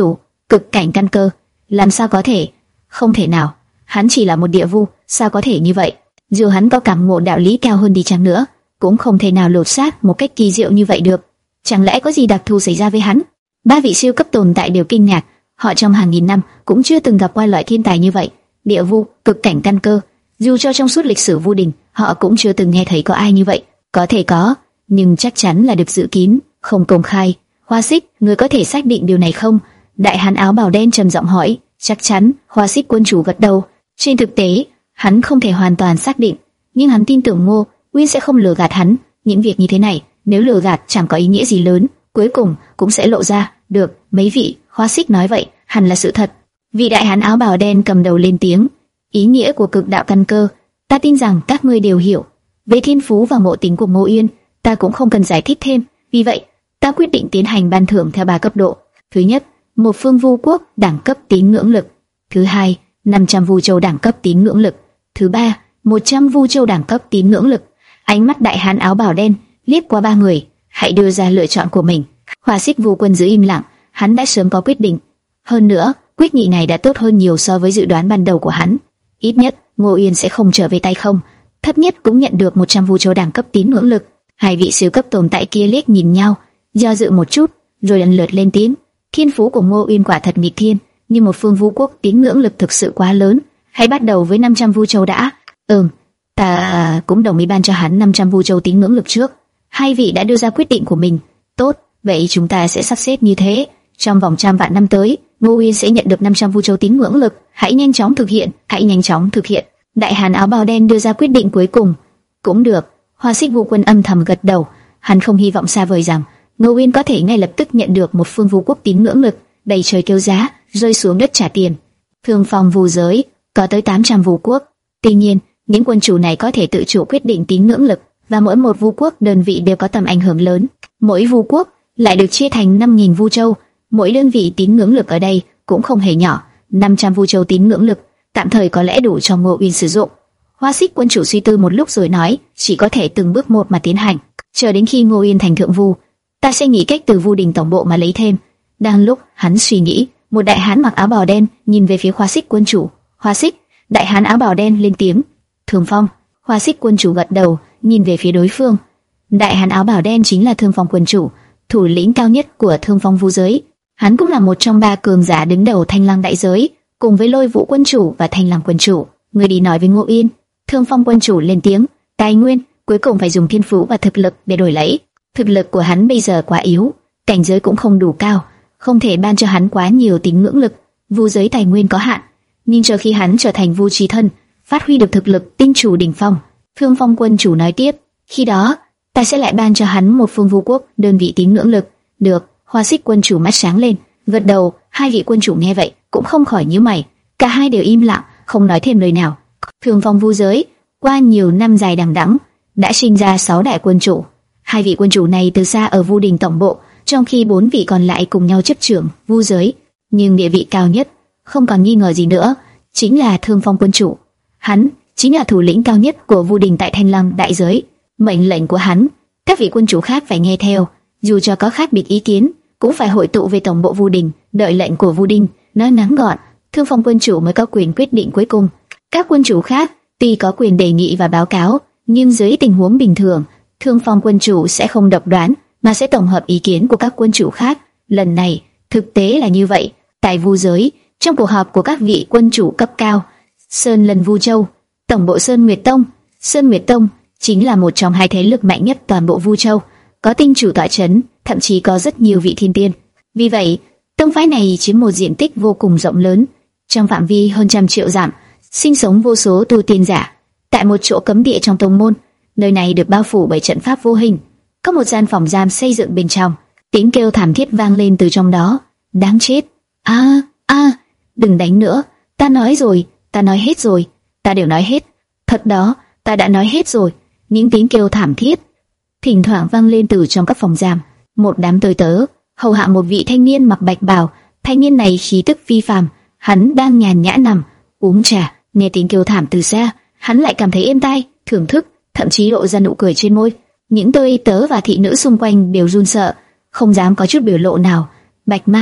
cực cảnh căn cơ. Làm sao có thể? Không thể nào. Hắn chỉ là một địa vu, sao có thể như vậy? Dù hắn có cảm ngộ đạo lý cao hơn đi chăng nữa, cũng không thể nào lột xác một cách kỳ diệu như vậy được. Chẳng lẽ có gì đặc thù xảy ra với hắn? Ba vị siêu cấp tồn tại đều kinh ngạc, họ trong hàng nghìn năm cũng chưa từng gặp qua loại thiên tài như vậy. Địa vu, cực cảnh căn cơ, dù cho trong suốt lịch sử Vu Đình, họ cũng chưa từng nghe thấy có ai như vậy. Có thể có, nhưng chắc chắn là được giữ kín, không công khai. Hoa Xích, người có thể xác định điều này không? Đại hán áo bào đen trầm giọng hỏi. Chắc chắn, Hoa Xích quân chủ gật đầu. Trên thực tế, hắn không thể hoàn toàn xác định, nhưng hắn tin tưởng Ngô Uyên sẽ không lừa gạt hắn. Những việc như thế này, nếu lừa gạt chẳng có ý nghĩa gì lớn, cuối cùng cũng sẽ lộ ra. Được, mấy vị, Hoa Xích nói vậy, hẳn là sự thật. Vị đại hán áo bào đen cầm đầu lên tiếng. Ý nghĩa của cực đạo căn cơ, ta tin rằng các ngươi đều hiểu. Về thiên phú và ngộ tính của Ngô Uyên, ta cũng không cần giải thích thêm. Vì vậy, ta quyết định tiến hành ban thưởng theo ba cấp độ. Thứ nhất, một phương vu quốc đẳng cấp tín ngưỡng lực. Thứ hai, năm trăm vu châu đẳng cấp tín ngưỡng lực. Thứ ba, một trăm vu châu đẳng cấp tín ngưỡng lực. Ánh mắt đại hán áo bào đen liếc qua ba người, hãy đưa ra lựa chọn của mình. Hoa Xích Vu Quân giữ im lặng, hắn đã sớm có quyết định. Hơn nữa, quyết nghị này đã tốt hơn nhiều so với dự đoán ban đầu của hắn. Ít nhất, Ngô Uyên sẽ không trở về tay không. Thấp nhất cũng nhận được một trăm vu châu đẳng cấp tín ngưỡng lực. Hai vị siêu cấp tồn tại kia liếc nhìn nhau, do dự một chút, rồi lần lượt lên tiếng. Thiên phú của Ngô Uyên quả thật nghịch thiên, nhưng một phương vu quốc tín ngưỡng lực thực sự quá lớn. Hãy bắt đầu với năm trăm vu châu đã. Ừm, ta cũng đồng ý ban cho hắn năm trăm vu châu tín ngưỡng lực trước. Hai vị đã đưa ra quyết định của mình. Tốt, vậy chúng ta sẽ sắp xếp như thế. Trong vòng trăm vạn năm tới, Ngô Uyên sẽ nhận được năm trăm vu châu tín ngưỡng lực. Hãy nhanh chóng thực hiện, hãy nhanh chóng thực hiện. Đại hán áo bào đen đưa ra quyết định cuối cùng. Cũng được. Hoa Xích Vu Quân âm thầm gật đầu. Hắn không hy vọng xa vời rằng Ngô Uyên có thể ngay lập tức nhận được một phương vu quốc tín ngưỡng lực. Đầy trời kêu giá, rơi xuống đất trả tiền. Thương phong vu giới có tới tám trăm vu quốc. Tuy nhiên, những quân chủ này có thể tự chủ quyết định tín ngưỡng lực, và mỗi một vu quốc đơn vị đều có tầm ảnh hưởng lớn. Mỗi vu quốc lại được chia thành năm nghìn vu châu. Mỗi đơn vị tín ngưỡng lực ở đây cũng không hề nhỏ. năm trăm vu châu tín ngưỡng lực tạm thời có lẽ đủ cho Ngô Uyên sử dụng. Hoa Xích quân chủ suy tư một lúc rồi nói, chỉ có thể từng bước một mà tiến hành. Chờ đến khi Ngô Uyên thành thượng vu, ta sẽ nghĩ cách từ Vu Đình tổng bộ mà lấy thêm. Đang lúc hắn suy nghĩ, một đại hán mặc áo bào đen nhìn về phía Hoa Xích quân chủ. Hoa Xích, đại hán áo bào đen lên tiếng. Thương Phong. Hoa Xích quân chủ gật đầu, nhìn về phía đối phương. Đại hán áo bào đen chính là Thương Phong quân chủ, thủ lĩnh cao nhất của Thương Phong vu giới. Hắn cũng là một trong ba cường giả đứng đầu Thanh Lăng đại giới, cùng với Lôi Vũ quân chủ và Thanh Lăng quân chủ. Người đi nói với Ngô Uyên. Thương Phong quân chủ lên tiếng. Tài nguyên cuối cùng phải dùng thiên phú và thực lực để đổi lấy. Thực lực của hắn bây giờ quá yếu, cảnh giới cũng không đủ cao, không thể ban cho hắn quá nhiều tín ngưỡng lực. Vu giới tài nguyên có hạn, nhưng chờ khi hắn trở thành vu trí thân, phát huy được thực lực tinh chủ đỉnh phong. Thương Phong quân chủ nói tiếp, khi đó ta sẽ lại ban cho hắn một phương vu quốc đơn vị tín ngưỡng lực. Được. Hoa Xích quân chủ mắt sáng lên, gật đầu. Hai vị quân chủ nghe vậy cũng không khỏi nhíu mày, cả hai đều im lặng, không nói thêm lời nào. Thương Phong vu giới qua nhiều năm dài đằng đẵng đã sinh ra sáu đại quân chủ. Hai vị quân chủ này từ xa ở Vu Đình tổng bộ, trong khi bốn vị còn lại cùng nhau chấp trưởng vu giới. Nhưng địa vị cao nhất, không còn nghi ngờ gì nữa, chính là Thương Phong quân chủ. Hắn chính là thủ lĩnh cao nhất của Vu Đình tại Thanh Lăng đại giới. Mệnh lệnh của hắn, các vị quân chủ khác phải nghe theo, dù cho có khác biệt ý kiến, cũng phải hội tụ về tổng bộ Vu Đình, đợi lệnh của Vu Đình. Nói ngắn gọn, Thương Phong quân chủ mới có quyền quyết định cuối cùng. Các quân chủ khác tuy có quyền đề nghị và báo cáo, nhưng dưới tình huống bình thường, Thương Phong quân chủ sẽ không độc đoán, mà sẽ tổng hợp ý kiến của các quân chủ khác. Lần này, thực tế là như vậy. Tại vu giới, trong cuộc họp của các vị quân chủ cấp cao, Sơn Lần Vu Châu, tổng bộ Sơn Nguyệt Tông, Sơn Nguyệt Tông chính là một trong hai thế lực mạnh nhất toàn bộ Vu Châu, có tinh chủ tọa chấn, thậm chí có rất nhiều vị thiên tiên. Vì vậy, tông phái này chiếm một diện tích vô cùng rộng lớn, trong phạm vi hơn trăm triệu dặm, sinh sống vô số tu tiên giả. Tại một chỗ cấm địa trong tông môn, nơi này được bao phủ bởi trận pháp vô hình, có một gian phòng giam xây dựng bên trong. Tiếng kêu thảm thiết vang lên từ trong đó. Đáng chết! A a, đừng đánh nữa! Ta nói rồi, ta nói hết rồi, ta đều nói hết. Thật đó, ta đã nói hết rồi. Những tiếng kêu thảm thiết thỉnh thoảng vang lên từ trong các phòng giam. Một đám tôi tớ hầu hạ một vị thanh niên mặc bạch bào. Thanh niên này khí tức phi phàm, hắn đang nhàn nhã nằm uống trà, nghe tiếng kêu thảm từ xa, hắn lại cảm thấy êm tai, thưởng thức, thậm chí lộ ra nụ cười trên môi. Những tôi tớ và thị nữ xung quanh đều run sợ, không dám có chút biểu lộ nào. Bạch Ma,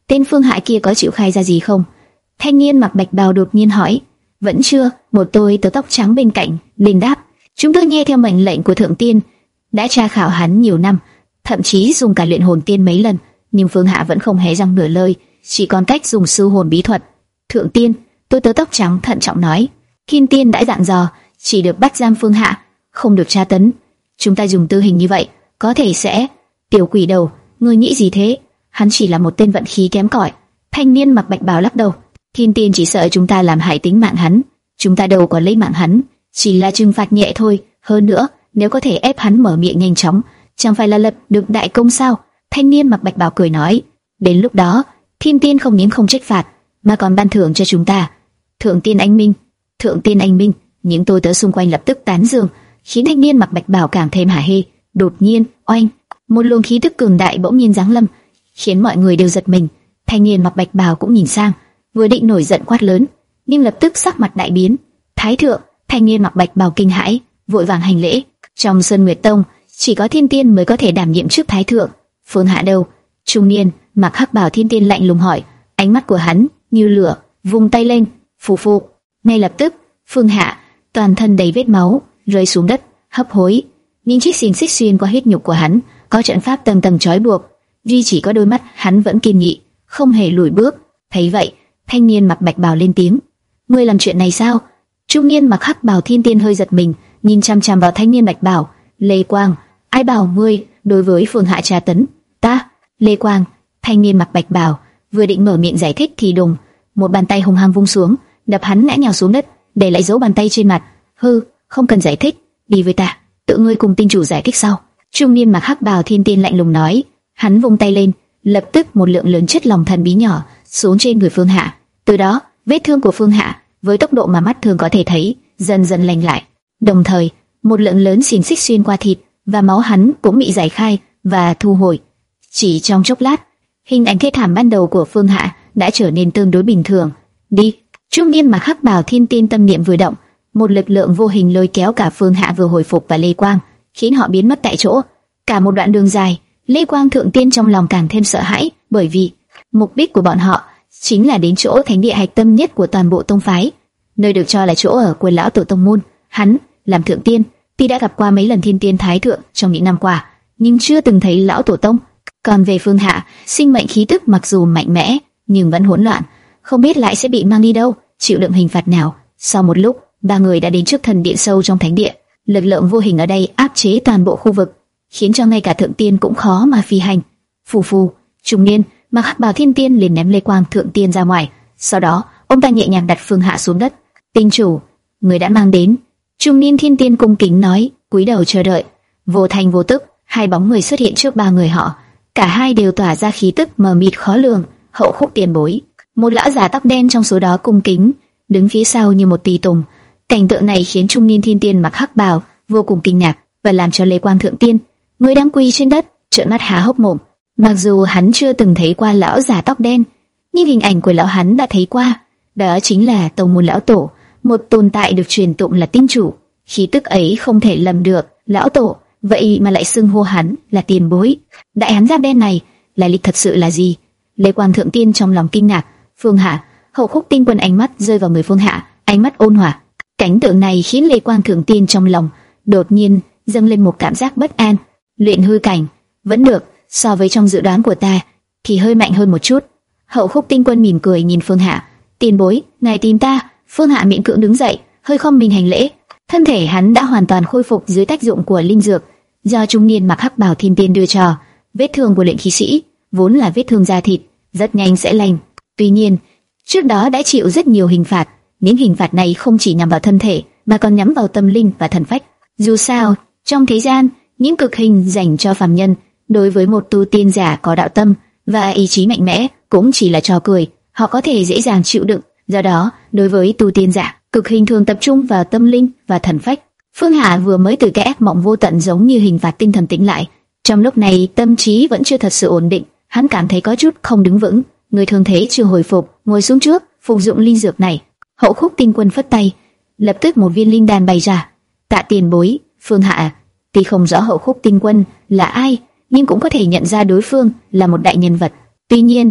tên Phương Hạ kia có chịu khai ra gì không? Thanh niên mặc bạch bào đột nhiên hỏi. Vẫn chưa. Một tôi tớ tóc trắng bên cạnh liền đáp. Chúng tôi nghe theo mệnh lệnh của thượng tiên, đã tra khảo hắn nhiều năm, thậm chí dùng cả luyện hồn tiên mấy lần, nhưng Phương Hạ vẫn không hé răng nửa lời, chỉ còn cách dùng sư hồn bí thuật. Thượng tiên, tôi tớ tóc trắng thận trọng nói. Kim tiên đã dặn dò, chỉ được bắt giam Phương Hạ, không được tra tấn. Chúng ta dùng tư hình như vậy, có thể sẽ... Tiểu quỷ đầu, ngươi nghĩ gì thế? Hắn chỉ là một tên vận khí kém cỏi. Thanh niên mặc bạch bào lắc đầu. Kim tiên chỉ sợ chúng ta làm hại tính mạng hắn, chúng ta đâu có lấy mạng hắn, chỉ là trừng phạt nhẹ thôi. Hơn nữa, nếu có thể ép hắn mở miệng nhanh chóng, chẳng phải là lập được đại công sao? Thanh niên mặc bạch bào cười nói. Đến lúc đó, Kim tiên không những không trách phạt, mà còn ban thưởng cho chúng ta. Thượng tiên anh minh, thượng tiên anh minh. Những tôi tớ xung quanh lập tức tán dương, khiến thanh niên mặc bạch bào càng thêm hả hê. Đột nhiên, oanh, một luồng khí tức cường đại bỗng nhiên giáng lâm, khiến mọi người đều giật mình. Thanh niên mặc bạch bào cũng nhìn sang, vừa định nổi giận quát lớn, nhưng lập tức sắc mặt đại biến. Thái thượng! Thanh niên mặc bạch bào kinh hãi, vội vàng hành lễ. Trong Sơn Nguyệt Tông, chỉ có thiên tiên mới có thể đảm nhiệm chức thái thượng. Phương Hạ đâu? Trung niên mặc hắc bào thiên tiên lạnh lùng hỏi. Ánh mắt của hắn như lửa, vung tay lên, phù phù. Ngay lập tức, Phương Hạ toàn thân đầy vết máu, rơi xuống đất, hấp hối. Những chiếc xiềng xích xuyên qua huyết nhục của hắn, có trận pháp tầng tầng trói buộc. Duy chỉ có đôi mắt hắn vẫn kiên nghị, không hề lùi bước. Thấy vậy, thanh niên mặc bạch bào lên tiếng. Ngươi làm chuyện này sao? Trung niên mặc hắc bào thiên tiên hơi giật mình, nhìn chăm chăm vào thanh niên bạch bào. Lê Quang, ai bảo ngươi đối với Phương Hạ tra tấn? Ta, Lê Quang. Thanh niên mặc bạch bào vừa định mở miệng giải thích thì đùng, một bàn tay hung hăng vung xuống, đập hắn ngã nhào xuống đất, để lại dấu bàn tay trên mặt. Hư, không cần giải thích, đi với ta, tự ngươi cùng tinh chủ giải thích sau. Trung niên mặc hắc bào thiên tiên lạnh lùng nói. Hắn vung tay lên, lập tức một lượng lớn chất lỏng thần bí nhỏ xuống trên người Phương Hạ. Từ đó, vết thương của Phương Hạ với tốc độ mà mắt thường có thể thấy dần dần lành lại. Đồng thời, một lượng lớn xiềng xích xuyên qua thịt và máu hắn cũng bị giải khai và thu hồi. Chỉ trong chốc lát, hình ảnh thê thảm ban đầu của Phương Hạ đã trở nên tương đối bình thường. Đi! Trung niên mặc hắc bào thiên tiên tâm niệm vừa động, một lực lượng vô hình lôi kéo cả Phương Hạ vừa hồi phục và Lê Quang, khiến họ biến mất tại chỗ. Cả một đoạn đường dài, Lê Quang thượng tiên trong lòng càng thêm sợ hãi, bởi vì mục đích của bọn họ chính là đến chỗ thánh địa hạch tâm nhất của toàn bộ tông phái, nơi được cho là chỗ ở của lão tổ tông môn. Hắn làm thượng tiên, tuy đã gặp qua mấy lần thiên tiên thái thượng trong những năm qua, nhưng chưa từng thấy lão tổ tông. Còn về Phương Hạ, sinh mệnh khí tức mặc dù mạnh mẽ, nhưng vẫn hỗn loạn, không biết lại sẽ bị mang đi đâu, chịu đựng hình phạt nào. Sau một lúc, ba người đã đến trước thần điện sâu trong thánh địa. Lực lượng vô hình ở đây áp chế toàn bộ khu vực, khiến cho ngay cả thượng tiên cũng khó mà phi hành. Phù phù, trung niên mặc hắc bào thiên tiên liền ném Lê Quang thượng tiên ra ngoài, sau đó ông ta nhẹ nhàng đặt Phương Hạ xuống đất. Tinh chủ, người đã mang đến. Trung niên thiên tiên cung kính nói, cúi đầu chờ đợi. Vô thành vô tức, hai bóng người xuất hiện trước ba người họ. Cả hai đều tỏa ra khí tức mờ mịt khó lường. Hậu Khúc tiền bối, một lão già tóc đen trong số đó cung kính đứng phía sau như một tùy tùng. Cảnh tượng này khiến trung niên thiên tiên mặc hắc bào vô cùng kinh ngạc và làm cho Lê Quang thượng tiên, người đang quỳ trên đất, trợn mắt há hốc mồm. Mặc dù hắn chưa từng thấy qua lão già tóc đen, nhưng hình ảnh của lão hắn đã thấy qua. Đó chính là tông môn lão tổ, một tồn tại được truyền tụng là tinh chủ. Khí tức ấy không thể lầm được. Lão tổ, vậy mà lại xưng hô hắn là tiền bối. Đại hán da đen này, lai lịch thật sự là gì? Lê Quang thượng tiên trong lòng kinh ngạc. Phương Hạ, Hậu Khúc tinh quân ánh mắt rơi vào người Phương Hạ, ánh mắt ôn hòa. Cảnh tượng này khiến Lê Quang thượng tiên trong lòng đột nhiên dâng lên một cảm giác bất an. Luyện hư cảnh vẫn được, so với trong dự đoán của ta thì hơi mạnh hơn một chút. Hậu Khúc tinh quân mỉm cười nhìn Phương Hạ. Tiền bối, ngài tìm ta? Phương Hạ miễn cưỡng đứng dậy, hơi không mình hành lễ. Thân thể hắn đã hoàn toàn khôi phục dưới tác dụng của linh dược do trung niên mặc hắc bào thiên tiên đưa cho. Vết thương của luyện khí sĩ vốn là vết thương da thịt, rất nhanh sẽ lành. Tuy nhiên, trước đó đã chịu rất nhiều hình phạt. Những hình phạt này không chỉ nhắm vào thân thể, mà còn nhắm vào tâm linh và thần phách. Dù sao, trong thế gian, những cực hình dành cho phàm nhân, đối với một tu tiên giả có đạo tâm và ý chí mạnh mẽ, cũng chỉ là trò cười. Họ có thể dễ dàng chịu đựng. Do đó, đối với tu tiên giả, cực hình thường tập trung vào tâm linh và thần phách. Phương Hạ vừa mới từ cái ác mộng vô tận giống như hình phạt tinh thần tỉnh lại. Trong lúc này, tâm trí vẫn chưa thật sự ổn định, hắn cảm thấy có chút không đứng vững. Người thương thế chưa hồi phục, ngồi xuống trước, phục dụng linh dược này. Hậu Khúc tinh quân phất tay, lập tức một viên linh đan bày ra. Tạ tiền bối. Phương Hạ tuy không rõ Hậu Khúc tinh quân là ai, nhưng cũng có thể nhận ra đối phương là một đại nhân vật. Tuy nhiên,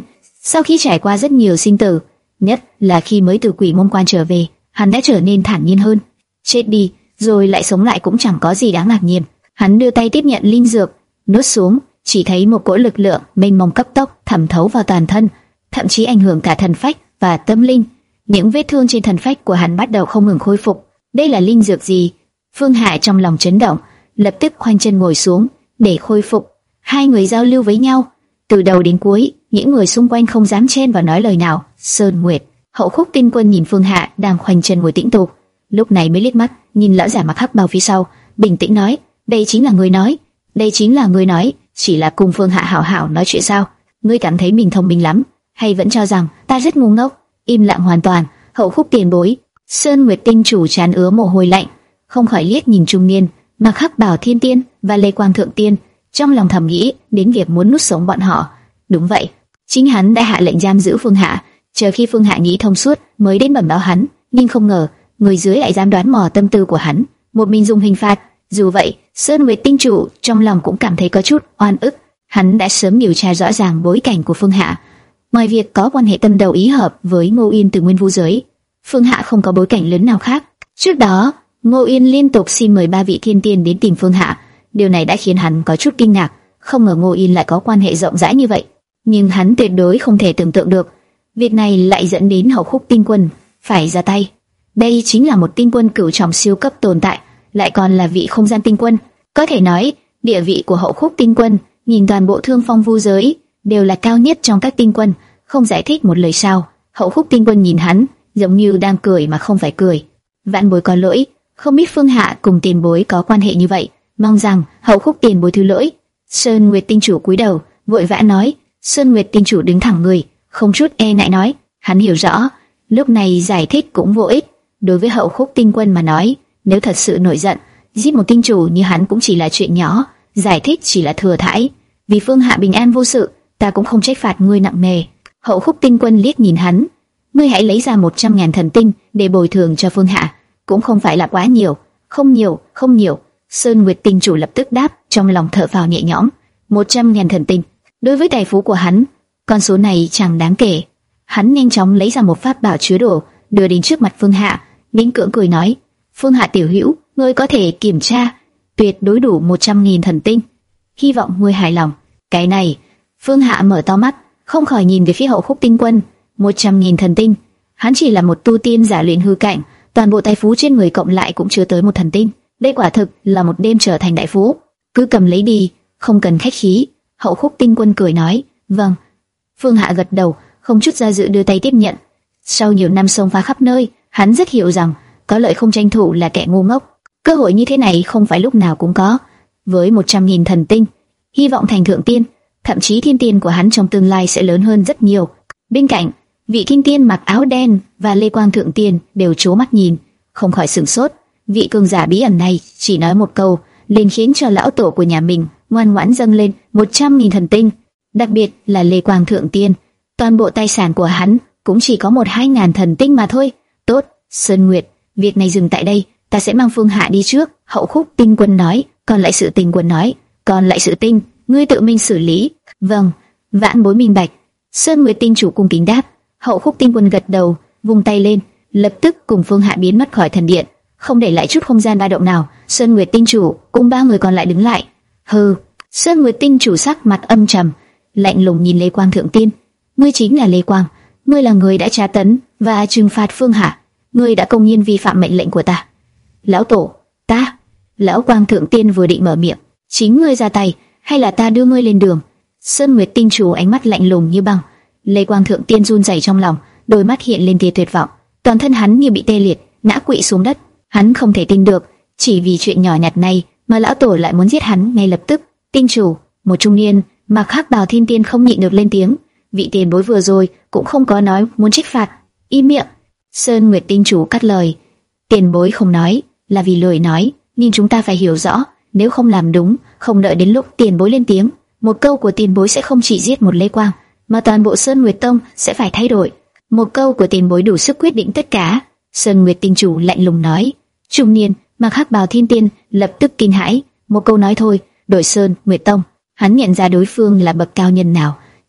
Sau khi trải qua rất nhiều sinh tử, nhất là khi mới từ Quỷ Môn Quan trở về, hắn đã trở nên thản nhiên hơn. Chết đi, rồi lại sống lại cũng chẳng có gì đáng ngạc nhiên. Hắn đưa tay tiếp nhận linh dược, nuốt xuống, chỉ thấy một cỗ lực lượng mênh mông cấp tốc thẩm thấu vào toàn thân, thậm chí ảnh hưởng cả thần phách và tâm linh. Những vết thương trên thần phách của hắn bắt đầu không ngừng khôi phục. Đây là linh dược gì? Phương Hạ trong lòng chấn động, lập tức khoanh chân ngồi xuống để khôi phục. Hai người giao lưu với nhau, từ đầu đến cuối, những người xung quanh không dám chen vào nói lời nào. Sơn Nguyệt, Hậu Khúc Tinh Quân nhìn Phương Hạ đang khoanh chân ngồi tĩnh tu, lúc này mới liếc mắt nhìn lão giả mặc hắc bào phía sau, bình tĩnh nói: đây chính là người nói, đây chính là người nói, chỉ là cùng Phương Hạ hảo hảo nói chuyện sao? Ngươi cảm thấy mình thông minh lắm, hay vẫn cho rằng ta rất ngu ngốc? Im lặng hoàn toàn. Hậu Khúc tiền bối. Sơn Nguyệt Tinh chủ trán ứa mồ hôi lạnh, không khỏi liếc nhìn trung niên mặc hắc bào Thiên Tiên và Lê Quang Thượng Tiên, trong lòng thầm nghĩ đến việc muốn nuốt sống bọn họ. Đúng vậy, chính hắn đã hạ lệnh giam giữ Phương Hạ, chờ khi Phương Hạ nghĩ thông suốt mới đến bẩm báo hắn, nhưng không ngờ người dưới lại dám đoán mò tâm tư của hắn, một mình dùng hình phạt. Dù vậy, Sơn Nguyệt Tinh chủ trong lòng cũng cảm thấy có chút oan ức. Hắn đã sớm điều tra rõ ràng bối cảnh của Phương Hạ. Ngoài việc có quan hệ tâm đầu ý hợp với Ngô Yên từ Nguyên Vu giới, Phương Hạ không có bối cảnh lớn nào khác. Trước đó, Ngô Yên liên tục xin mời ba vị thiên tiên đến tìm Phương Hạ, điều này đã khiến hắn có chút kinh ngạc, không ngờ Ngô Yên lại có quan hệ rộng rãi như vậy. Nhưng hắn tuyệt đối không thể tưởng tượng được, việc này lại dẫn đến Hậu Khúc Tinh Quân phải ra tay. Đây chính là một tinh quân cửu trọng siêu cấp tồn tại, lại còn là vị không gian tinh quân. Có thể nói, địa vị của Hậu Khúc Tinh Quân nhìn toàn bộ Thương Phong Vu giới đều là cao nhất trong các tinh quân, không giải thích một lời sao. Hậu Khúc Tinh Quân nhìn hắn, giống như đang cười mà không phải cười. Vãn bối có lỗi, không biết Phương Hạ cùng tiền bối có quan hệ như vậy, mong rằng Hậu Khúc tiền bối thứ lỗi. Sơn Nguyệt Tinh chủ cúi đầu, vội vã nói. Sơn Nguyệt Tinh chủ đứng thẳng người, không chút e ngại nói, hắn hiểu rõ, lúc này giải thích cũng vô ích. Đối với Hậu Khúc Tinh Quân mà nói, nếu thật sự nổi giận, giết một tinh chủ như hắn cũng chỉ là chuyện nhỏ, giải thích chỉ là thừa thãi. Vì Phương Hạ bình an vô sự, ta cũng không trách phạt ngươi nặng nề. Hậu Khúc Tinh Quân liếc nhìn hắn, ngươi hãy lấy ra một trăm ngàn thần tinh để bồi thường cho Phương Hạ, cũng không phải là quá nhiều. Không nhiều, không nhiều. Sơn Nguyệt Tinh chủ lập tức đáp, trong lòng thở phào nhẹ nhõm. Một trăm ngàn thần tinh, đối với tài phú của hắn, con số này chẳng đáng kể. Hắn nhanh chóng lấy ra một pháp bảo chứa đồ, đưa đến trước mặt Phương Hạ, miễn cưỡng cười nói: Phương Hạ tiểu hữu, ngươi có thể kiểm tra, tuyệt đối đủ một trăm nghìn thần tinh. Hy vọng ngươi hài lòng. Cái này, Phương Hạ mở to mắt, không khỏi nhìn về phía Hậu Khúc Tinh Quân. Một trăm nghìn thần tinh, hắn chỉ là một tu tiên giả luyện hư cảnh, toàn bộ tài phú trên người cộng lại cũng chưa tới một thần tinh. Đây quả thực là một đêm trở thành đại phú. Cứ cầm lấy đi, không cần khách khí. Hậu Khúc Tinh Quân cười nói. Vâng. Phương Hạ gật đầu, không chút do dự đưa tay tiếp nhận. Sau nhiều năm xông pha khắp nơi, hắn rất hiểu rằng có lợi không tranh thủ là kẻ ngu ngốc. Cơ hội như thế này không phải lúc nào cũng có. Với một trăm nghìn thần tinh, hy vọng thành thượng tiên, thậm chí thiên tiên của hắn trong tương lai sẽ lớn hơn rất nhiều. Bên cạnh, vị thiên tiên mặc áo đen và Lê Quang Thượng Tiên đều trố mắt nhìn, không khỏi sửng sốt. Vị cường giả bí ẩn này chỉ nói một câu, liền khiến cho lão tổ của nhà mình ngoan ngoãn dâng lên một trăm nghìn thần tinh. Đặc biệt là Lê Quang Thượng Tiên, toàn bộ tài sản của hắn cũng chỉ có một hai ngàn thần tinh mà thôi. Tốt, Sơn Nguyệt, việc này dừng tại đây, ta sẽ mang Phương Hạ đi trước. Hậu Khúc Tinh Quân nói. Còn lại sự tình quân nói, còn lại sự tinh, ngươi tự mình xử lý. Vâng, vãn bối minh bạch. Sơn Nguyệt Tinh chủ cung kính đáp. Hậu Khúc Tinh Quân gật đầu, vung tay lên, lập tức cùng Phương Hạ biến mất khỏi thần điện, không để lại chút không gian ba động nào. Sơn Nguyệt Tinh chủ cùng ba người còn lại đứng lại. Hừ. Sơn Nguyệt Tinh chủ sắc mặt âm trầm, lạnh lùng nhìn Lê Quang Thượng Tiên. Ngươi chính là Lê Quang, ngươi là người đã tra tấn và trừng phạt Phương Hạ, ngươi đã công nhiên vi phạm mệnh lệnh của ta. Lão tổ, ta. Lão Quang Thượng Tiên vừa định mở miệng, chính ngươi ra tay, hay là ta đưa ngươi lên đường? Sơn Nguyệt Tinh chủ ánh mắt lạnh lùng như băng. Lê Quang Thượng Tiên run rẩy trong lòng, đôi mắt hiện lên tia tuyệt vọng, toàn thân hắn như bị tê liệt, ngã quỵ xuống đất. Hắn không thể tin được, chỉ vì chuyện nhỏ nhặt này mà lão tổ lại muốn giết hắn ngay lập tức. Tinh chủ, một trung niên mặc hắc bào thiên tiên không nhịn được lên tiếng. Vị tiền bối vừa rồi cũng không có nói muốn trách phạt. Im miệng. Sơn Nguyệt Tinh chủ cắt lời. Tiền bối không nói là vì lời nói, nhưng chúng ta phải hiểu rõ, nếu không làm đúng, không đợi đến lúc tiền bối lên tiếng, một câu của tiền bối sẽ không chỉ giết một Lê Quang, mà toàn bộ Sơn Nguyệt Tông sẽ phải thay đổi. Một câu của tiền bối đủ sức quyết định tất cả. Sơn Nguyệt Tinh chủ lạnh lùng nói. Trung niên mặc hắc bào thiên tiên lập tức kinh hãi. Một câu nói thôi, đổi Sơn Nguyệt Tông. Hắn nhận ra đối phương là bậc cao nhân nào,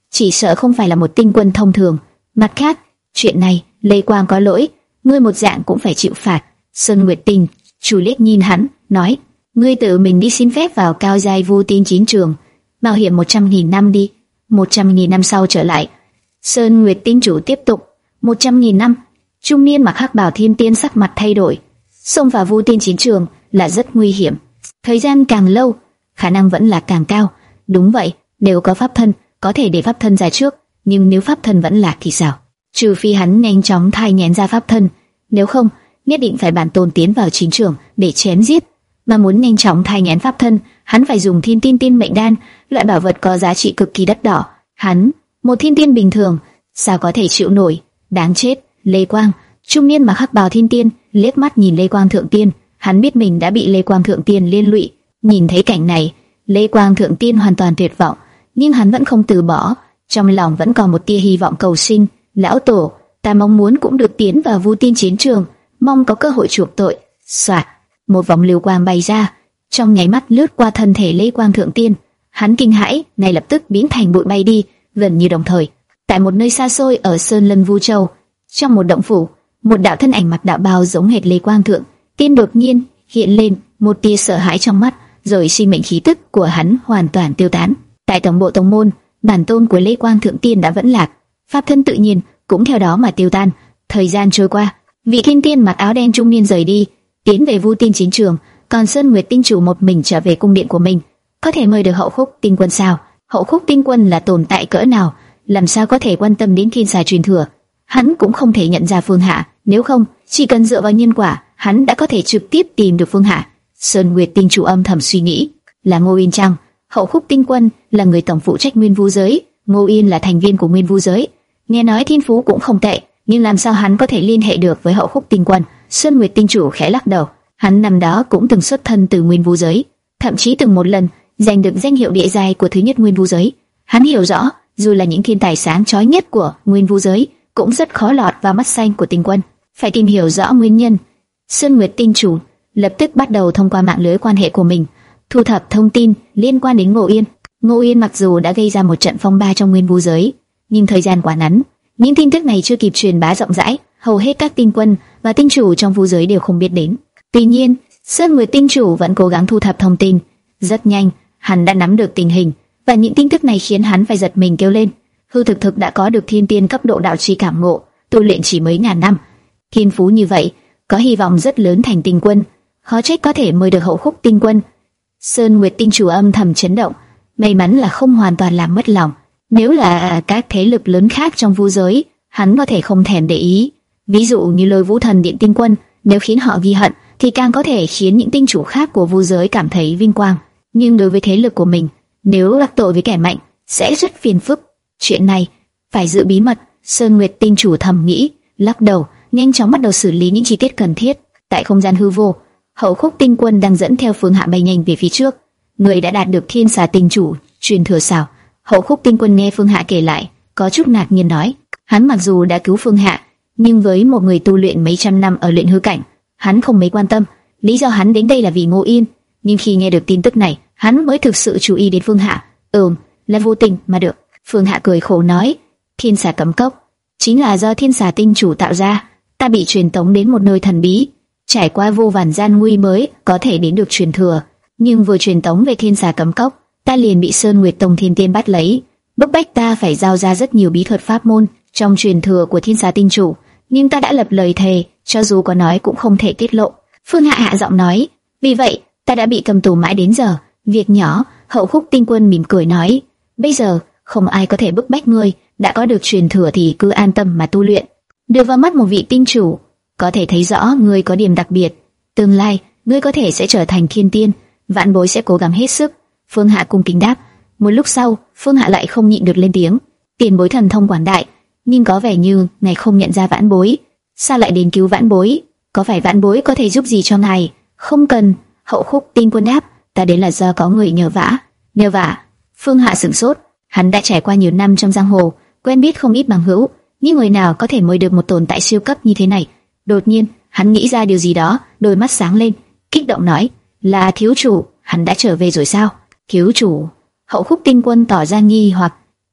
chỉ sợ không phải là một tinh quân thông thường. Mặt khác, chuyện này Lê Quang có lỗi, ngươi một dạng cũng phải chịu phạt. Sơn Nguyệt Tinh chủ liếc nhìn hắn, nói: ngươi tự mình đi xin phép vào cao giai vu tin chiến trường, mạo hiểm một trăm nghìn năm đi, một trăm nghìn năm sau trở lại. Sơn Nguyệt Tinh chủ tiếp tục: một trăm nghìn năm. Trung niên mặc hắc bào thiên tiên sắc mặt thay đổi. Xông vào vu tiên chiến trường là rất nguy hiểm, thời gian càng lâu, khả năng vẫn là càng cao. Đúng vậy, nếu có pháp thân, có thể để pháp thân ra trước, nhưng nếu pháp thân vẫn lạc thì sao? Trừ phi hắn nhanh chóng thai nghén ra pháp thân, nếu không, nhất định phải bản tôn tiến vào chiến trường để chém giết. Mà muốn nhanh chóng thai nghén pháp thân, hắn phải dùng thiên tiên tiên mệnh đan, loại bảo vật có giá trị cực kỳ đắt đỏ. Hắn, một thiên tiên bình thường, sao có thể chịu nổi? Đáng chết! Lê Quang, trung niên mặc hắc bào thiên tiên, liếc mắt nhìn Lê Quang thượng tiên, hắn biết mình đã bị Lê Quang thượng tiên liên lụy. Nhìn thấy cảnh này, Lê Quang thượng tiên hoàn toàn tuyệt vọng, nhưng hắn vẫn không từ bỏ, trong lòng vẫn còn một tia hy vọng cầu sinh. Lão tổ, ta mong muốn cũng được tiến vào vu tiên chiến trường, mong có cơ hội chuộc tội. Soạt, một vòng lưu quang bay ra, trong nháy mắt lướt qua thân thể Lê Quang thượng tiên. Hắn kinh hãi, ngay lập tức biến thành bụi bay đi. Gần như đồng thời, tại một nơi xa xôi ở Sơn Lân Vu Châu, trong một động phủ, một đạo thân ảnh mặc đạo bào giống hệt Lê Quang thượng tiên đột nhiên hiện lên, một tia sợ hãi trong mắt, rồi sinh mệnh khí tức của hắn hoàn toàn tiêu tán. Tại tổng bộ tông môn, bản tôn của Lê Quang thượng tiên đã vẫn lạc, pháp thân tự nhiên cũng theo đó mà tiêu tan. Thời gian trôi qua, vị thiên tiên mặc áo đen trung niên rời đi, tiến về vu tiên chiến trường, còn Sơn Nguyệt Tinh chủ một mình trở về cung điện của mình. Có thể mời được Hậu Khúc Tinh Quân sao? Hậu Khúc Tinh Quân là tồn tại cỡ nào, làm sao có thể quan tâm đến thiên xà truyền thừa? Hắn cũng không thể nhận ra Phương Hạ, nếu không, chỉ cần dựa vào nhân quả, hắn đã có thể trực tiếp tìm được Phương Hạ. Sơn Nguyệt Tinh chủ âm thầm suy nghĩ, là Ngô Yên chăng? Hậu Khúc Tinh Quân là người tổng phụ trách Nguyên Vu giới, Ngô Yên là thành viên của Nguyên Vu giới, nghe nói thiên phú cũng không tệ, nhưng làm sao hắn có thể liên hệ được với Hậu Khúc Tinh Quân? Sơn Nguyệt Tinh chủ khẽ lắc đầu, hắn năm đó cũng từng xuất thân từ Nguyên Vu giới, thậm chí từng một lần giành được danh hiệu địa giai của thứ nhất Nguyên Vu giới. Hắn hiểu rõ, dù là những thiên tài sáng chói nhất của Nguyên Vu giới, cũng rất khó lọt vào mắt xanh của Tinh Quân. Phải tìm hiểu rõ nguyên nhân. Sơn Nguyệt Tinh chủ lập tức bắt đầu thông qua mạng lưới quan hệ của mình thu thập thông tin liên quan đến Ngô Yên. Ngô Yên mặc dù đã gây ra một trận phong ba trong Nguyên Vu giới, nhưng thời gian quá ngắn, những tin tức này chưa kịp truyền bá rộng rãi, hầu hết các tinh quân và tinh chủ trong vu giới đều không biết đến. Tuy nhiên, Sơn Nguyệt Tinh chủ vẫn cố gắng thu thập thông tin. Rất nhanh, hắn đã nắm được tình hình, và những tin tức này khiến hắn phải giật mình kêu lên. Hư thực thực đã có được thiên tiên cấp độ đạo chi cảm ngộ, tu luyện chỉ mấy ngàn năm, thiên phú như vậy, có hy vọng rất lớn thành tinh quân, khó trách có thể mời được Hậu Khúc Tinh Quân. Sơn Nguyệt Tinh chủ âm thầm chấn động, may mắn là không hoàn toàn làm mất lòng. Nếu là các thế lực lớn khác trong vu giới, hắn có thể không thèm để ý. Ví dụ như Lôi Vũ Thần Điện Tinh Quân, nếu khiến họ ghi hận, thì càng có thể khiến những tinh chủ khác của vu giới cảm thấy vinh quang. Nhưng đối với thế lực của mình, nếu đắc tội với kẻ mạnh, sẽ rất phiền phức. Chuyện này phải giữ bí mật. Sơn Nguyệt Tinh chủ thầm nghĩ, lắc đầu, nhanh chóng bắt đầu xử lý những chi tiết cần thiết. Tại không gian hư vô, Hậu Khúc Tinh Quân đang dẫn theo Phương Hạ bay nhanh về phía trước. Người đã đạt được Thiên Xà Tinh chủ truyền thừa sao? Hậu Khúc Tinh Quân nghe Phương Hạ kể lại, có chút ngạc nhiên nói, hắn mặc dù đã cứu Phương Hạ, nhưng với một người tu luyện mấy trăm năm ở luyện hư cảnh, hắn không mấy quan tâm. Lý do hắn đến đây là vì Ngô Yên, nhưng khi nghe được tin tức này, hắn mới thực sự chú ý đến Phương Hạ. Ừm, là vô tình mà được. Phương Hạ cười khổ nói, Thiên Xà Cấm Cốc chính là do Thiên Xà Tinh chủ tạo ra. Ta bị truyền tống đến một nơi thần bí, trải qua vô vàn gian nguy mới có thể đến được truyền thừa. Nhưng vừa truyền tống về Thiên Xà Cấm Cốc, ta liền bị Sơn Nguyệt Tông Thiên Tiên bắt lấy, bức bách ta phải giao ra rất nhiều bí thuật pháp môn trong truyền thừa của Thiên Xà Tinh chủ. Nhưng ta đã lập lời thề, cho dù có nói cũng không thể tiết lộ. Phương Hạ hạ giọng nói, vì vậy ta đã bị cầm tù mãi đến giờ. Việc nhỏ. Hậu Khúc Tinh Quân mỉm cười nói, bây giờ không ai có thể bức bách ngươi, đã có được truyền thừa thì cứ an tâm mà tu luyện. Đưa vào mắt một vị tinh chủ, có thể thấy rõ ngươi có điểm đặc biệt. Tương lai ngươi có thể sẽ trở thành thiên tiên, vạn bối sẽ cố gắng hết sức. Phương Hạ cung kính đáp. Một lúc sau, Phương Hạ lại không nhịn được lên tiếng, tiền bối thần thông quảng đại, nhưng có vẻ như ngài không nhận ra vãn bối. Sao lại đến cứu vãn bối? Có phải vãn bối có thể giúp gì cho ngài? Không cần. Hậu Khúc Tinh Quân đáp, ta đến là do có người nhờ vả. Nhờ vả? Phương Hạ sửng sốt. Hắn đã trải qua nhiều năm trong giang hồ, quen biết không ít bằng hữu, nhưng người nào có thể mời được một tồn tại siêu cấp như thế này? Đột nhiên, hắn nghĩ ra điều gì đó, đôi mắt sáng lên, kích động nói, là thiếu chủ. Hắn đã trở về rồi sao? Thiếu chủ? Hậu Khúc Tinh Quân tỏ ra nghi hoặc.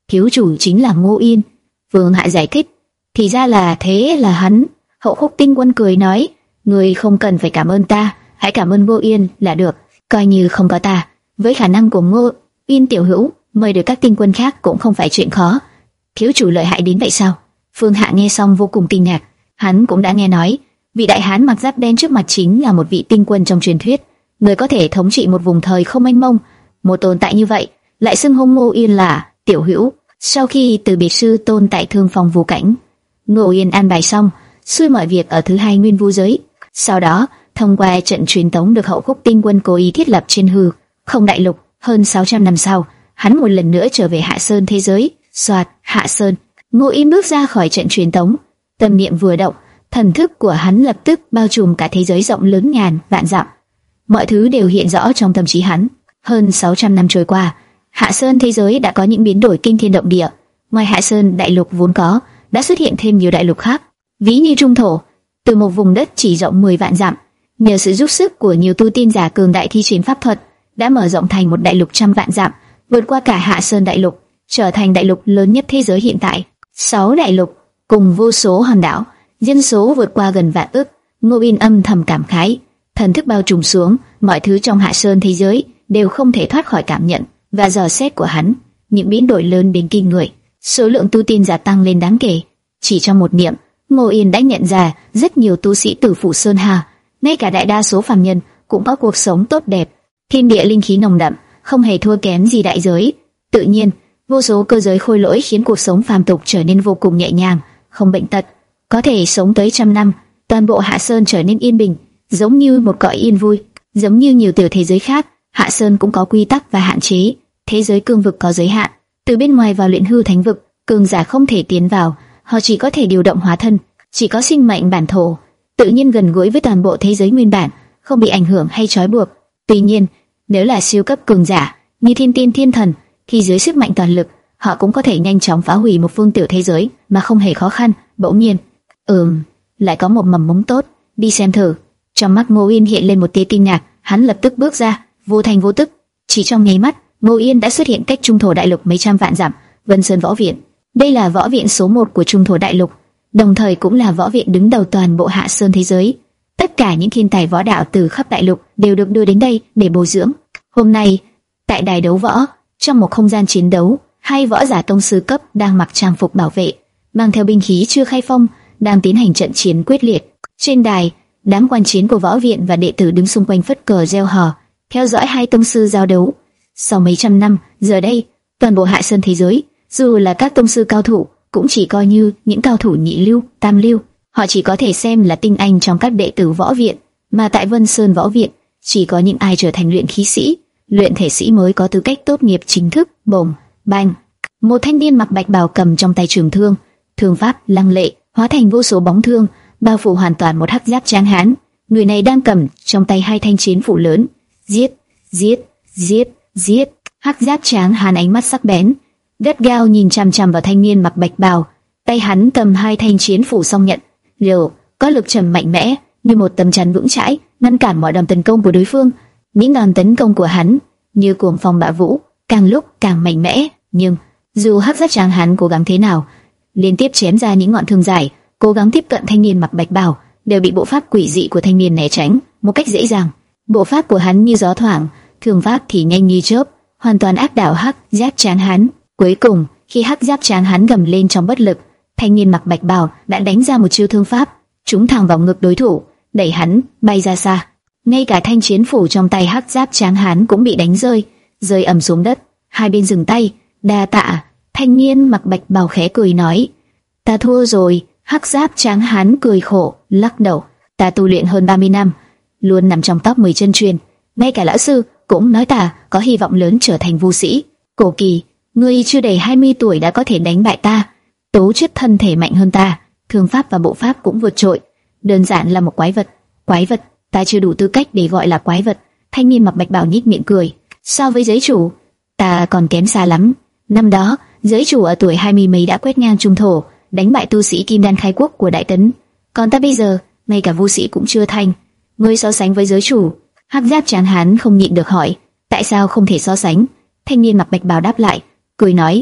thiếu chủ chính là Ngô Yên. Phương Hạ giải thích, thì ra là thế, là hắn. Hậu Khúc Tinh Quân cười nói, người không cần phải cảm ơn ta, hãy cảm ơn Ngô Yên là được, coi như không có ta. Với khả năng của Ngô Yên tiểu hữu, mời được các tinh quân khác cũng không phải chuyện khó. Thiếu chủ lợi hại đến vậy sao? Phương Hạ nghe xong vô cùng kinh ngạc. Hắn cũng đã nghe nói, vị đại hán mặc giáp đen trước mặt chính là một vị tinh quân trong truyền thuyết, người có thể thống trị một vùng thời không mênh mông. Một tồn tại như vậy, lại xưng hô Ngô Yên là tiểu hữu. Sau khi từ biệt sư tôn tại Thương Phong Vũ Cảnh, Ngô Yên an bài xong, xuôi mọi việc ở thứ hai nguyên vu giới. Sau đó, thông qua trận truyền tống được Hậu Khúc Tinh Quân cố ý thiết lập trên hư không đại lục, hơn sáu trăm năm sau, hắn một lần nữa trở về Hạ Sơn thế giới. Soạt, Hạ Sơn. Ngô Yên bước ra khỏi trận truyền tống, tâm niệm vừa động, thần thức của hắn lập tức bao trùm cả thế giới rộng lớn ngàn vạn dặm. Mọi thứ đều hiện rõ trong tâm trí hắn. Hơn sáu trăm năm trôi qua, Hạ Sơn thế giới đã có những biến đổi kinh thiên động địa. Ngoài Hạ Sơn đại lục vốn có, đã xuất hiện thêm nhiều đại lục khác, ví như Trung Thổ, từ một vùng đất chỉ rộng mười vạn dặm, nhờ sự giúp sức của nhiều tu tiên giả cường đại thi triển pháp thuật, đã mở rộng thành một đại lục trăm vạn dặm, vượt qua cả Hạ Sơn đại lục, trở thành đại lục lớn nhất thế giới hiện tại. Sáu đại lục cùng vô số hòn đảo, dân số vượt qua gần vạn ức. Ngô Yên âm thầm cảm khái, thần thức bao trùm xuống, mọi thứ trong Hạ Sơn thế giới đều không thể thoát khỏi cảm nhận và dò xét của hắn. Những biến đổi lớn đến kinh người, số lượng tu tiên giả tăng lên đáng kể. Chỉ trong một niệm, Ngô Yên đã nhận ra rất nhiều tu sĩ Tử Phủ Sơn Hà, ngay cả đại đa số phàm nhân cũng có cuộc sống tốt đẹp. Thiên địa linh khí nồng đậm, không hề thua kém gì đại giới. Tự nhiên, vô số cơ giới khôi lỗi khiến cuộc sống phàm tục trở nên vô cùng nhẹ nhàng, không bệnh tật, có thể sống tới trăm năm. Toàn bộ Hạ Sơn trở nên yên bình, giống như một cõi yên vui. Giống như nhiều tiểu thế giới khác, Hạ Sơn cũng có quy tắc và hạn chế. Thế giới cương vực có giới hạn, từ bên ngoài vào luyện hư thánh vực, cường giả không thể tiến vào, họ chỉ có thể điều động hóa thân, chỉ có sinh mệnh bản thổ, tự nhiên gần gũi với toàn bộ thế giới nguyên bản, không bị ảnh hưởng hay trói buộc. Tuy nhiên, nếu là siêu cấp cường giả như thiên tiên thiên thần, thì dưới sức mạnh toàn lực, họ cũng có thể nhanh chóng phá hủy một phương tiểu thế giới mà không hề khó khăn. Bỗng nhiên, ừm, lại có một mầm mống tốt, đi xem thử. Trong mắt Ngô Yên hiện lên một tia kinh ngạc, hắn lập tức bước ra, vô thành vô tức, chỉ trong nháy mắt, Ngô Yên đã xuất hiện cách Trung Thổ đại lục mấy trăm vạn dặm. Vân Sơn Võ Viện, đây là võ viện số một của Trung Thổ đại lục, đồng thời cũng là võ viện đứng đầu toàn bộ Hạ Sơn thế giới. Tất cả những thiên tài võ đạo từ khắp đại lục đều được đưa đến đây để bồi dưỡng. Hôm nay, tại đài đấu võ, trong một không gian chiến đấu, hai võ giả tông sư cấp đang mặc trang phục bảo vệ, mang theo binh khí chưa khai phong, đang tiến hành trận chiến quyết liệt. Trên đài, đám quan chiến của võ viện và đệ tử đứng xung quanh phất cờ reo hò, theo dõi hai tông sư giao đấu. Sau mấy trăm năm, giờ đây, toàn bộ Hạ Sơn thế giới, dù là các tông sư cao thủ, cũng chỉ coi như những cao thủ nhị lưu, tam lưu. Họ chỉ có thể xem là tinh anh trong các đệ tử võ viện, mà tại Vân Sơn Võ Viện, chỉ có những ai trở thành luyện khí sĩ, luyện thể sĩ mới có tư cách tốt nghiệp chính thức. Bồng, bang, một thanh niên mặc bạch bào cầm trong tay trường thương, thương pháp lăng lệ, hóa thành vô số bóng thương, bao phủ hoàn toàn một hắc giáp tráng hán. Người này đang cầm trong tay hai thanh chiến phủ lớn, giết, giết, giết, giết. Hắc giáp tráng hán ánh mắt sắc bén, gắt gao nhìn chằm chằm vào thanh niên mặc bạch bào. Tay hắn cầm hai thanh chiến phủ song nhận, đều có lực trầm mạnh mẽ, như một tấm chắn vững chãi, ngăn cản mọi đòn tấn công của đối phương. Những đòn tấn công của hắn như cuồng phong bạo vũ, càng lúc càng mạnh mẽ. Nhưng dù hắc giáp tráng hán cố gắng thế nào, liên tiếp chém ra những ngọn thương dài, cố gắng tiếp cận thanh niên mặc bạch bào, đều bị bộ pháp quỷ dị của thanh niên né tránh một cách dễ dàng. Bộ pháp của hắn như gió thoảng, thương pháp thì nhanh như chớp, hoàn toàn áp đảo hắc giáp tráng hán. Cuối cùng, khi hắc giáp tráng hán gầm lên trong bất lực, thanh niên mặc bạch bào đã đánh ra một chiêu thương pháp, trúng thẳng vào ngực đối thủ, đẩy hắn bay ra xa. Ngay cả thanh chiến phủ trong tay hắc giáp tráng hán cũng bị đánh rơi, rơi ầm xuống đất. Hai bên dừng tay. Đa tạ. Thanh niên mặc bạch bào khẽ cười nói, ta thua rồi. Hắc giáp tráng hán cười khổ, lắc đầu. Ta tu luyện hơn ba mươi năm, luôn nằm trong top mười chân truyền, ngay cả lão sư cũng nói ta có hy vọng lớn trở thành vu sĩ. Cổ Kỳ, ngươi chưa đầy hai mươi tuổi đã có thể đánh bại ta, tố chất thân thể mạnh hơn ta, thương pháp và bộ pháp cũng vượt trội, đơn giản là một quái vật. Quái vật? Ta chưa đủ tư cách để gọi là quái vật. Thanh niên mặc bạch bào nhếch miệng cười. So với giới chủ, ta còn kém xa lắm. Năm đó, giới chủ ở tuổi hai mươi mấy đã quét ngang Trung Thổ, đánh bại tu sĩ Kim Đan khai quốc của Đại Tấn. Còn ta bây giờ, ngay cả vu sĩ cũng chưa thành. Ngươi so sánh với giới chủ? Hắc giáp tráng hán không nhịn được hỏi. Tại sao không thể so sánh? Thanh niên mặc bạch bào đáp lại, cười nói,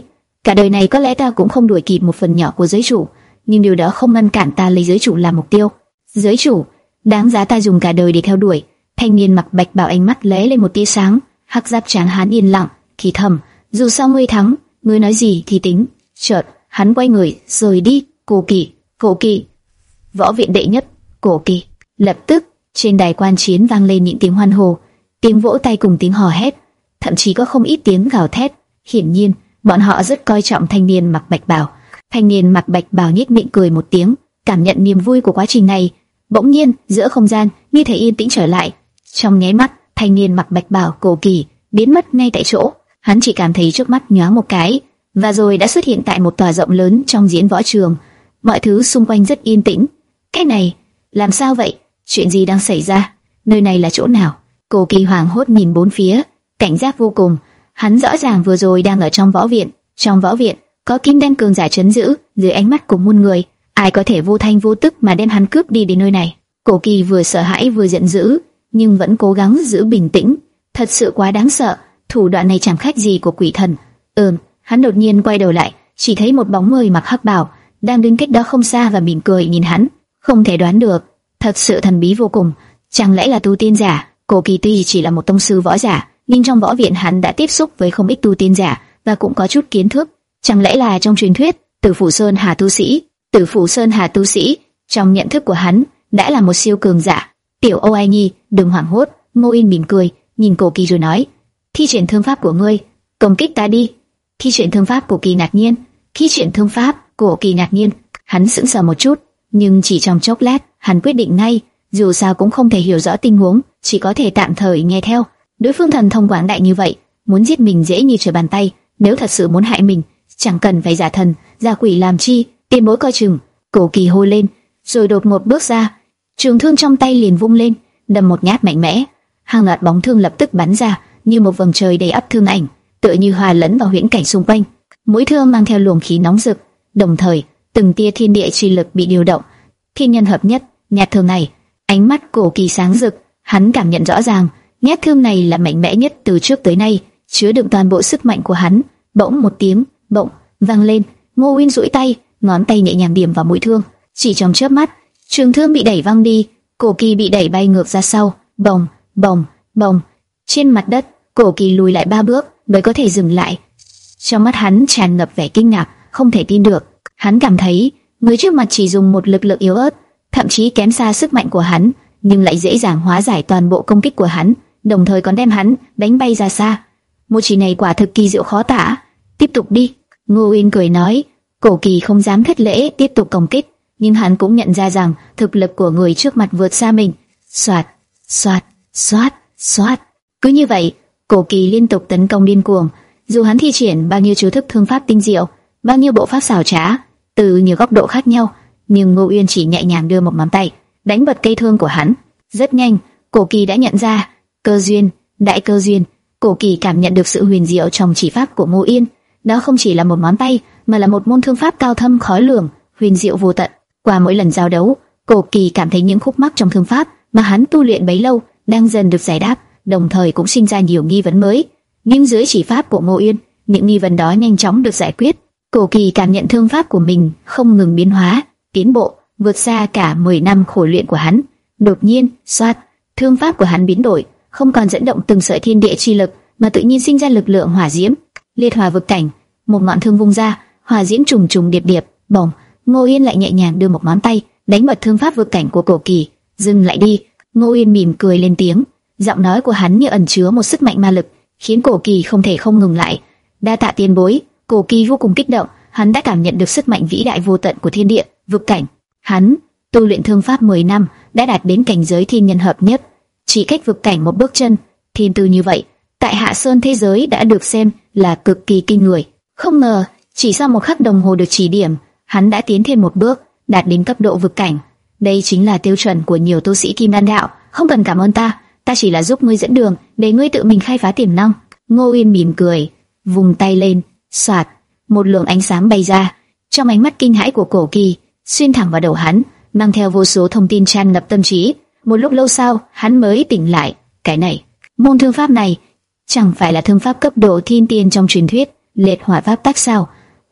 Cả đời này có lẽ ta cũng không đuổi kịp một phần nhỏ của giới chủ, nhưng điều đó không ngăn cản ta lấy giới chủ làm mục tiêu. Giới chủ, đáng giá ta dùng cả đời để theo đuổi. Thanh niên mặc bạch bào ánh mắt lóe lên một tia sáng, hắc giáp trắng hán yên lặng, thì thầm, dù sao ngươi thắng, ngươi nói gì thì tính. Chợt, hắn quay người, rời đi. Cổ Kỳ, Cổ Kỳ, võ viện đệ nhất, Cổ Kỳ. Lập tức, trên đài quan chiến vang lên những tiếng hoan hô, tiếng vỗ tay cùng tiếng hò hét, thậm chí có không ít tiếng gào thét. Hiển nhiên, bọn họ rất coi trọng thanh niên mặc bạch bào. Thanh niên mặc bạch bào nhếch miệng cười một tiếng, cảm nhận niềm vui của quá trình này. Bỗng nhiên, giữa không gian như thể yên tĩnh trở lại. Trong nháy mắt, thanh niên mặc bạch bào Cổ Kỳ biến mất ngay tại chỗ. Hắn chỉ cảm thấy trước mắt nhoáng một cái, và rồi đã xuất hiện tại một tòa rộng lớn trong diễn võ trường. Mọi thứ xung quanh rất yên tĩnh. Cái này, làm sao vậy? Chuyện gì đang xảy ra? Nơi này là chỗ nào? Cổ Kỳ hoảng hốt nhìn bốn phía, cảnh giác vô cùng. Hắn rõ ràng vừa rồi đang ở trong võ viện. Trong võ viện có kim đan cường giả trấn giữ, dưới ánh mắt của muôn người, ai có thể vô thanh vô tức mà đem hắn cướp đi đến nơi này? Cổ Kỳ vừa sợ hãi vừa giận dữ, nhưng vẫn cố gắng giữ bình tĩnh. Thật sự quá đáng sợ, thủ đoạn này chẳng khác gì của quỷ thần. Ừm, hắn đột nhiên quay đầu lại, chỉ thấy một bóng người mặc hắc bào đang đứng cách đó không xa và mỉm cười nhìn hắn. Không thể đoán được, thật sự thần bí vô cùng. Chẳng lẽ là tu tiên giả? Cổ Kỳ tuy chỉ là một tông sư võ giả, nhưng trong võ viện hắn đã tiếp xúc với không ít tu tiên giả và cũng có chút kiến thức. Chẳng lẽ là trong truyền thuyết Tử Phủ Sơn Hà tu sĩ? Tử Phủ Sơn Hà tu sĩ, trong nhận thức của hắn đã là một siêu cường giả. Tiểu Âu Ai Nhi, đừng hoảng hốt. Ngô Yên mỉm cười, nhìn Cổ Kỳ rồi nói: thi triển thương pháp của ngươi, công kích ta đi. Thi triển thương pháp? Cổ Kỳ ngạc nhiên. Thi triển thương pháp? Cổ Kỳ ngạc nhiên. Hắn sững sờ một chút, nhưng chỉ trong chốc lát, hắn quyết định ngay. Dù sao cũng không thể hiểu rõ tình huống, chỉ có thể tạm thời nghe theo. Đối phương thần thông quảng đại như vậy, muốn giết mình dễ như trở bàn tay. Nếu thật sự muốn hại mình, chẳng cần phải giả thần, giả quỷ làm chi. Tiền bối coi chừng. Cổ Kỳ hô lên, rồi đột ngột bước ra. Trường thương trong tay liền vung lên, đâm một nhát mạnh mẽ. Hàng loạt bóng thương lập tức bắn ra, như một vầng trời đầy ắp thương ảnh, tựa như hòa lẫn vào huyễn cảnh xung quanh. Mỗi thương mang theo luồng khí nóng rực, đồng thời từng tia thiên địa chi lực bị điều động. Thiên nhân hợp nhất, nhát thương này. Ánh mắt Cổ Kỳ sáng rực, hắn cảm nhận rõ ràng, nhát thương này là mạnh mẽ nhất từ trước tới nay, chứa đựng toàn bộ sức mạnh của hắn. Bỗng một tiếng bỗng vang lên, Ngô Uyên duỗi tay, ngón tay nhẹ nhàng điểm vào mũi thương. Chỉ trong chớp mắt, trường thương bị đẩy văng đi, Cổ Kỳ bị đẩy bay ngược ra sau. Bồng, bồng, bồng. Trên mặt đất, Cổ Kỳ lùi lại ba bước mới có thể dừng lại. Trong mắt hắn tràn ngập vẻ kinh ngạc, không thể tin được. Hắn cảm thấy người trước mặt chỉ dùng một lực lượng yếu ớt, thậm chí kém xa sức mạnh của hắn, nhưng lại dễ dàng hóa giải toàn bộ công kích của hắn, đồng thời còn đem hắn đánh bay ra xa. Một chỉ này quả thực kỳ diệu khó tả. Tiếp tục đi. Ngô Uyên cười nói. Cổ Kỳ không dám thất lễ tiếp tục công kích, nhưng hắn cũng nhận ra rằng thực lực của người trước mặt vượt xa mình. Soạt, soạt, soát, soát. Cứ như vậy, Cổ Kỳ liên tục tấn công điên cuồng. Dù hắn thi triển bao nhiêu chiêu thức thương pháp tinh diệu, bao nhiêu bộ pháp xảo trá, từ nhiều góc độ khác nhau, nhưng Ngô Uyên chỉ nhẹ nhàng đưa một ngón tay đánh bật cây thương của hắn. Rất nhanh, Cổ Kỳ đã nhận ra cơ duyên, đại cơ duyên. Cổ Kỳ cảm nhận được sự huyền diệu trong chỉ pháp của Ngô Uyên. Đó không chỉ là một ngón tay, mà là một môn thương pháp cao thâm khó lường, huyền diệu vô tận. Qua mỗi lần giao đấu, Cổ Kỳ cảm thấy những khúc mắc trong thương pháp mà hắn tu luyện bấy lâu đang dần được giải đáp, đồng thời cũng sinh ra nhiều nghi vấn mới. Nhưng dưới chỉ pháp của Ngô Uyên, những nghi vấn đó nhanh chóng được giải quyết. Cổ Kỳ cảm nhận thương pháp của mình không ngừng biến hóa, tiến bộ, vượt xa cả mười năm khổ luyện của hắn. Đột nhiên, xoát, thương pháp của hắn biến đổi, không còn dẫn động từng sợi thiên địa chi lực, mà tự nhiên sinh ra lực lượng hỏa diễm. Liệt hỏa vực cảnh, một ngọn thương vung ra, hỏa diễm trùng trùng điệp điệp. Bỗng, Ngô Uyên lại nhẹ nhàng đưa một ngón tay đánh bật thương pháp vực cảnh của Cổ Kỳ. Dừng lại đi. Ngô Uyên mỉm cười lên tiếng, giọng nói của hắn như ẩn chứa một sức mạnh ma lực, khiến Cổ Kỳ không thể không ngừng lại. Đa tạ tiền bối. Cổ Kỳ vô cùng kích động, hắn đã cảm nhận được sức mạnh vĩ đại vô tận của thiên địa, vực cảnh. Hắn tu luyện thương pháp mười năm, đã đạt đến cảnh giới thiên nhân hợp nhất, chỉ cách vực cảnh một bước chân. Thiên tư như vậy, tại Hạ Sơn thế giới đã được xem là cực kỳ kinh người. Không ngờ, chỉ sau một khắc đồng hồ được chỉ điểm, hắn đã tiến thêm một bước, đạt đến cấp độ vực cảnh. Đây chính là tiêu chuẩn của nhiều tu sĩ Kim Đan đạo. Không cần cảm ơn ta, ta chỉ là giúp ngươi dẫn đường, để ngươi tự mình khai phá tiềm năng. Ngô Uyên mỉm cười, vùng tay lên, xoạt, một luồng ánh sáng bay ra. Trong ánh mắt kinh hãi của Cổ Kỳ, xuyên thẳng vào đầu hắn, mang theo vô số thông tin tràn ngập tâm trí. Một lúc lâu sau, hắn mới tỉnh lại. Cái này, môn thương pháp này, chẳng phải là thương pháp cấp độ thiên tiên trong truyền thuyết liệt hỏa pháp tắc sao?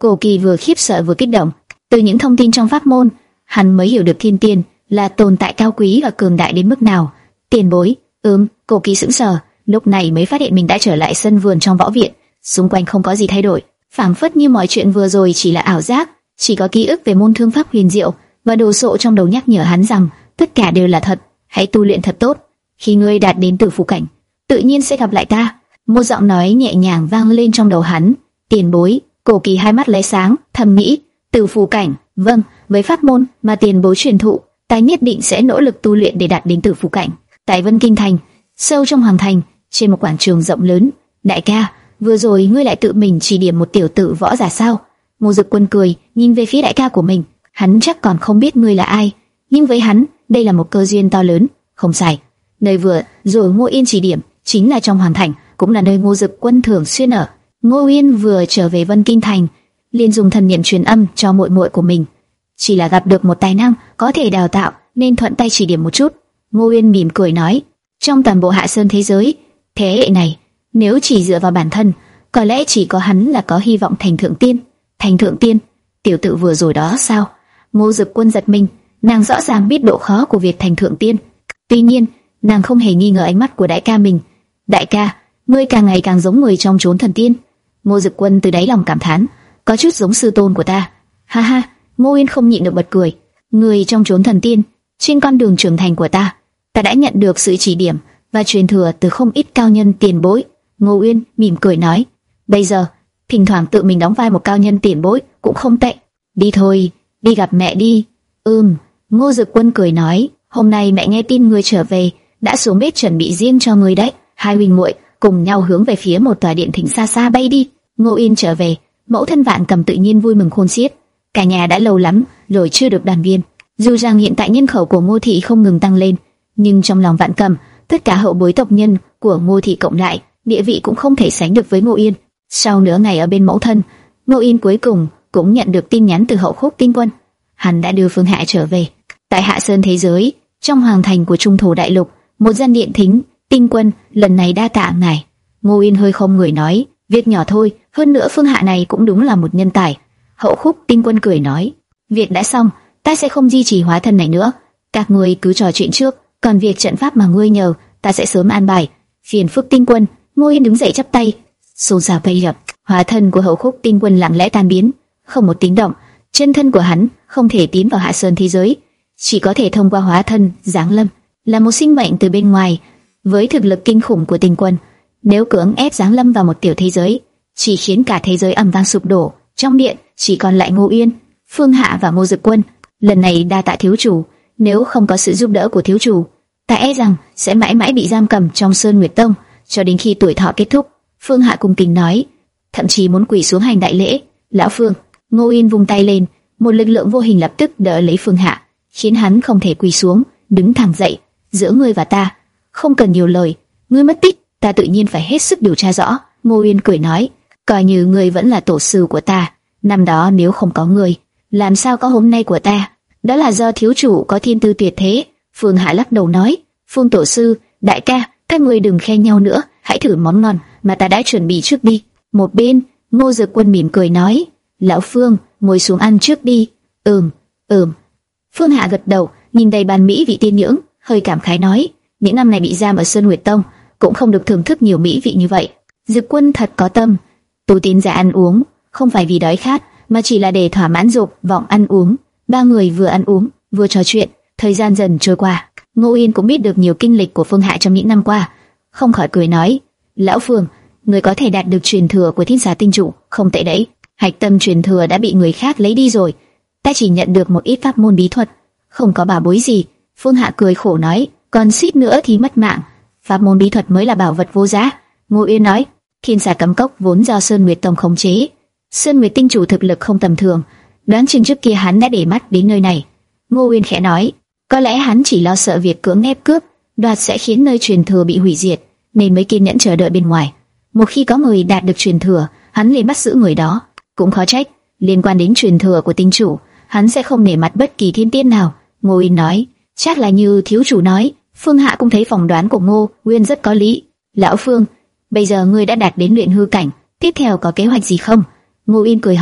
Cổ Kỳ vừa khiếp sợ vừa kích động. Từ những thông tin trong pháp môn, hắn mới hiểu được thiên tiên là tồn tại cao quý và cường đại đến mức nào. Tiền bối, ừm, Cổ Kỳ sững sờ, lúc này mới phát hiện mình đã trở lại sân vườn trong võ viện. Xung quanh không có gì thay đổi, phảng phất như mọi chuyện vừa rồi chỉ là ảo giác, chỉ có ký ức về môn thương pháp huyền diệu và đồ sộ trong đầu nhắc nhở hắn rằng tất cả đều là thật. Hãy tu luyện thật tốt, khi ngươi đạt đến tử phủ cảnh, tự nhiên sẽ gặp lại ta. Một giọng nói nhẹ nhàng vang lên trong đầu hắn. Tiền bối. Cổ Kỳ hai mắt lóe sáng, thầm nghĩ, tử phủ cảnh, vâng, với pháp môn mà tiền bối truyền thụ, ta nhất định sẽ nỗ lực tu luyện để đạt đến tử phủ cảnh. Tại Vân Kinh Thành, sâu trong hoàng thành, trên một quảng trường rộng lớn. Đại ca, vừa rồi ngươi lại tự mình chỉ điểm một tiểu tử võ giả sao? Ngô Dực Quân cười, nhìn về phía đại ca của mình. Hắn chắc còn không biết ngươi là ai, nhưng với hắn, đây là một cơ duyên to lớn. Không sai, nơi vừa rồi Ngô Yên chỉ điểm chính là trong hoàng thành, cũng là nơi Ngô Dực Quân thường xuyên ở. Ngô Yên vừa trở về Vân Kinh Thành, liền dùng thần niệm truyền âm cho muội muội của mình. Chỉ là gặp được một tài năng có thể đào tạo, nên thuận tay chỉ điểm một chút. Ngô Yên mỉm cười nói, trong toàn bộ Hạ Sơn thế giới, thế hệ này, nếu chỉ dựa vào bản thân, có lẽ chỉ có hắn là có hy vọng thành thượng tiên. Thành thượng tiên? Tiểu tử vừa rồi đó sao? Ngô Dực Quân giật mình, nàng rõ ràng biết độ khó của việc thành thượng tiên. Tuy nhiên, nàng không hề nghi ngờ ánh mắt của đại ca mình. Đại ca, ngươi càng ngày càng giống người trong chốn thần tiên. Ngô Dực Quân từ đáy lòng cảm thán, có chút giống sư tôn của ta. Ha ha, Ngô Yên không nhịn được bật cười. Người trong chốn thần tiên, trên con đường trưởng thành của ta, ta đã nhận được sự chỉ điểm và truyền thừa từ không ít cao nhân tiền bối. Ngô Uyên mỉm cười nói, bây giờ thỉnh thoảng tự mình đóng vai một cao nhân tiền bối cũng không tệ. Đi thôi, đi gặp mẹ đi. Ừm. Ngô Dực Quân cười nói, hôm nay mẹ nghe tin ngươi trở về, đã xuống bếp chuẩn bị riêng cho ngươi đấy. Hai huynh muội cùng nhau hướng về phía một tòa điện thỉnh xa xa bay đi. Ngô Yên trở về, mẫu thân Vạn Cầm tự nhiên vui mừng khôn xiết. Cả nhà đã lâu lắm rồi chưa được đoàn viên. Dù rằng hiện tại nhân khẩu của Ngô thị không ngừng tăng lên, nhưng trong lòng Vạn Cầm, tất cả hậu bối tộc nhân của Ngô thị cộng lại, địa vị cũng không thể sánh được với Ngô Yên. Sau nửa ngày ở bên mẫu thân, Ngô Yên cuối cùng cũng nhận được tin nhắn từ Hậu Khúc Tinh Quân. Hắn đã đưa Phương Hạ trở về. Tại Hạ Sơn thế giới, trong hoàng thành của Trung Thổ Đại Lục, một gian điện thính. Tinh Quân, lần này đa tạ ngài. Ngô Yên hơi không người nói, việc nhỏ thôi, hơn nữa Phương Hạ này cũng đúng là một nhân tài. Hậu Khúc Tinh Quân cười nói, việc đã xong, ta sẽ không duy trì hóa thân này nữa. Các ngươi cứ trò chuyện trước, còn việc trận pháp mà ngươi nhờ, ta sẽ sớm an bài. Phiền phức Tinh Quân. Ngô Yên đứng dậy chắp tay. Xôn xao bay lập, hóa thân của Hậu Khúc Tinh Quân lặng lẽ tan biến, không một tiếng động. Chân thân của hắn không thể tiến vào Hạ Sơn thế giới, chỉ có thể thông qua hóa thân giáng lâm, là một sinh mệnh từ bên ngoài. Với thực lực kinh khủng của Tinh Quân, nếu cưỡng ép giáng lâm vào một tiểu thế giới, chỉ khiến cả thế giới ầm vang sụp đổ. Trong điện chỉ còn lại Ngô Yên, Phương Hạ và Ngô Dực Quân. Lần này đa tạ thiếu chủ, nếu không có sự giúp đỡ của thiếu chủ, ta e rằng sẽ mãi mãi bị giam cầm trong Sơn Nguyệt Tông cho đến khi tuổi thọ kết thúc. Phương Hạ cung kính nói, thậm chí muốn quỳ xuống hành đại lễ. Lão Phương. Ngô Yên vung tay lên, một lực lượng vô hình lập tức đỡ lấy Phương Hạ, khiến hắn không thể quỳ xuống, đứng thẳng dậy. Giữa ngươi và ta, không cần nhiều lời, ngươi mất tích, ta tự nhiên phải hết sức điều tra rõ. Ngô Yên cười nói, coi như ngươi vẫn là tổ sư của ta, năm đó nếu không có ngươi, làm sao có hôm nay của ta? Đó là do thiếu chủ có thiên tư tuyệt thế. Phương Hạ lắc đầu nói, Phương tổ sư, đại ca, các ngươi đừng khen nhau nữa, hãy thử món ngon mà ta đã chuẩn bị trước đi. Một bên, Ngô Dực Quân mỉm cười nói, lão Phương, ngồi xuống ăn trước đi. Ừm, ừm. Phương Hạ gật đầu, nhìn đầy bàn mỹ vị tiên nhưỡng, hơi cảm khái nói, những năm này bị giam ở Sơn Nguyệt Tông, cũng không được thưởng thức nhiều mỹ vị như vậy. Dực Quân thật có tâm, tu tín giả ăn uống, không phải vì đói khát, mà chỉ là để thỏa mãn dục vọng ăn uống. Ba người vừa ăn uống, vừa trò chuyện, thời gian dần trôi qua. Ngô Yên cũng biết được nhiều kinh lịch của Phương Hạ trong những năm qua, không khỏi cười nói, lão Phương, người có thể đạt được truyền thừa của Thiên Xà Tinh Chủ, không tệ đấy. Hạch tâm truyền thừa đã bị người khác lấy đi rồi, ta chỉ nhận được một ít pháp môn bí thuật, không có bảo bối gì. Phương Hạ cười khổ nói, còn suýt nữa thì mất mạng, pháp môn bí thuật mới là bảo vật vô giá. Ngô Yên nói, Thiên Xà Cấm Cốc vốn do Sơn Nguyệt Tông khống chế, Sơn Nguyệt Tinh Chủ thực lực không tầm thường, đoán chừng trước kia hắn đã để mắt đến nơi này. Ngô Yên khẽ nói, có lẽ hắn chỉ lo sợ việc cưỡng ép cướp đoạt sẽ khiến nơi truyền thừa bị hủy diệt, nên mới kiên nhẫn chờ đợi bên ngoài. Một khi có người đạt được truyền thừa, hắn liền bắt giữ người đó. Cũng khó trách, liên quan đến truyền thừa của Tinh Chủ, hắn sẽ không nể mặt bất kỳ thiên tiên nào. Ngô Yên nói, chắc là như thiếu chủ nói. Phương Hạ cũng thấy phỏng đoán của Ngô Uyên rất có lý. Lão Phương, bây giờ ngươi đã đạt đến luyện hư cảnh, tiếp theo có kế hoạch gì không? Ngô Yên cười hỏi.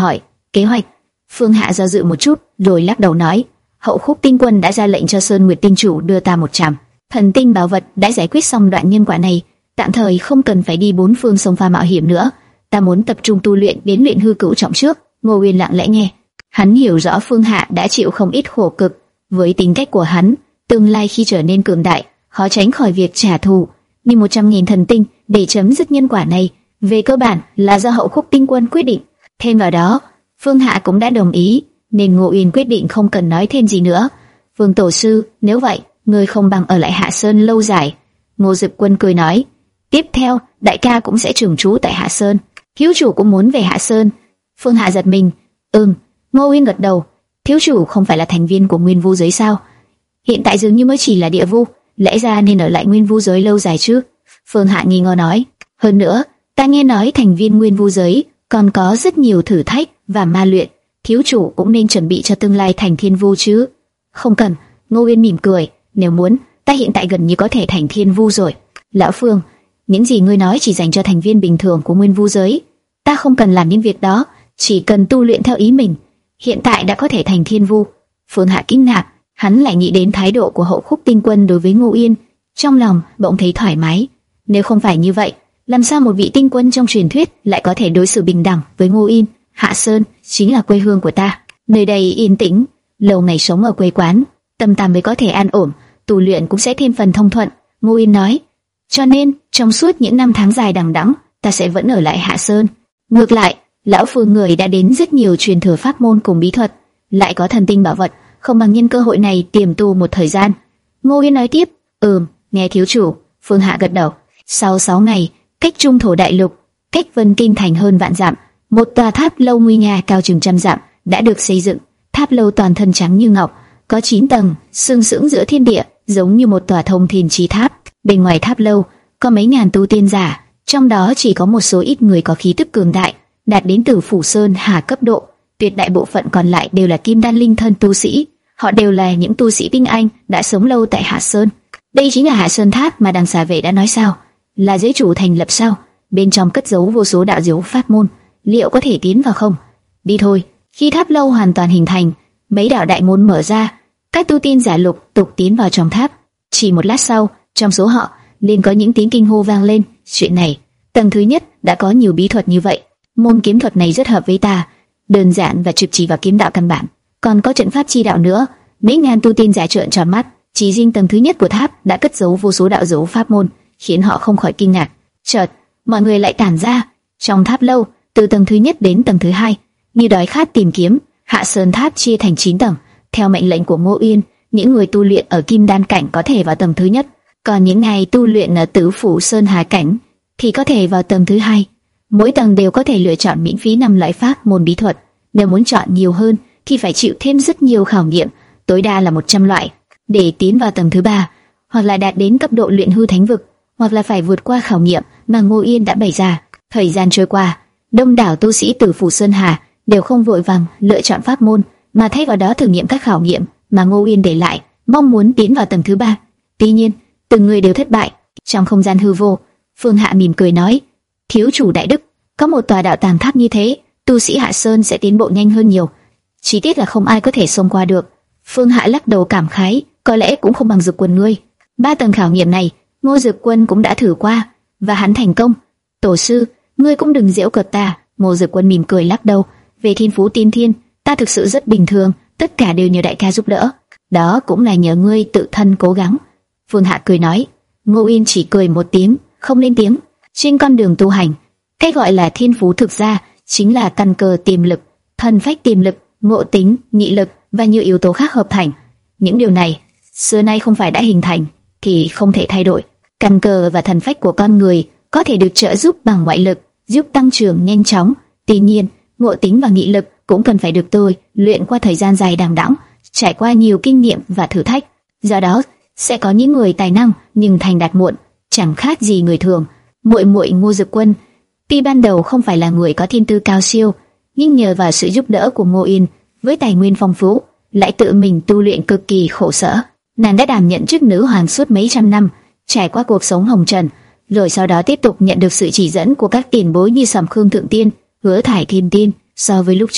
Kế hoạch? Phương Hạ do dự một chút, rồi lắc đầu nói, Hậu Khúc Tinh Quân đã ra lệnh cho Sơn Nguyệt Tinh Chủ đưa ta một trảm thần tinh bảo vật, đã giải quyết xong đoạn nhân quả này, tạm thời không cần phải đi bốn phương sông pha mạo hiểm nữa. Ta muốn tập trung tu luyện đến luyện hư cửu trọng trước. Ngô Uyên lặng lẽ nghe, hắn hiểu rõ Phương Hạ đã chịu không ít khổ cực, với tính cách của hắn, tương lai khi trở nên cường đại, khó tránh khỏi việc trả thù. Nhưng một trăm nghìn thần tinh để chấm dứt nhân quả này, về cơ bản là do Hậu Khúc Tinh Quân quyết định. Thêm vào đó, Phương Hạ cũng đã đồng ý, nên Ngô Uyên quyết định không cần nói thêm gì nữa. Vương tổ sư, nếu vậy, ngươi không bằng ở lại Hạ Sơn lâu dài. Ngô Dực Quân cười nói, tiếp theo, đại ca cũng sẽ trưởng trú tại Hạ Sơn. Thiếu chủ cũng muốn về Hạ Sơn. Phương Hạ giật mình, ừm. Ngô Uyên gật đầu, thiếu chủ không phải là thành viên của Nguyên Vu giới sao? Hiện tại dường như mới chỉ là địa vu, lẽ ra nên ở lại Nguyên Vu giới lâu dài chứ? Phương Hạ nghi ngờ nói, hơn nữa, ta nghe nói thành viên Nguyên Vu giới còn có rất nhiều thử thách và ma luyện, thiếu chủ cũng nên chuẩn bị cho tương lai thành Thiên Vu chứ? Không cần. Ngô Uyên mỉm cười, nếu muốn, ta hiện tại gần như có thể thành Thiên Vu rồi. Lão Phương, những gì ngươi nói chỉ dành cho thành viên bình thường của Nguyên Vu giới, ta không cần làm những việc đó, chỉ cần tu luyện theo ý mình. Hiện tại đã có thể thành Thiên Vu. Phương Hạ kinh ngạc, hắn lại nghĩ đến thái độ của Hậu Khúc Tinh Quân đối với Ngô Uyên, trong lòng bỗng thấy thoải mái. Nếu không phải như vậy, làm sao một vị tinh quân trong truyền thuyết lại có thể đối xử bình đẳng với Ngô Uyên? Hạ Sơn chính là quê hương của ta, nơi đây yên tĩnh, lâu ngày sống ở quê quán, tâm ta mới có thể an ổn, tu luyện cũng sẽ thêm phần thông thuận. Ngô Uyên nói, cho nên trong suốt những năm tháng dài đằng đẵng, ta sẽ vẫn ở lại Hạ Sơn. Ngược lại, lão Phương người đã đến rất nhiều truyền thừa pháp môn cùng bí thuật, lại có thần tinh bảo vật, không bằng nhân cơ hội này tiềm tu một thời gian. Ngô Uyên nói tiếp, ừm, nghe thiếu chủ. Phương Hạ gật đầu. Sau sáu ngày, cách Trung Thổ Đại Lục, cách Vân Kinh thành hơn vạn dặm, một tòa tháp lâu nguy nga cao chừng trăm dặm đã được xây dựng. Tháp lâu toàn thân trắng như ngọc, có chín tầng, sừng sững giữa thiên địa, giống như một tòa thông thiên chí tháp. Bên ngoài tháp lâu có mấy ngàn tu tiên giả, trong đó chỉ có một số ít người có khí tức cường đại, đạt đến Tử Phủ Sơn Hà cấp độ. Tuyệt đại bộ phận còn lại đều là kim đan linh thân tu sĩ. Họ đều là những tu sĩ tinh anh đã sống lâu tại Hạ Sơn. Đây chính là Hạ Sơn Tháp mà đằng xà vệ đã nói sao? Là giới chủ thành lập sao? Bên trong cất giấu vô số đạo diếu pháp môn, liệu có thể tiến vào không? Đi thôi. Khi tháp lâu hoàn toàn hình thành, mấy đạo đại môn mở ra, các tu tiên giả lục tục tiến vào trong tháp. Chỉ một lát sau, trong số họ liền có những tiếng kinh hô vang lên. Chuyện này, tầng thứ nhất đã có nhiều bí thuật như vậy. Môn kiếm thuật này rất hợp với ta, đơn giản và trực chỉ vào kiếm đạo căn bản. Còn có trận pháp chi đạo nữa. Mấy ngàn tu tiên giả trợn tròn mắt. Chỉ riêng tầng thứ nhất của tháp đã cất giấu vô số đạo dấu pháp môn, khiến họ không khỏi kinh ngạc. Chợt, mọi người lại tản ra trong tháp lâu, từ tầng thứ nhất đến tầng thứ hai, như đói khát tìm kiếm. Hạ Sơn Tháp chia thành chín tầng. Theo mệnh lệnh của Ngô Uyên, những người tu luyện ở Kim Đan cảnh có thể vào tầng thứ nhất, còn những người tu luyện ở Tử Phủ Sơn Hà cảnh thì có thể vào tầng thứ hai. Mỗi tầng đều có thể lựa chọn miễn phí năm loại pháp môn bí thuật. Nếu muốn chọn nhiều hơn thì phải chịu thêm rất nhiều khảo nghiệm, tối đa là một trăm loại. Để tiến vào tầng thứ ba, hoặc là đạt đến cấp độ luyện hư thánh vực, hoặc là phải vượt qua khảo nghiệm mà Ngô Uyên đã bày ra. Thời gian trôi qua, đông đảo tu sĩ Tử Phủ Sơn Hà đều không vội vàng lựa chọn pháp môn, mà thay vào đó thử nghiệm các khảo nghiệm mà Ngô Uyên để lại, mong muốn tiến vào tầng thứ ba. Tuy nhiên, từng người đều thất bại. Trong không gian hư vô, Phương Hạ mỉm cười nói, thiếu chủ đại đức, có một tòa đạo tàng tháp như thế, tu sĩ Hạ Sơn sẽ tiến bộ nhanh hơn nhiều. Chỉ tiếc là không ai có thể xông qua được. Phương Hạ lắc đầu cảm khái, có lẽ cũng không bằng Dực Quân ngươi. Ba tầng khảo nghiệm này, Ngô Dực Quân cũng đã thử qua, và hắn thành công. Tổ sư, ngươi cũng đừng giễu cợt ta. Ngô Dực Quân mỉm cười lắc đầu, về thiên phú tiên thiên, ta thực sự rất bình thường, tất cả đều nhờ đại ca giúp đỡ. Đó cũng là nhờ ngươi tự thân cố gắng. Phương Hạ cười nói. Ngô Uyên chỉ cười một tiếng, không lên tiếng. Trên con đường tu hành, cái gọi là thiên phú thực ra chính là căn cơ tiềm lực, thân phách tiềm lực, ngộ tính, nghị lực và nhiều yếu tố khác hợp thành. Những điều này xưa nay không phải đã hình thành thì không thể thay đổi. Căn cơ và thân phách của con người có thể được trợ giúp bằng ngoại lực, giúp tăng trưởng nhanh chóng. Tuy nhiên, ngộ tính và nghị lực cũng cần phải được tôi luyện qua thời gian dài đằng đẵng, trải qua nhiều kinh nghiệm và thử thách. Do đó, sẽ có những người tài năng nhưng thành đạt muộn, chẳng khác gì người thường. Muội muội Ngô Dực Quân, tuy ban đầu không phải là người có thiên tư cao siêu, nhưng nhờ vào sự giúp đỡ của Ngô Uyên, với tài nguyên phong phú, lại tự mình tu luyện cực kỳ khổ sở. Nàng đã đảm nhận chức nữ hoàng suốt mấy trăm năm, trải qua cuộc sống hồng trần, rồi sau đó tiếp tục nhận được sự chỉ dẫn của các tiền bối như Sầm Khương Thượng Tiên, Hứa Thải Thiên Tiên. So với lúc trước,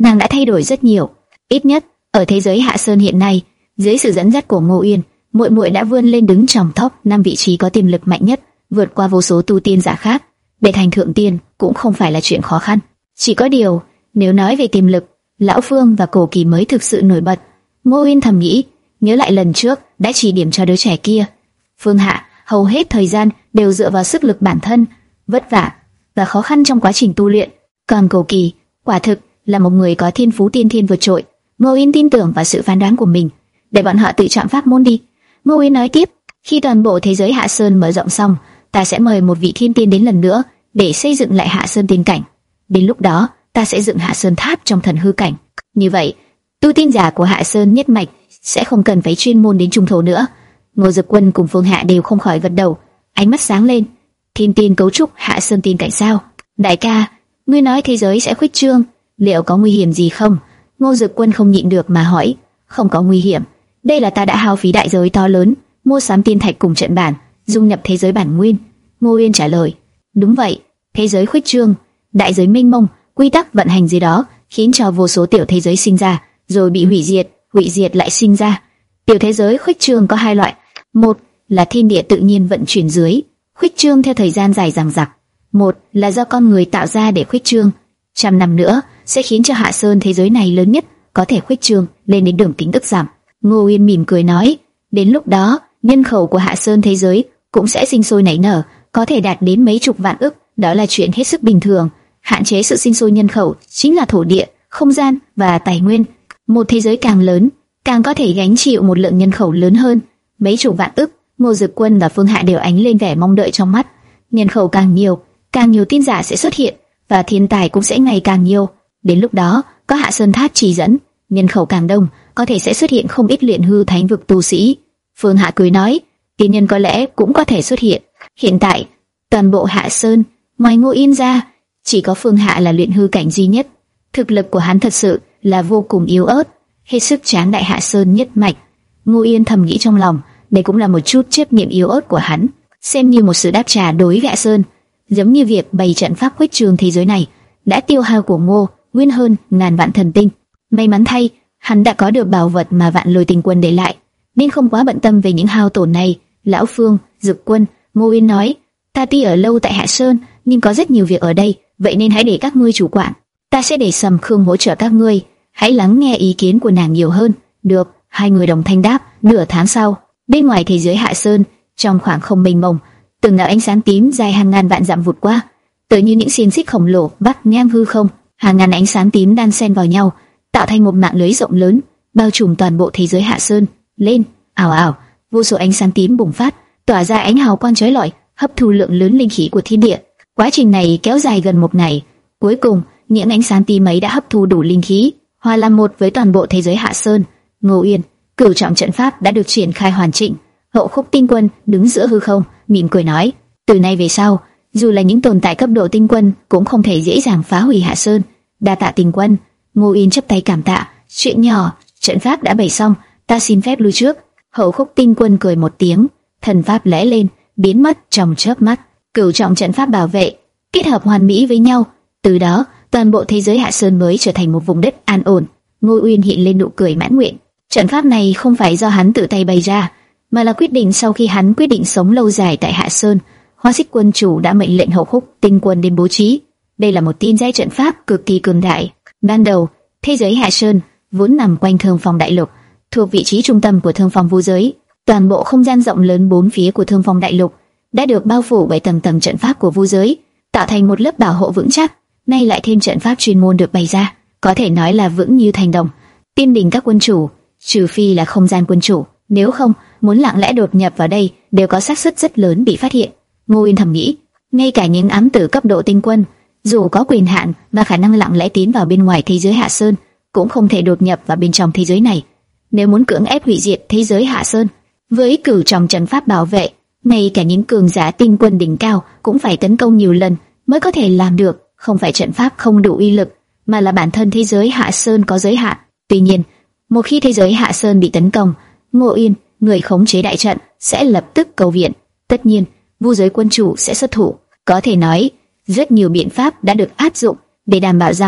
nàng đã thay đổi rất nhiều. Ít nhất ở thế giới Hạ Sơn hiện nay, dưới sự dẫn dắt của Ngô Uyên, muội muội đã vươn lên đứng trong top năm vị trí có tiềm lực mạnh nhất, vượt qua vô số tu tiên giả khác. Để thành thượng tiên cũng không phải là chuyện khó khăn. Chỉ có điều, nếu nói về tiềm lực, Lão Phương và Cổ Kỳ mới thực sự nổi bật. Ngô Uyên thầm nghĩ, nhớ lại lần trước đã chỉ điểm cho đứa trẻ kia. Phương Hạ hầu hết thời gian đều dựa vào sức lực bản thân, vất vả và khó khăn trong quá trình tu luyện. Còn Cổ Kỳ, quả thực là một người có thiên phú tiên thiên vượt trội. Ngô Uyên tin tưởng vào sự phán đoán của mình, để bọn họ tự chọn pháp môn đi. Ngô Uyên nói tiếp, khi toàn bộ thế giới Hạ Sơn mở rộng xong, ta sẽ mời một vị thiên tiên đến lần nữa để xây dựng lại Hạ Sơn tiên cảnh. Đến lúc đó, ta sẽ dựng Hạ Sơn tháp trong thần hư cảnh. Như vậy, tu tiên giả của Hạ Sơn nhất mạch sẽ không cần phải chuyên môn đến trung thổ nữa. Ngô Dực Quân cùng Phương Hạ đều không khỏi gật đầu, ánh mắt sáng lên. Thiên tiên cấu trúc Hạ Sơn tiên cảnh sao? Đại ca, ngươi nói thế giới sẽ khuếch trương, liệu có nguy hiểm gì không? Ngô Dực Quân không nhịn được mà hỏi. Không có nguy hiểm. Đây là ta đã hao phí đại giới to lớn, mua sắm tiên thạch cùng trận bản, dung nhập thế giới bản nguyên. Ngô Uyên trả lời. Đúng vậy, thế giới khuếch trương, đại giới mênh mông, quy tắc vận hành gì đó khiến cho vô số tiểu thế giới sinh ra, rồi bị hủy diệt, hủy diệt lại sinh ra. Tiểu thế giới khuếch trương có hai loại, một là thiên địa tự nhiên vận chuyển dưới, khuếch trương theo thời gian dài dằng dặc; một là do con người tạo ra để khuếch trương. Trăm năm nữa sẽ khiến cho Hạ Sơn thế giới này lớn nhất có thể khuếch trương lên đến đường kính ức giảm. Ngô Uyên mỉm cười nói, đến lúc đó nhân khẩu của Hạ Sơn thế giới cũng sẽ sinh sôi nảy nở, có thể đạt đến mấy chục vạn ức, đó là chuyện hết sức bình thường. Hạn chế sự sinh sôi nhân khẩu chính là thổ địa, không gian và tài nguyên. Một thế giới càng lớn, càng có thể gánh chịu một lượng nhân khẩu lớn hơn. Mấy chục vạn ức, Ngô Dực Quân và Phương Hạ đều ánh lên vẻ mong đợi trong mắt. Nhân khẩu càng nhiều, càng nhiều tin giả sẽ xuất hiện, và thiên tài cũng sẽ ngày càng nhiều. Đến lúc đó, có Hạ Sơn tháp chỉ dẫn, nhân khẩu càng đông, có thể sẽ xuất hiện không ít luyện hư thánh vực tu sĩ. Phương Hạ cười nói, tiên nhân có lẽ cũng có thể xuất hiện. Hiện tại, toàn bộ Hạ Sơn, ngoài Ngô Yên ra, chỉ có Phương Hạ là luyện hư cảnh duy nhất. Thực lực của hắn thật sự là vô cùng yếu ớt, hết sức tráng đại Hạ Sơn nhất mạch. Ngô Yên thầm nghĩ trong lòng, đây cũng là một chút chấp niệm yếu ớt của hắn, xem như một sự đáp trả đối với Hạ Sơn. Giống như việc bày trận pháp khuếch trương thế giới này đã tiêu hao của Ngô Nguyên hơn ngàn vạn thần tinh. May mắn thay, hắn đã có được bảo vật mà Vạn Lôi Tinh Quân để lại, nên không quá bận tâm về những hao tổn này. Lão Phương, Dực Quân, Ngô Yên nói, ta tuy ở lâu tại Hạ Sơn, nhưng có rất nhiều việc ở đây, vậy nên hãy để các ngươi chủ quản. Ta sẽ để Sầm Khương hỗ trợ các ngươi, hãy lắng nghe ý kiến của nàng nhiều hơn. Được, hai người đồng thanh đáp. Nửa tháng sau, bên ngoài thế giới Hạ Sơn, trong khoảng không mênh mông, từng đạo ánh sáng tím dài hàng ngàn vạn dặm vụt qua, tựa như những xiềng xích khổng lồ vắt ngang hư không. Hàng ngàn ánh sáng tím đan xen vào nhau, tạo thành một mạng lưới rộng lớn, bao trùm toàn bộ thế giới Hạ Sơn. Lên, ảo ảo, vô số ánh sáng tím bùng phát, tỏa ra ánh hào quang chói lọi, hấp thu lượng lớn linh khí của thiên địa. Quá trình này kéo dài gần một ngày. Cuối cùng, những ánh sáng tím ấy đã hấp thu đủ linh khí, hòa làm một với toàn bộ thế giới Hạ Sơn. Ngô Uyên, cửu trọng trận pháp đã được triển khai hoàn chỉnh. Hậu Khúc Tinh Quân đứng giữa hư không, mỉm cười nói, từ nay về sau, dù là những tồn tại cấp độ tinh quân cũng không thể dễ dàng phá hủy Hạ Sơn. Đa tạ Tinh Quân. Ngô Uyên chắp tay cảm tạ. Chuyện nhỏ, trận pháp đã bày xong, ta xin phép lui trước. Hậu Khúc Tinh Quân cười một tiếng, thần pháp lóe lên, biến mất trong chớp mắt. Cửu trọng trận pháp bảo vệ kết hợp hoàn mỹ với nhau, từ đó toàn bộ thế giới Hạ Sơn mới trở thành một vùng đất an ổn. Ngô Uyên hiện lên nụ cười mãn nguyện. Trận pháp này không phải do hắn tự tay bày ra, mà là quyết định sau khi hắn quyết định sống lâu dài tại Hạ Sơn. Hoa Xích Quân chủ đã mệnh lệnh Hậu Khúc Tinh Quân đến bố trí. Đây là một tiên giai trận pháp cực kỳ cường đại. Ban đầu, thế giới Hạ Sơn vốn nằm quanh Thương Phong Đại Lục, thuộc vị trí trung tâm của Thương Phong Vu giới. Toàn bộ không gian rộng lớn bốn phía của Thương Phong Đại Lục đã được bao phủ bởi tầng tầng trận pháp của Vu giới, tạo thành một lớp bảo hộ vững chắc. Nay lại thêm trận pháp chuyên môn được bày ra, có thể nói là vững như thành đồng. Tiên đình các quân chủ, trừ phi là không gian quân chủ, nếu không, muốn lặng lẽ đột nhập vào đây đều có xác suất rất lớn bị phát hiện. Ngô Uyên thầm nghĩ, ngay cả những ám tử cấp độ tinh quân, dù có quyền hạn và khả năng lặng lẽ tiến vào bên ngoài thế giới Hạ Sơn, cũng không thể đột nhập vào bên trong thế giới này. Nếu muốn cưỡng ép hủy diệt thế giới Hạ Sơn, với cửu trọng trận pháp bảo vệ, ngay cả những cường giả tinh quân đỉnh cao cũng phải tấn công nhiều lần mới có thể làm được. Không phải trận pháp không đủ uy lực, mà là bản thân thế giới Hạ Sơn có giới hạn. Tuy nhiên, một khi thế giới Hạ Sơn bị tấn công, Ngô Uyên, người khống chế đại trận, sẽ lập tức cầu viện. Tất nhiên, Vu giới quân chủ sẽ xuất thủ. Có thể nói, rất nhiều biện pháp đã được áp dụng để đảm bảo rằng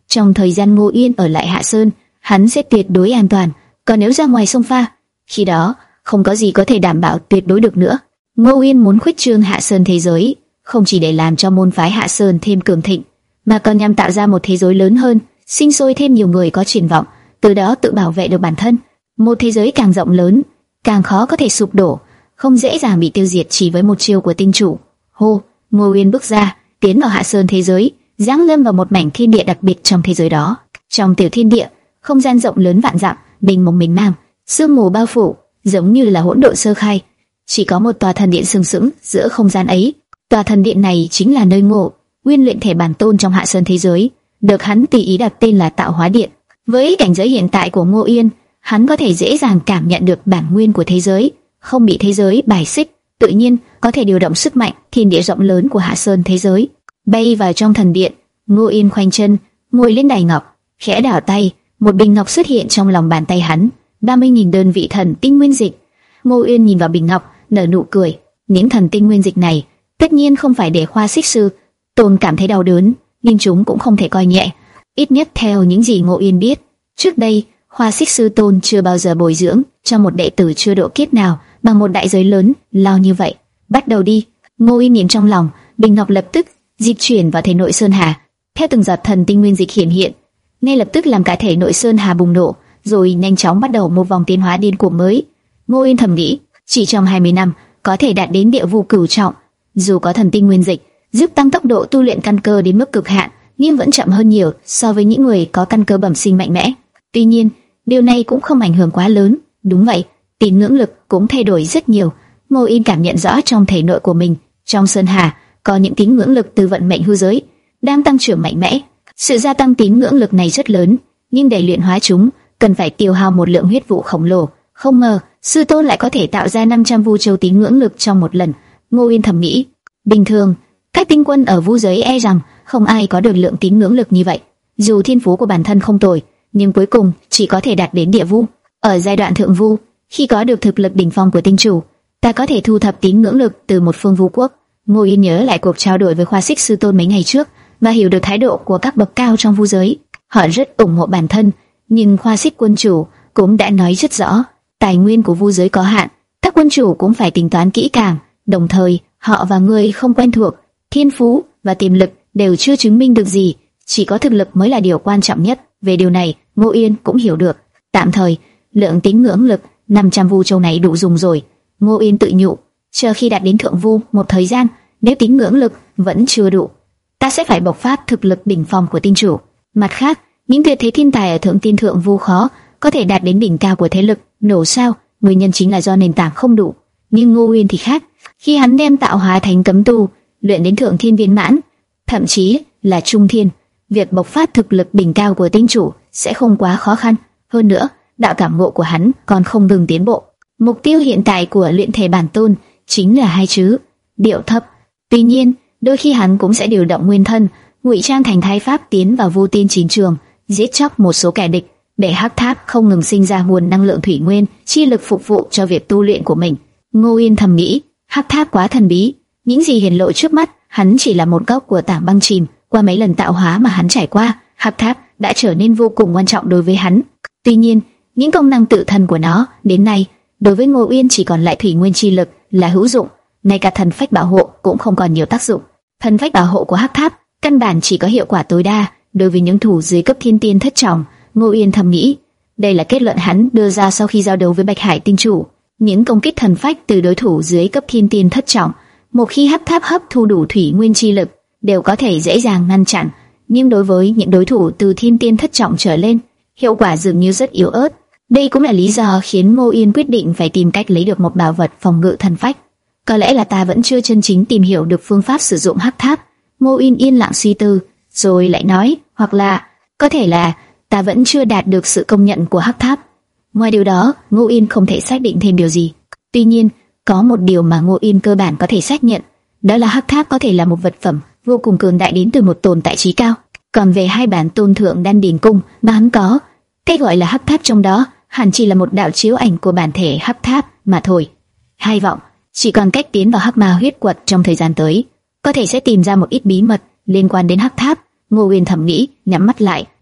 Trong thời gian Ngô Uyên ở lại Hạ Sơn, hắn sẽ tuyệt đối an toàn. Còn nếu ra ngoài sông pha, khi đó không có gì có thể đảm bảo tuyệt đối được nữa. Ngô Uyên muốn khuếch trương Hạ Sơn thế giới, không chỉ để làm cho môn phái Hạ Sơn thêm cường thịnh, mà còn nhằm tạo ra một thế giới lớn hơn, sinh sôi thêm nhiều người có triển vọng, từ đó tự bảo vệ được bản thân. Một thế giới càng rộng lớn, càng khó có thể sụp đổ, không dễ dàng bị tiêu diệt chỉ với một chiêu của tinh chủ. Hô, Ngô Uyên bước ra, tiến vào Hạ Sơn thế giới, giáng lâm vào một mảnh thiên địa đặc biệt trong thế giới đó. Trong tiểu thiên địa, không gian rộng lớn vạn dặm, mênh mông mênh mang, sương mù bao phủ, giống như là hỗn độn sơ khai. Chỉ có một tòa thần điện sừng sững giữa không gian ấy. Tòa thần điện này chính là nơi Ngô Uyên luyện thể bản tôn trong Hạ Sơn thế giới, được hắn tùy ý đặt tên là Tạo Hóa Điện. Với cảnh giới hiện tại của Ngô Uyên, hắn có thể dễ dàng cảm nhận được bản nguyên của thế giới, không bị thế giới bài xích, tự nhiên có thể điều động sức mạnh thiên địa rộng lớn của Hạ Sơn thế giới. Bay vào trong thần điện, Ngô Uyên khoanh chân, ngồi lên đài ngọc, khẽ đảo tay, một bình ngọc xuất hiện trong lòng bàn tay hắn, ba mươi nghìn đơn vị thần tinh nguyên dịch. Ngô Uyên nhìn vào bình ngọc, nở nụ cười. Những thần tinh nguyên dịch này, tất nhiên không phải để Khoa Xích Sư Tôn cảm thấy đau đớn, nhưng chúng cũng không thể coi nhẹ. Ít nhất theo những gì Ngô Uyên biết, trước đây Khoa Xích Sư Tôn chưa bao giờ bồi dưỡng cho một đệ tử chưa độ kiếp nào bằng một đại giới lớn lao như vậy. Bắt đầu đi. Ngô Uyên nhìn trong lòng, bình ngọc lập tức dịch chuyển vào thể nội Sơn Hà. Theo từng giọt thần tinh nguyên dịch hiện hiện, ngay lập tức làm cả thể nội Sơn Hà bùng nổ, rồi nhanh chóng bắt đầu một vòng tiến hóa điên cuồng mới. Ngô Uyên thầm nghĩ, chỉ trong hai mươi năm có thể đạt đến địa vu cửu trọng. Dù có thần tinh nguyên dịch giúp tăng tốc độ tu luyện căn cơ đến mức cực hạn, nhưng vẫn chậm hơn nhiều so với những người có căn cơ bẩm sinh mạnh mẽ. Tuy nhiên, điều này cũng không ảnh hưởng quá lớn. Đúng vậy, tín ngưỡng lực cũng thay đổi rất nhiều. Ngô Uyên cảm nhận rõ trong thể nội của mình, trong Sơn Hà có những tín ngưỡng lực từ vận mệnh hư giới đang tăng trưởng mạnh mẽ. Sự gia tăng tín ngưỡng lực này rất lớn, nhưng để luyện hóa chúng cần phải tiêu hao một lượng huyết vụ khổng lồ. Không ngờ sư tôn lại có thể tạo ra năm trăm vu châu tín ngưỡng lực trong một lần. Ngô Uyên thầm nghĩ, bình thường các tinh quân ở vu giới e rằng không ai có được lượng tín ngưỡng lực như vậy. Dù thiên phú của bản thân không tồi, nhưng cuối cùng chỉ có thể đạt đến địa vu. Ở giai đoạn thượng vu, khi có được thực lực đỉnh phong của tinh chủ, ta có thể thu thập tín ngưỡng lực từ một phương vu quốc. Ngô Uyên nhớ lại cuộc trao đổi với Khoa Xích Sư Tôn mấy ngày trước và hiểu được thái độ của các bậc cao trong vu giới. Họ rất ủng hộ bản thân, nhưng Khoa Xích quân chủ cũng đã nói rất rõ, tài nguyên của vu giới có hạn, các quân chủ cũng phải tính toán kỹ càng. Đồng thời, họ và người không quen thuộc, thiên phú và tiềm lực đều chưa chứng minh được gì, chỉ có thực lực mới là điều quan trọng nhất. Về điều này, Ngô Uyên cũng hiểu được. Tạm thời, lượng tín ngưỡng lực năm trăm vu châu này đủ dùng rồi. Ngô Uyên tự nhủ, chờ khi đạt đến thượng vu một thời gian, nếu tín ngưỡng lực vẫn chưa đủ, ta sẽ phải bộc phát thực lực đỉnh phong của tinh chủ. Mặt khác, những tuyệt thế thiên tài ở thượng tiên thượng vu khó có thể đạt đến đỉnh cao của thế lực. Nổ sao? Nguyên nhân chính là do nền tảng không đủ. Nhưng Ngô Uyên thì khác, khi hắn đem tạo hóa thành cấm tu, luyện đến thượng thiên viên mãn, thậm chí là trung thiên, việc bộc phát thực lực đỉnh cao của tinh chủ sẽ không quá khó khăn. Hơn nữa, đạo cảm ngộ của hắn còn không ngừng tiến bộ. Mục tiêu hiện tại của luyện thể bản tôn chính là hai chữ: điệu thấp. Tuy nhiên, đôi khi hắn cũng sẽ điều động nguyên thân, ngụy trang thành thái pháp tiến vào vô tiên chiến trường, giết chóc một số kẻ địch, để hắc tháp không ngừng sinh ra nguồn năng lượng thủy nguyên, chi lực phục vụ cho việc tu luyện của mình. Ngô Uyên thầm nghĩ, hắc tháp quá thần bí, những gì hiển lộ trước mắt, hắn chỉ là một góc của tảng băng chìm. Qua mấy lần tạo hóa mà hắn trải qua, hắc tháp đã trở nên vô cùng quan trọng đối với hắn. Tuy nhiên, những công năng tự thân của nó đến nay đối với Ngô Uyên chỉ còn lại thủy nguyên chi lực là hữu dụng, ngay cả thần phách bảo hộ cũng không còn nhiều tác dụng. Thần phách bảo hộ của hắc tháp căn bản chỉ có hiệu quả tối đa đối với những thủ dưới cấp thiên tiên thất trọng. Ngô Uyên thầm nghĩ, đây là kết luận hắn đưa ra sau khi giao đấu với Bạch Hải tinh chủ. Những công kích thần phách từ đối thủ dưới cấp thiên tiên thất trọng, một khi hắc tháp hấp thu đủ thủy nguyên chi lực, đều có thể dễ dàng ngăn chặn. Nhưng đối với những đối thủ từ thiên tiên thất trọng trở lên, hiệu quả dường như rất yếu ớt. Đây cũng là lý do khiến Ngô Uyên quyết định phải tìm cách lấy được một bảo vật phòng ngự thần phách. Có lẽ là ta vẫn chưa chân chính tìm hiểu được phương pháp sử dụng hắc tháp. Ngô Uyên yên lặng suy tư, rồi lại nói, hoặc là, có thể là ta vẫn chưa đạt được sự công nhận của hắc tháp. Ngoài điều đó, Ngô Uyên không thể xác định thêm điều gì. Tuy nhiên, có một điều mà Ngô Uyên cơ bản có thể xác nhận, đó là hắc tháp có thể là một vật phẩm vô cùng cường đại đến từ một tồn tại trí cao. Còn về hai bản tôn thượng đan điền cung mà hắn có, cái gọi là hắc tháp trong đó hẳn chỉ là một đạo chiếu ảnh của bản thể hắc tháp mà thôi. Hai vọng chỉ còn cách tiến vào hắc ma huyết quật trong thời gian tới, có thể sẽ tìm ra một ít bí mật liên quan đến hắc tháp. Ngô Uyên thầm nghĩ, nhắm mắt lại,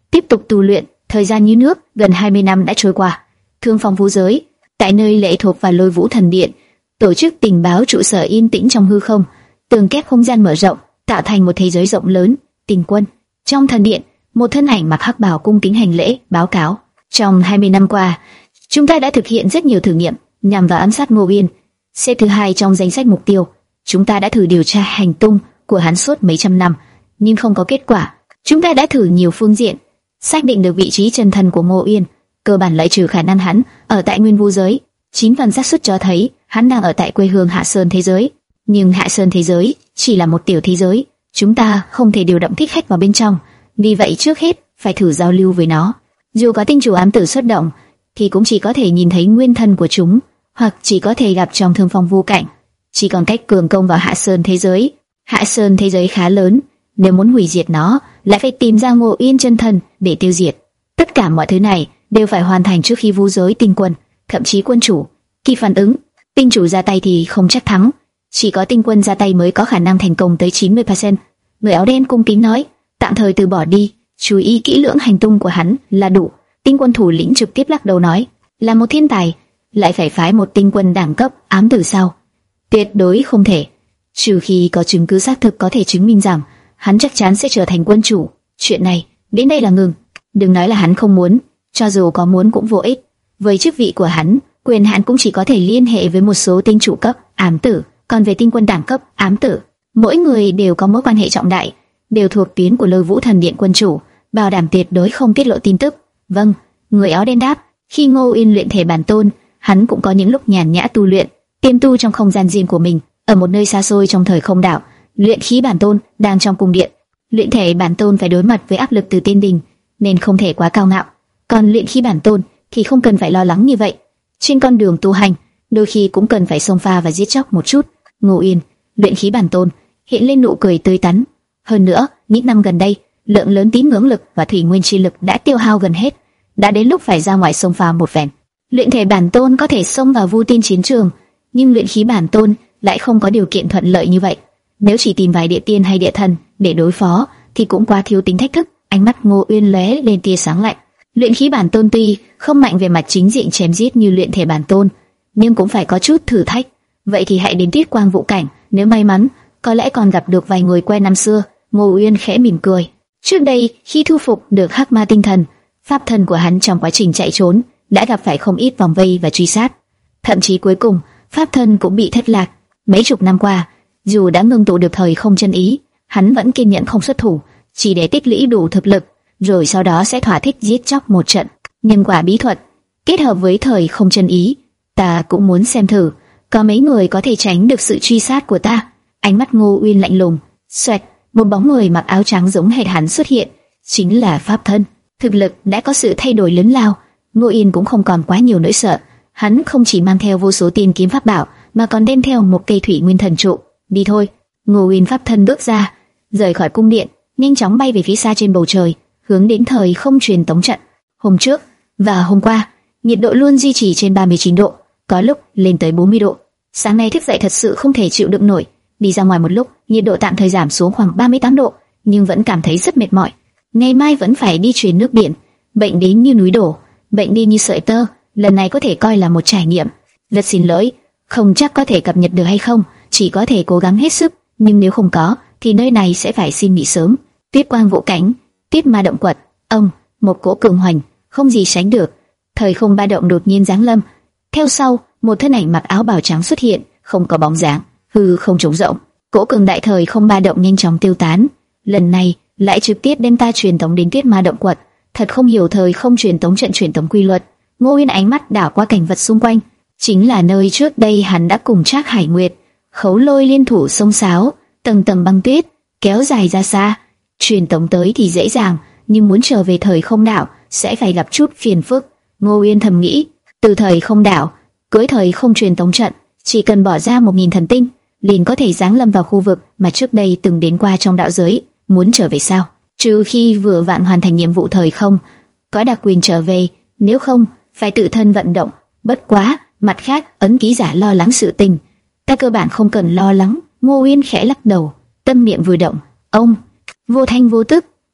tiếp tục tu luyện. Thời gian như nước, gần hai mươi năm đã trôi qua. Thương Phong Vũ Giới, tại nơi lệ thuộc vào Lôi Vũ Thần Điện, tổ chức tình báo trụ sở yên tĩnh trong hư không, tường kép không gian mở rộng, tạo thành một thế giới rộng lớn. Tình Quân, trong thần điện, một thân ảnh mặc hắc bào cung kính hành lễ, báo cáo: trong hai mươi năm qua, chúng ta đã thực hiện rất nhiều thử nghiệm nhằm vào ám sát Ngô Uyên, xếp thứ hai trong danh sách mục tiêu. Chúng ta đã thử điều tra hành tung của hắn suốt mấy trăm năm, nhưng không có kết quả. Chúng ta đã thử nhiều phương diện, xác định được vị trí chân thân của Ngô Uyên, cơ bản loại trừ khả năng hắn ở tại Nguyên Vũ Giới. Chín phần xác suất cho thấy hắn đang ở tại quê hương Hạ Sơn thế giới, nhưng Hạ Sơn thế giới chỉ là một tiểu thế giới, chúng ta không thể điều động thích khách vào bên trong, vì vậy trước hết phải thử giao lưu với nó. Dù có tinh chủ ám tử xuất động, thì cũng chỉ có thể nhìn thấy nguyên thân của chúng, hoặc chỉ có thể gặp trong Thương Phong Vu cảnh. Chỉ còn cách cường công vào Hạ Sơn thế giới. Hạ Sơn thế giới khá lớn, nếu muốn hủy diệt nó, lại phải tìm ra Ngô Uyên chân thân để tiêu diệt. Tất cả mọi thứ này đều phải hoàn thành trước khi Vũ Giới Tinh Quân, thậm chí quân chủ khi phản ứng. Tinh chủ ra tay thì không chắc thắng, chỉ có Tinh Quân ra tay mới có khả năng thành công tới chín mươi phần trăm. Người áo đen cung kính nói: tạm thời từ bỏ đi, chú ý kỹ lưỡng hành tung của hắn là đủ. Tinh Quân thủ lĩnh trực tiếp lắc đầu nói: là một thiên tài, lại phải phái một tinh quân đẳng cấp ám tử sao? Tuyệt đối không thể, trừ khi có chứng cứ xác thực có thể chứng minh rằng hắn chắc chắn sẽ trở thành quân chủ. Chuyện này đến đây là ngừng. Đừng nói là hắn không muốn, cho dù có muốn cũng vô ích. Với chức vị của hắn, quyền hạn cũng chỉ có thể liên hệ với một số tinh chủ cấp ám tử, còn về tinh quân đẳng cấp ám tử, mỗi người đều có mối quan hệ trọng đại, đều thuộc tuyến của Lôi Vũ Thần Điện quân chủ, bảo đảm tuyệt đối không tiết lộ tin tức. Vâng, người áo đen đáp. Khi Ngô Uyên luyện thể bản tôn, hắn cũng có những lúc nhàn nhã tu luyện, tiềm tu trong không gian riêng của mình, ở một nơi xa xôi trong thời không đảo. Luyện khí bản tôn đang trong cung điện. Luyện thể bản tôn phải đối mặt với áp lực từ tiên đình, nên không thể quá cao ngạo. Còn luyện khí bản tôn thì không cần phải lo lắng như vậy. Trên con đường tu hành, đôi khi cũng cần phải xông pha và giết chóc một chút. Ngô Uyên, luyện khí bản tôn, hiện lên nụ cười tươi tắn. Hơn nữa, những năm gần đây, lượng lớn tín ngưỡng lực và thủy nguyên chi lực đã tiêu hao gần hết, đã đến lúc phải ra ngoài xông pha một phen. Luyện thể bản tôn có thể xông vào Vu Tiên chiến trường, nhưng luyện khí bản tôn lại không có điều kiện thuận lợi như vậy. Nếu chỉ tìm vài địa tiên hay địa thần để đối phó thì cũng quá thiếu tính thách thức. Ánh mắt Ngô Uyên lóe lên tia sáng lạnh. Luyện khí bản tôn tuy không mạnh về mặt chính diện chém giết như luyện thể bản tôn, nhưng cũng phải có chút thử thách. Vậy thì hãy đến Tuyết Quang Vũ cảnh, nếu may mắn, có lẽ còn gặp được vài người quen năm xưa. Ngô Uyên khẽ mỉm cười. Trước đây, khi thu phục được Hắc Ma Tinh Thần, pháp thân của hắn trong quá trình chạy trốn đã gặp phải không ít vòng vây và truy sát, thậm chí cuối cùng pháp thân cũng bị thất lạc. Mấy chục năm qua, dù đã ngưng tụ được thời không chân ý, hắn vẫn kiên nhẫn không xuất thủ, chỉ để tích lũy đủ thực lực, rồi sau đó sẽ thỏa thích giết chóc một trận. Nhân quả bí thuật kết hợp với thời không chân ý, ta cũng muốn xem thử có mấy người có thể tránh được sự truy sát của ta. Ánh mắt Ngô Uyên lạnh lùng. Xoẹt, một bóng người mặc áo trắng giống hệt hắn xuất hiện, chính là pháp thân. Thực lực đã có sự thay đổi lớn lao, Ngô Uyên cũng không còn quá nhiều nỗi sợ. Hắn không chỉ mang theo vô số tiên kiếm pháp bảo, mà còn đem theo một cây thủy nguyên thần trụ. Đi thôi. Ngô Uyên pháp thân bước ra, rời khỏi cung điện, nhanh chóng bay về phía xa trên bầu trời, hướng đến thời không truyền tống trận. Hôm trước và hôm qua, nhiệt độ luôn duy trì trên ba mươi chín độ, có lúc lên tới bốn mươi độ. Sáng nay thức dậy thật sự không thể chịu đựng nổi. Đi ra ngoài một lúc, nhiệt độ tạm thời giảm xuống khoảng ba mươi tám độ, nhưng vẫn cảm thấy rất mệt mỏi. Ngày mai vẫn phải đi truyền nước biển, bệnh đến như núi đổ, bệnh đi như sợi tơ. Lần này có thể coi là một trải nghiệm. Rất xin lỗi, không chắc có thể cập nhật được hay không, chỉ có thể cố gắng hết sức. Nhưng nếu không có, thì nơi này sẽ phải xin nghỉ sớm. Tuyết Quang Vũ cảnh, Tuyết Ma Động Quật. Ông, một cỗ cường hoành, không gì sánh được. Thời không ba động đột nhiên giáng lâm. Theo sau, một thân ảnh mặc áo bào trắng xuất hiện, không có bóng dáng, hư không trống rỗng. Cỗ cường đại thời không ba động nhanh chóng tiêu tán. Lần này lại trực tiếp đem ta truyền tống đến Tuyết Ma Động Quật. Thật không hiểu thời không truyền tống trận truyền tống quy luật. Ngô Uyên ánh mắt đảo qua cảnh vật xung quanh, chính là nơi trước đây hắn đã cùng Trác Hải Nguyệt, Khấu Lôi liên thủ xông xáo, tầng tầng băng tuyết kéo dài ra xa. Truyền tống tới thì dễ dàng, nhưng muốn trở về thời không đảo sẽ phải gặp chút phiền phức. Ngô Uyên thầm nghĩ, từ thời không đảo cưỡi thời không truyền tống trận, chỉ cần bỏ ra một nghìn thần tinh, liền có thể giáng lâm vào khu vực mà trước đây từng đến qua trong đạo giới. Muốn trở về sao? Trừ khi vừa vặn hoàn thành nhiệm vụ thời không, có đặc quyền trở về, nếu không phải tự thân vận động. Bất quá, mặt khác, ấn ký giả lo lắng sự tình, ta cơ bản không cần lo lắng. Ngô Uyên khẽ lắc đầu, tâm niệm vừa động, ông vô thanh vô tức,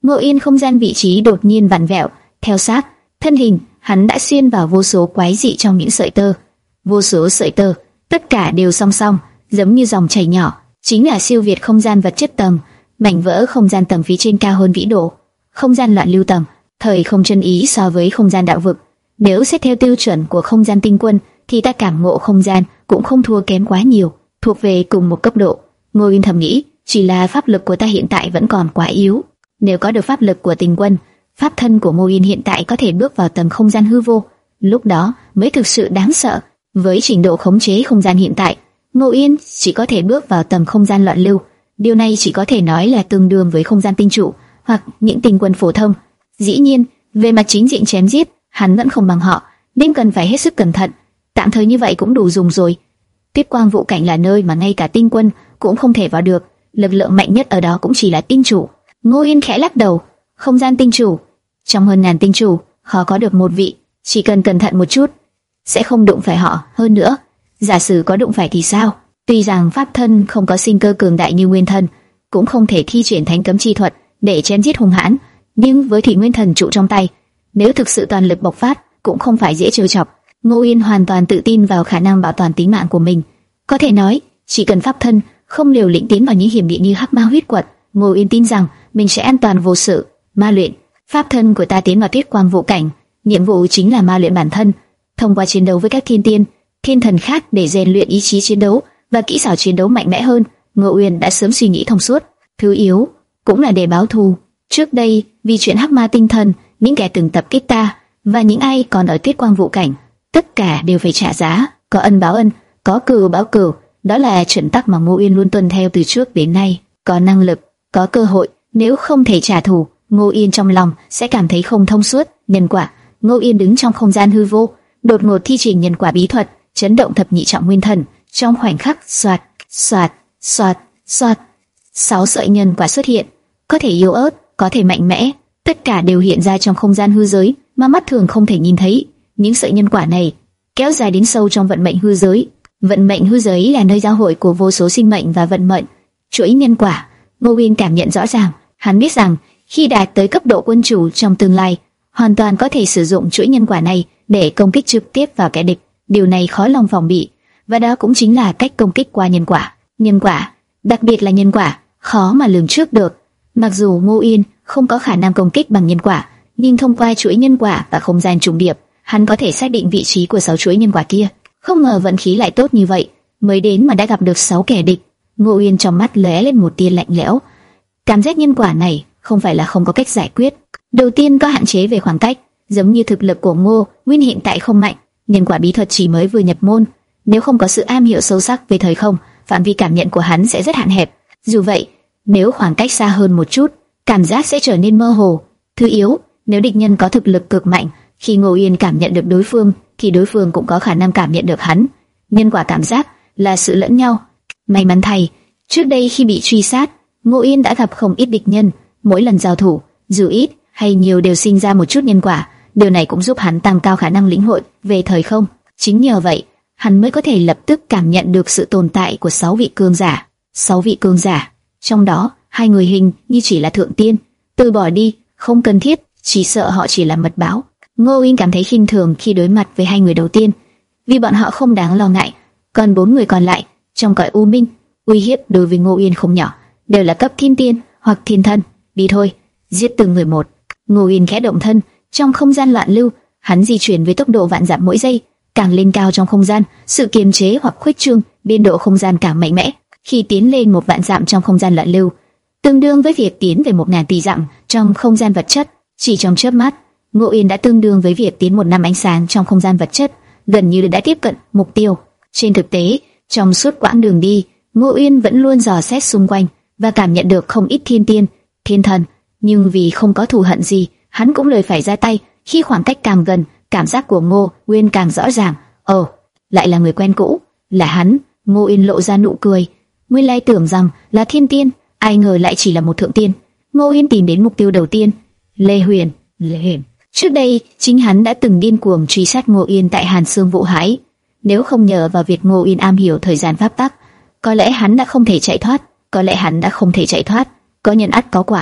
Ngô Yên không gian vị trí đột nhiên vặn vẹo, theo sát thân hình hắn đã xuyên vào vô số quái dị trong những sợi tơ. Vô số sợi tơ, tất cả đều song song, giống như dòng chảy nhỏ, chính là siêu việt không gian vật chất tầng, mảnh vỡ không gian tầng phía trên cao hơn vĩ độ, không gian loạn lưu tầng, thời không chân ý so với không gian đạo vực. Nếu xét theo tiêu chuẩn của không gian tinh quân, thì ta cảm ngộ không gian cũng không thua kém quá nhiều, thuộc về cùng một cấp độ. Ngô Yên thầm nghĩ, chỉ là pháp lực của ta hiện tại vẫn còn quá yếu. Nếu có được pháp lực của tinh quân, pháp thân của Ngô Yên hiện tại có thể bước vào tầng không gian hư vô, lúc đó mới thực sự đáng sợ. Với trình độ khống chế không gian hiện tại, Ngô Yên chỉ có thể bước vào tầng không gian loạn lưu. Điều này chỉ có thể nói là tương đương với không gian tinh trụ hoặc những tinh quân phổ thông. Dĩ nhiên, về mặt chính diện chém giết, hắn vẫn không bằng họ, nên cần phải hết sức cẩn thận. Tạm thời như vậy cũng đủ dùng rồi. Tuyết Quang Vũ Cảnh là nơi mà ngay cả tinh quân cũng không thể vào được, lực lượng mạnh nhất ở đó cũng chỉ là tinh chủ. Ngô Yên khẽ lắc đầu, không gian tinh chủ, trong hơn ngàn tinh chủ, khó có được một vị, chỉ cần cẩn thận một chút, sẽ không đụng phải họ. Hơn nữa, giả sử có đụng phải thì sao? Tuy rằng pháp thân không có sinh cơ cường đại như nguyên thân, cũng không thể thi triển thánh cấm chi thuật để chém giết hung hãn, nhưng với thủy nguyên thần trụ trong tay, nếu thực sự toàn lực bộc phát, cũng không phải dễ trêu chọc. Ngô Yên hoàn toàn tự tin vào khả năng bảo toàn tính mạng của mình. Có thể nói, chỉ cần pháp thân không liều lĩnh tiến vào những hiểm địa như hắc ma huyết quật, Ngô Yên tin rằng mình sẽ an toàn vô sự. Ma luyện, pháp thân của ta tiến vào Tuyết Quang Vũ Cảnh, nhiệm vụ chính là ma luyện bản thân, thông qua chiến đấu với các thiên tiên, thiên thần khác để rèn luyện ý chí chiến đấu và kỹ xảo chiến đấu mạnh mẽ hơn. Ngô Uyên đã sớm suy nghĩ thông suốt, thứ yếu cũng là để báo thù. Trước đây, vì chuyện hắc ma tinh thần, những kẻ từng tập kích ta và những ai còn ở Tuyết Quang Vũ Cảnh, tất cả đều phải trả giá, có ân báo ân, có cừu báo cừu. Đó là chuẩn tắc mà Ngô Uyên luôn tuân theo từ trước đến nay. Có năng lực, có cơ hội, nếu không thể trả thù, Ngô Uyên trong lòng sẽ cảm thấy không thông suốt. Nhân quả. Ngô Uyên đứng trong không gian hư vô, đột ngột thi triển nhân quả bí thuật, chấn động thập nhị trọng nguyên thần. Trong khoảnh khắc, xoạt, xoạt, xoạt, xoạt, sáu sợi nhân quả xuất hiện, có thể yếu ớt, có thể mạnh mẽ, tất cả đều hiện ra trong không gian hư giới mà mắt thường không thể nhìn thấy. Những sợi nhân quả này kéo dài đến sâu trong vận mệnh hư giới. Vận mệnh hư giới là nơi giao hội của vô số sinh mệnh và vận mệnh. Chuỗi nhân quả, Ngô Uyên cảm nhận rõ ràng. Hắn biết rằng khi đạt tới cấp độ quân chủ trong tương lai, hoàn toàn có thể sử dụng chuỗi nhân quả này để công kích trực tiếp vào kẻ địch. Điều này khó lòng phòng bị, và đó cũng chính là cách công kích qua nhân quả. Nhân quả, đặc biệt là nhân quả, khó mà lường trước được. Mặc dù Ngô Uyên không có khả năng công kích bằng nhân quả, nhưng thông qua chuỗi nhân quả và không gian trùng điệp, hắn có thể xác định vị trí của sáu chuỗi nhân quả kia. Không ngờ vận khí lại tốt như vậy, mới đến mà đã gặp được sáu kẻ địch. Ngô Uyên trong mắt lóe lên một tia lạnh lẽo. Cảm giác nhân quả này không phải là không có cách giải quyết. Đầu tiên có hạn chế về khoảng cách, giống như thực lực của Ngô Uyên hiện tại không mạnh, nhân quả bí thuật chỉ mới vừa nhập môn, nếu không có sự am hiểu sâu sắc về thời không, phạm vi cảm nhận của hắn sẽ rất hạn hẹp. Dù vậy, nếu khoảng cách xa hơn một chút, cảm giác sẽ trở nên mơ hồ. Thứ yếu, nếu địch nhân có thực lực cực mạnh, khi Ngô Uyên cảm nhận được đối phương, thì đối phương cũng có khả năng cảm nhận được hắn. Nhân quả cảm giác là sự lẫn nhau. May mắn thay, trước đây khi bị truy sát, Ngô Uyên đã gặp không ít địch nhân, mỗi lần giao thủ, dù ít hay nhiều đều sinh ra một chút nhân quả. Điều này cũng giúp hắn tăng cao khả năng lĩnh hội về thời không. Chính nhờ vậy, hắn mới có thể lập tức cảm nhận được sự tồn tại của sáu vị cường giả. Sáu vị cường giả, trong đó hai người hình như chỉ là thượng tiên. Từ bỏ đi, không cần thiết, chỉ sợ họ chỉ là mật báo. Ngô Uyên cảm thấy khinh thường khi đối mặt với hai người đầu tiên, vì bọn họ không đáng lo ngại. Còn bốn người còn lại trong cõi u minh, uy hiếp đối với Ngô Uyên không nhỏ, đều là cấp thiên tiên hoặc thiên thân. Đi thôi, giết từng người một. Ngô Uyên khẽ động thân, trong không gian loạn lưu, hắn di chuyển với tốc độ vạn dặm mỗi giây, càng lên cao trong không gian, sự kiềm chế hoặc khuếch trương biên độ không gian càng mạnh mẽ. Khi tiến lên một vạn dặm trong không gian loạn lưu, tương đương với việc tiến về một ngàn tỷ dặm trong không gian vật chất. Chỉ trong chớp mắt, Ngô Uyên đã tương đương với việc tiến một năm ánh sáng trong không gian vật chất, gần như đã tiếp cận mục tiêu. Trên thực tế, trong suốt quãng đường đi, Ngô Uyên vẫn luôn dò xét xung quanh và cảm nhận được không ít thiên tiên, thiên thần, nhưng vì không có thù hận gì, hắn cũng lười phải ra tay. Khi khoảng cách càng gần, cảm giác của Ngô Uyên càng rõ ràng. Ồ, lại là người quen cũ, là hắn. Ngô Uyên lộ ra nụ cười. Nguyên lai tưởng rằng là thiên tiên, ai ngờ lại chỉ là một thượng tiên. Ngô Uyên tìm đến mục tiêu đầu tiên, Lê Huyền. Lê Huyền. Trước đây, chính hắn đã từng điên cuồng truy sát Ngô Uyên tại Hàn Xương Vũ Hải. Nếu không nhờ vào việc Ngô Uyên am hiểu thời gian pháp tắc, có lẽ hắn đã không thể chạy thoát. Có lẽ hắn đã không thể chạy thoát. Có nhân ắt có quả.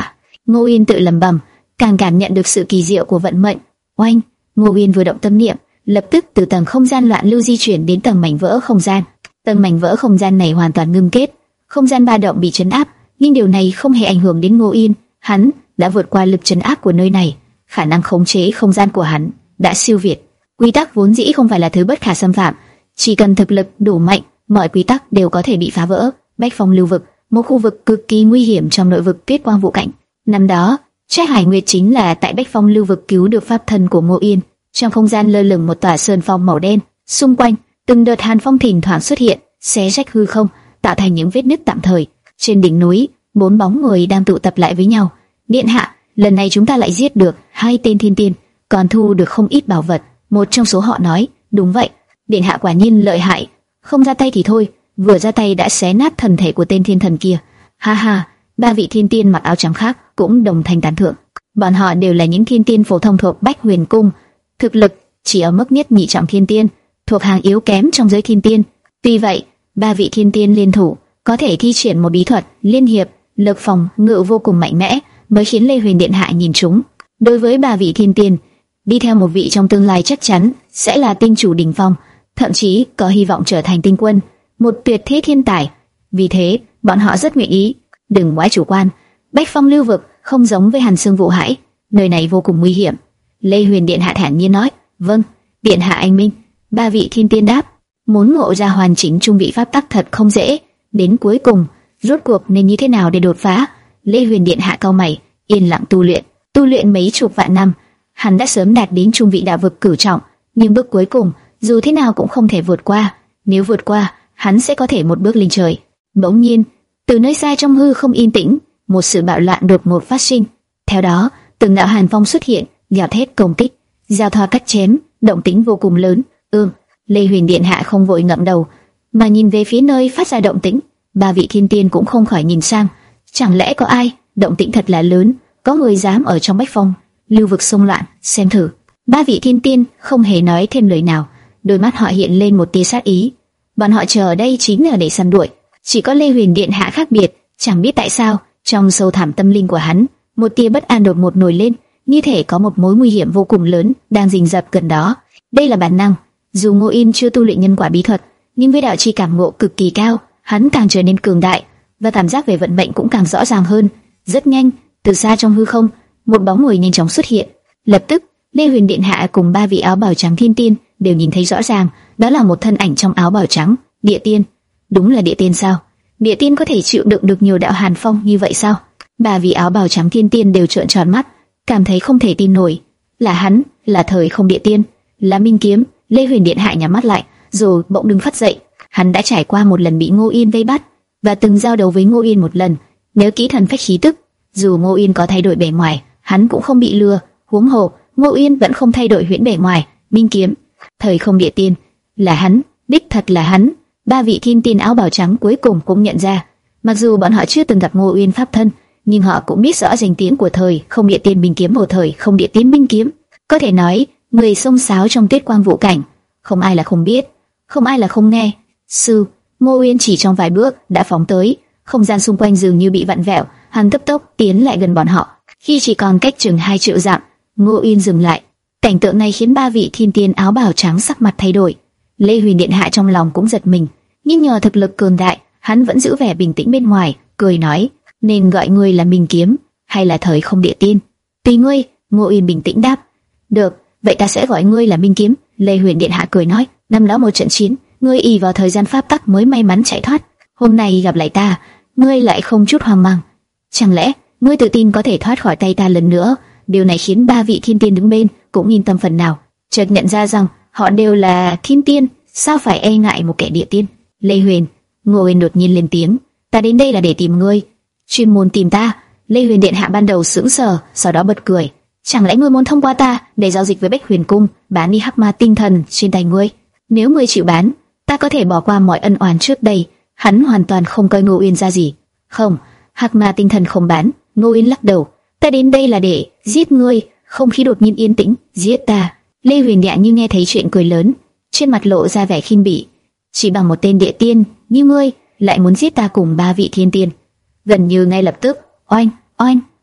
Ngô Uyên tự lẩm bẩm, càng cảm nhận được sự kỳ diệu của vận mệnh. Oanh, Ngô Uyên vừa động tâm niệm, lập tức từ tầng không gian loạn lưu di chuyển đến tầng mảnh vỡ không gian. Tầng mảnh vỡ không gian này hoàn toàn ngưng kết, không gian ba động bị chấn áp, nhưng điều này không hề ảnh hưởng đến Ngô Uyên. Hắn đã vượt qua lực chấn áp của nơi này, khả năng khống chế không gian của hắn đã siêu việt. Quy tắc vốn dĩ không phải là thứ bất khả xâm phạm, chỉ cần thực lực đủ mạnh, mọi quy tắc đều có thể bị phá vỡ. Bách Phong lưu vực, một khu vực cực kỳ nguy hiểm trong nội vực Tuyết Quang Vũ Cảnh. Năm đó, Trác Hải Nguyệt chính là tại Bách Phong lưu vực cứu được pháp thân của Ngô Uyên. Trong không gian lơ lửng một tòa sơn phong màu đen, xung quanh từng đợt hàn phong thỉnh thoảng xuất hiện, xé rách hư không, tạo thành những vết nứt tạm thời. Trên đỉnh núi, bốn bóng người đang tụ tập lại với nhau. Điện hạ, lần này chúng ta lại giết được hai tên thiên tiên, còn thu được không ít bảo vật. Một trong số họ nói, đúng vậy, điện hạ quả nhiên lợi hại, không ra tay thì thôi, vừa ra tay đã xé nát thân thể của tên thiên thần kia. Ha ha, ba vị thiên tiên mặc áo trắng khác cũng đồng thanh tán thưởng. Bọn họ đều là những thiên tiên phổ thông thuộc Bách Huyền Cung, thực lực chỉ ở mức nhất nhị trọng thiên tiên, thuộc hàng yếu kém trong giới thiên tiên. Tuy vậy, ba vị thiên tiên liên thủ có thể thi triển một bí thuật liên hiệp, lực phòng ngự vô cùng mạnh mẽ, mới khiến Lê Huyền điện hạ nhìn chúng. Đối với ba vị thiên tiên, đi theo một vị trong tương lai chắc chắn sẽ là tinh chủ đỉnh phong, thậm chí có hy vọng trở thành tinh quân, một tuyệt thế thiên tài. Vì thế, bọn họ rất nguyện ý. Đừng quá chủ quan, Bách Phong lưu vực không giống với Hàn Xương Vũ Hải, nơi này vô cùng nguy hiểm. Lê Huyền điện hạ thản nhiên nói. Vâng, điện hạ anh minh. Ba vị thiên tiên đáp. Muốn ngộ ra hoàn chỉnh trung vị pháp tắc thật không dễ. Đến cuối cùng, rốt cuộc nên như thế nào để đột phá? Lê Huyền điện hạ cau mày, yên lặng tu luyện, tu luyện mấy chục vạn năm, hắn đã sớm đạt đến trung vị đạo vực cửu trọng, nhưng bước cuối cùng dù thế nào cũng không thể vượt qua. Nếu vượt qua, hắn sẽ có thể một bước lên trời. Bỗng nhiên, từ nơi xa trong hư không yên tĩnh, một sự bạo loạn đột ngột phát sinh. Theo đó, từng đạo hàn phong xuất hiện, gào thét công kích, giao thoa cắt chém, động tĩnh vô cùng lớn. Ừm, Lê Huyền điện hạ không vội ngậm đầu, mà nhìn về phía nơi phát ra động tĩnh. Ba vị thiên tiên cũng không khỏi nhìn sang. Chẳng lẽ có ai? Động tĩnh thật là lớn, có người dám ở trong Bách Phong lưu vực xông loạn, xem thử. Ba vị thiên tiên không hề nói thêm lời nào, đôi mắt họ hiện lên một tia sát ý. Bọn họ chờ ở đây chính là để săn đuổi. Chỉ có Lê Huyền điện hạ khác biệt, chẳng biết tại sao, trong sâu thẳm tâm linh của hắn, một tia bất an đột ngột nổi lên, như thể có một mối nguy hiểm vô cùng lớn đang rình rập gần đó. Đây là bản năng. Dù Ngô Yên chưa tu luyện nhân quả bí thuật, nhưng với đạo chi cảm ngộ cực kỳ cao, hắn càng trở nên cường đại, và cảm giác về vận mệnh cũng càng rõ ràng hơn. Rất nhanh, từ xa trong hư không, một bóng người nhanh chóng xuất hiện. Lập tức, Lê Huyền điện hạ cùng ba vị áo bào trắng thiên tiên đều nhìn thấy rõ ràng, đó là một thân ảnh trong áo bào trắng, Địa Tiên. Đúng là Địa Tiên sao? Địa Tiên có thể chịu đựng được nhiều đạo hàn phong như vậy sao? Ba vị áo bào trắng thiên tiên đều trợn tròn mắt, cảm thấy không thể tin nổi. Là hắn, là Thời Không Địa Tiên, là Minh Kiếm. Lê Huyền điện hạ nhắm mắt lại, rồi bỗng đứng phát dậy. Hắn đã trải qua một lần bị Ngô Yên vây bắt, và từng giao đấu với Ngô Yên một lần, nhớ kỹ thần phách khí tức. Dù Ngô Yên có thay đổi bề ngoài, hắn cũng không bị lừa. Huống hồ, Ngô Yên vẫn không thay đổi huyễn bề ngoài. Minh Kiếm, Thời Không Địa Tiên, là hắn, đích thật là hắn. Ba vị thiên tiên áo bào trắng cuối cùng cũng nhận ra, mặc dù bọn họ chưa từng gặp Ngô Uyên pháp thân, nhưng họ cũng biết rõ danh tiếng của Thời Không Địa Tiên Minh Kiếm, của Thời Không Địa Tiên Minh Kiếm. Có thể nói, người xông xáo trong Tuyết Quang Vũ Cảnh, không ai là không biết, không ai là không nghe. Sư, Ngô Uyên chỉ trong vài bước đã phóng tới, không gian xung quanh dường như bị vặn vẹo, hắn cấp tốc tiến lại gần bọn họ. Khi chỉ còn cách chừng hai triệu dặm, Ngô Uyên dừng lại. Cảnh tượng này khiến ba vị thiên tiên áo bào trắng sắc mặt thay đổi. Lê Huyền điện hạ trong lòng cũng giật mình, nhưng nhờ thực lực cường đại, hắn vẫn giữ vẻ bình tĩnh bên ngoài, cười nói: "Nên gọi ngươi là Minh Kiếm hay là Thời Không Địa Tiên, tùy ngươi." Ngô Uyên bình tĩnh đáp: "Được, vậy ta sẽ gọi ngươi là Minh Kiếm." Lê Huyền điện hạ cười nói: "Năm đó một trận chiến, ngươi ỷ vào thời gian pháp tắc mới may mắn chạy thoát. Hôm nay gặp lại ta, ngươi lại không chút hoang mang. Chẳng lẽ ngươi tự tin có thể thoát khỏi tay ta lần nữa?" Điều này khiến ba vị thiên tiên đứng bên cũng yên tâm phần nào, chợt nhận ra rằng họ đều là thiên tiên, sao phải e ngại một kẻ địa tiên. Lê Huyền, Ngô Uyên đột nhiên lên tiếng: "Ta đến đây là để tìm ngươi." "Chuyên môn tìm ta?" Lê Huyền điện hạ ban đầu sững sờ, sau đó bật cười: "Chẳng lẽ ngươi muốn thông qua ta để giao dịch với Bách Huyền Cung, bán đi hắc ma tinh thần trên tay ngươi? Nếu ngươi chịu bán, ta có thể bỏ qua mọi ân oán trước đây." Hắn hoàn toàn không coi Ngô Uyên ra gì. "Không, hắc ma tinh thần không bán." Ngô Uyên lắc đầu: "Ta đến đây là để giết ngươi." Không khí đột nhiên yên tĩnh. "Giết ta?" Lê Huyền Điện như nghe thấy chuyện cười lớn, trên mặt lộ ra vẻ khinh bỉ. "Chỉ bằng một tên địa tiên như ngươi lại muốn giết ta cùng ba vị thiên tiên?" Gần như ngay lập tức, oanh, oanh,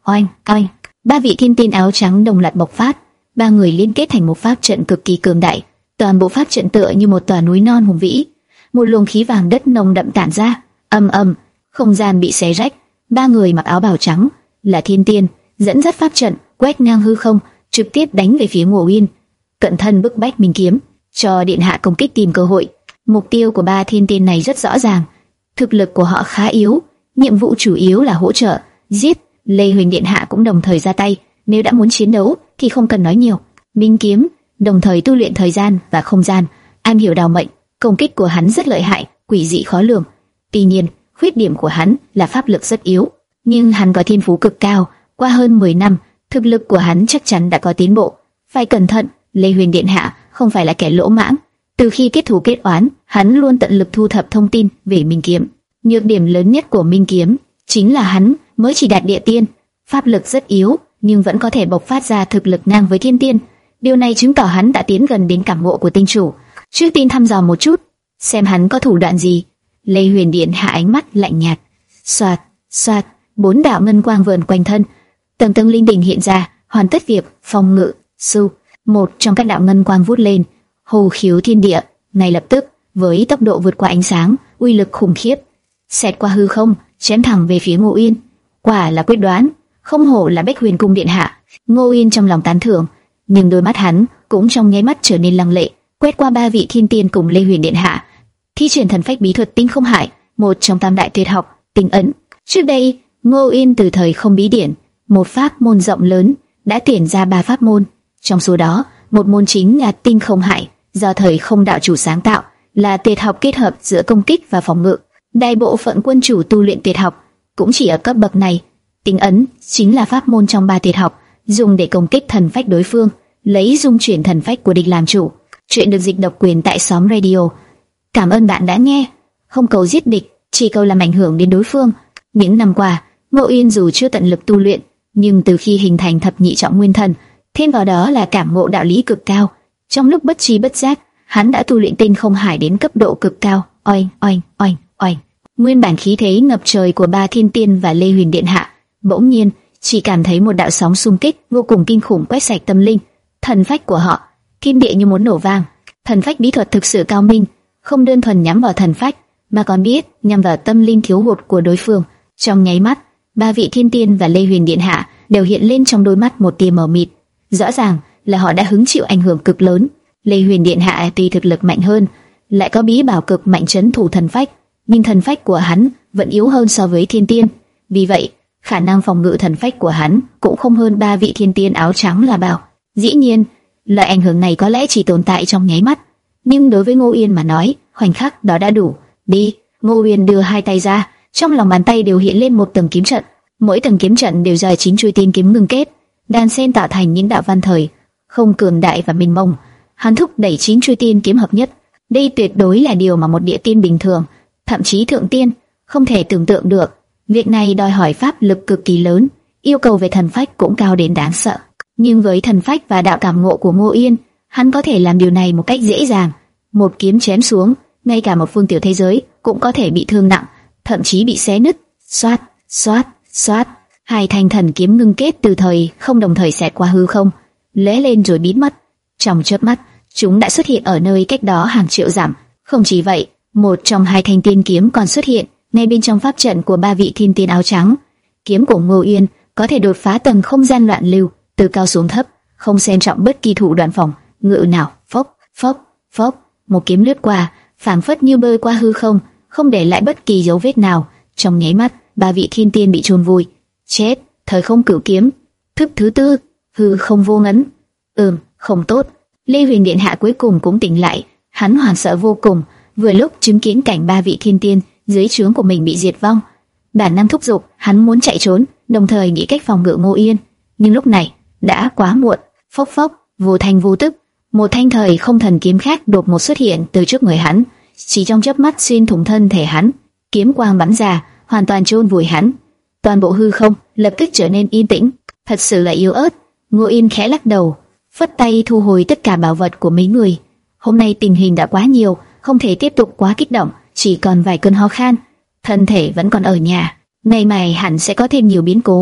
oanh, oanh. Ba vị thiên tiên áo trắng đồng loạt bộc phát, ba người liên kết thành một pháp trận cực kỳ cường đại. Toàn bộ pháp trận tựa như một tòa núi non hùng vĩ, một luồng khí vàng đất nồng đậm tản ra, ầm ầm, không gian bị xé rách. Ba người mặc áo bào trắng là thiên tiên, dẫn dắt pháp trận, quét ngang hư không, trực tiếp đánh về phía Ngô Uyên, cận thân bức bách Minh Kiếm, cho điện hạ công kích tìm cơ hội. Mục tiêu của ba thiên tiên này rất rõ ràng, thực lực của họ khá yếu, nhiệm vụ chủ yếu là hỗ trợ, giết. Lê Huỳnh điện hạ cũng đồng thời ra tay, nếu đã muốn chiến đấu thì không cần nói nhiều. Minh Kiếm đồng thời tu luyện thời gian và không gian, am hiểu đào mệnh, công kích của hắn rất lợi hại, quỷ dị khó lường. Tuy nhiên, khuyết điểm của hắn là pháp lực rất yếu, nhưng hắn có thiên phú cực cao, qua hơn mười năm, thực lực của hắn chắc chắn đã có tiến bộ. Phải cẩn thận, Lê Huỳnh điện hạ không phải là kẻ lỗ mãng. Từ khi kết thù kết oán, hắn luôn tận lực thu thập thông tin về Minh Kiếm. Nhược điểm lớn nhất của Minh Kiếm chính là hắn mới chỉ đạt địa tiên, pháp lực rất yếu, nhưng vẫn có thể bộc phát ra thực lực ngang với thiên tiên. Điều này chứng tỏ hắn đã tiến gần đến cảm ngộ của tinh chủ. Trước tiên thăm dò một chút, xem hắn có thủ đoạn gì. Lê Huyền điện hạ ánh mắt lạnh nhạt. Xoạt, xoạt, bốn đạo ngân quang vờn quanh thân, tầng tầng linh đình hiện ra, hoàn tất việc phòng ngự. Su, một trong các đạo ngân quang vút lên, hồ khiếu thiên địa, ngay lập tức với tốc độ vượt qua ánh sáng, uy lực khủng khiếp, xẹt qua hư không, chém thẳng về phía Ngô Uyên. Quả là quyết đoán, không hổ là Bách Huyền cung điện hạ. Ngô Uyên trong lòng tán thưởng, nhưng đôi mắt hắn cũng trong nháy mắt trở nên lăng lệ, quét qua ba vị thiên tiên cùng Lê Huyền điện hạ, thi triển thần phách bí thuật Tinh Không Hải, một trong tam đại tuyệt học, Tinh Ấn. Trước đây, Ngô Uyên từ thời không bí điển, một pháp môn rộng lớn, đã tuyển ra ba pháp môn, trong số đó, một môn chính là Tinh Không Hải, do thời không đạo chủ sáng tạo, là tuyệt học kết hợp giữa công kích và phòng ngự. Đại bộ phận quân chủ tu luyện tuyệt học cũng chỉ ở cấp bậc này. Tinh Ấn chính là pháp môn trong ba tuyệt học, dùng để công kích thần phách đối phương, lấy dung chuyển thần phách của địch làm chủ. Chuyện được dịch độc quyền tại xóm radio. Cảm ơn bạn đã nghe. Không cầu giết địch, chỉ cầu làm ảnh hưởng đến đối phương. Những năm qua, Ngô Uyên dù chưa tận lực tu luyện, nhưng từ khi hình thành thập nhị trọng nguyên thần, thêm vào đó là cảm ngộ đạo lý cực cao, trong lúc bất tri bất giác, hắn đã tu luyện Tinh Không Hải đến cấp độ cực cao. Oanh, oanh, oanh, oanh. Nguyên bản khí thế ngập trời của ba thiên tiên và Lê Huyền điện hạ, bỗng nhiên chỉ cảm thấy một đạo sóng xung kích vô cùng kinh khủng quét sạch tâm linh, thần phách của họ, thiên địa như muốn nổ vang. Thần phách bí thuật thực sự cao minh, không đơn thuần nhắm vào thần phách, mà còn biết nhắm vào tâm linh thiếu hụt của đối phương. Trong nháy mắt, ba vị thiên tiên và Lê Huyền điện hạ đều hiện lên trong đôi mắt một tia mờ mịt. Rõ ràng là họ đã hứng chịu ảnh hưởng cực lớn. Lê Huyền điện hạ tuy thực lực mạnh hơn, lại có bí bảo cực mạnh trấn thủ thần phách, nhưng thần phách của hắn vẫn yếu hơn so với thiên tiên. Vì vậy, khả năng phòng ngự thần phách của hắn cũng không hơn ba vị thiên tiên áo trắng là bao. Dĩ nhiên, loại ảnh hưởng này có lẽ chỉ tồn tại trong nháy mắt, nhưng đối với Ngô Uyên mà nói, khoảnh khắc đó đã đủ. Đi, Ngô Uyên đưa hai tay ra, trong lòng bàn tay đều hiện lên một tầng kiếm trận, mỗi tầng kiếm trận đều do chín chuôi tiên kiếm ngưng kết, đan xen tạo thành những đạo văn thời không cường đại và mênh mông. Hắn thúc đẩy chín chuôi tiên kiếm hợp nhất. Đây tuyệt đối là điều mà một địa tiên bình thường, thậm chí thượng tiên, không thể tưởng tượng được. Việc này đòi hỏi pháp lực cực kỳ lớn, yêu cầu về thần phách cũng cao đến đáng sợ. Nhưng với thần phách và đạo cảm ngộ của Ngô Uyên, hắn có thể làm điều này một cách dễ dàng. Một kiếm chém xuống, ngay cả một phương tiểu thế giới cũng có thể bị thương nặng, thậm chí bị xé nứt. Xoát, xoát, xoát, hai thanh thần kiếm ngưng kết từ thời không đồng thời xẹt qua hư không, lóe lên rồi biến mất. Trong chớp mắt, chúng đã xuất hiện ở nơi cách đó hàng triệu dặm. Không chỉ vậy, một trong hai thanh tiên kiếm còn xuất hiện ngay bên trong pháp trận của ba vị thiên tiên áo trắng. Kiếm của Ngô Uyên có thể đột phá tầng không gian loạn lưu, từ cao xuống thấp, không xem trọng bất kỳ thủ đoạn phòng ngự nào. Phốc, phốc, phốc, một kiếm lướt qua, phảng phất như bơi qua hư không, không để lại bất kỳ dấu vết nào. Trong nháy mắt, ba vị thiên tiên bị chôn vùi. Chết, thời không cửu kiếm. Thức thứ tư, hư không vô ngấn. Ừm, không tốt. Lê Huyền điện hạ cuối cùng cũng tỉnh lại, hắn hoảng sợ vô cùng, vừa lúc chứng kiến cảnh ba vị thiên tiên dưới trướng của mình bị diệt vong. Bản năng thúc giục, hắn muốn chạy trốn, đồng thời nghĩ cách phòng ngự Ngô Uyên, nhưng lúc này đã quá muộn. Phốc phốc, vô thanh vô tức, một thanh thời không thần kiếm khác đột ngột xuất hiện từ trước người hắn, chỉ trong chớp mắt xuyên thủng thân thể hắn, kiếm quang bắn ra, hoàn toàn chôn vùi hắn. Toàn bộ hư không lập tức trở nên yên tĩnh, thật sự là yếu ớt. Ngô Uyên khẽ lắc đầu, phất tay thu hồi tất cả bảo vật của mấy người. Hôm nay tình hình đã quá nhiều, không thể tiếp tục quá kích động, chỉ còn vài cơn ho khan, thân thể vẫn còn ở nhà. Ngày mai hẳn sẽ có thêm nhiều biến cố,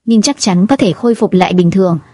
nhưng chắc chắn có thể khôi phục lại bình thường.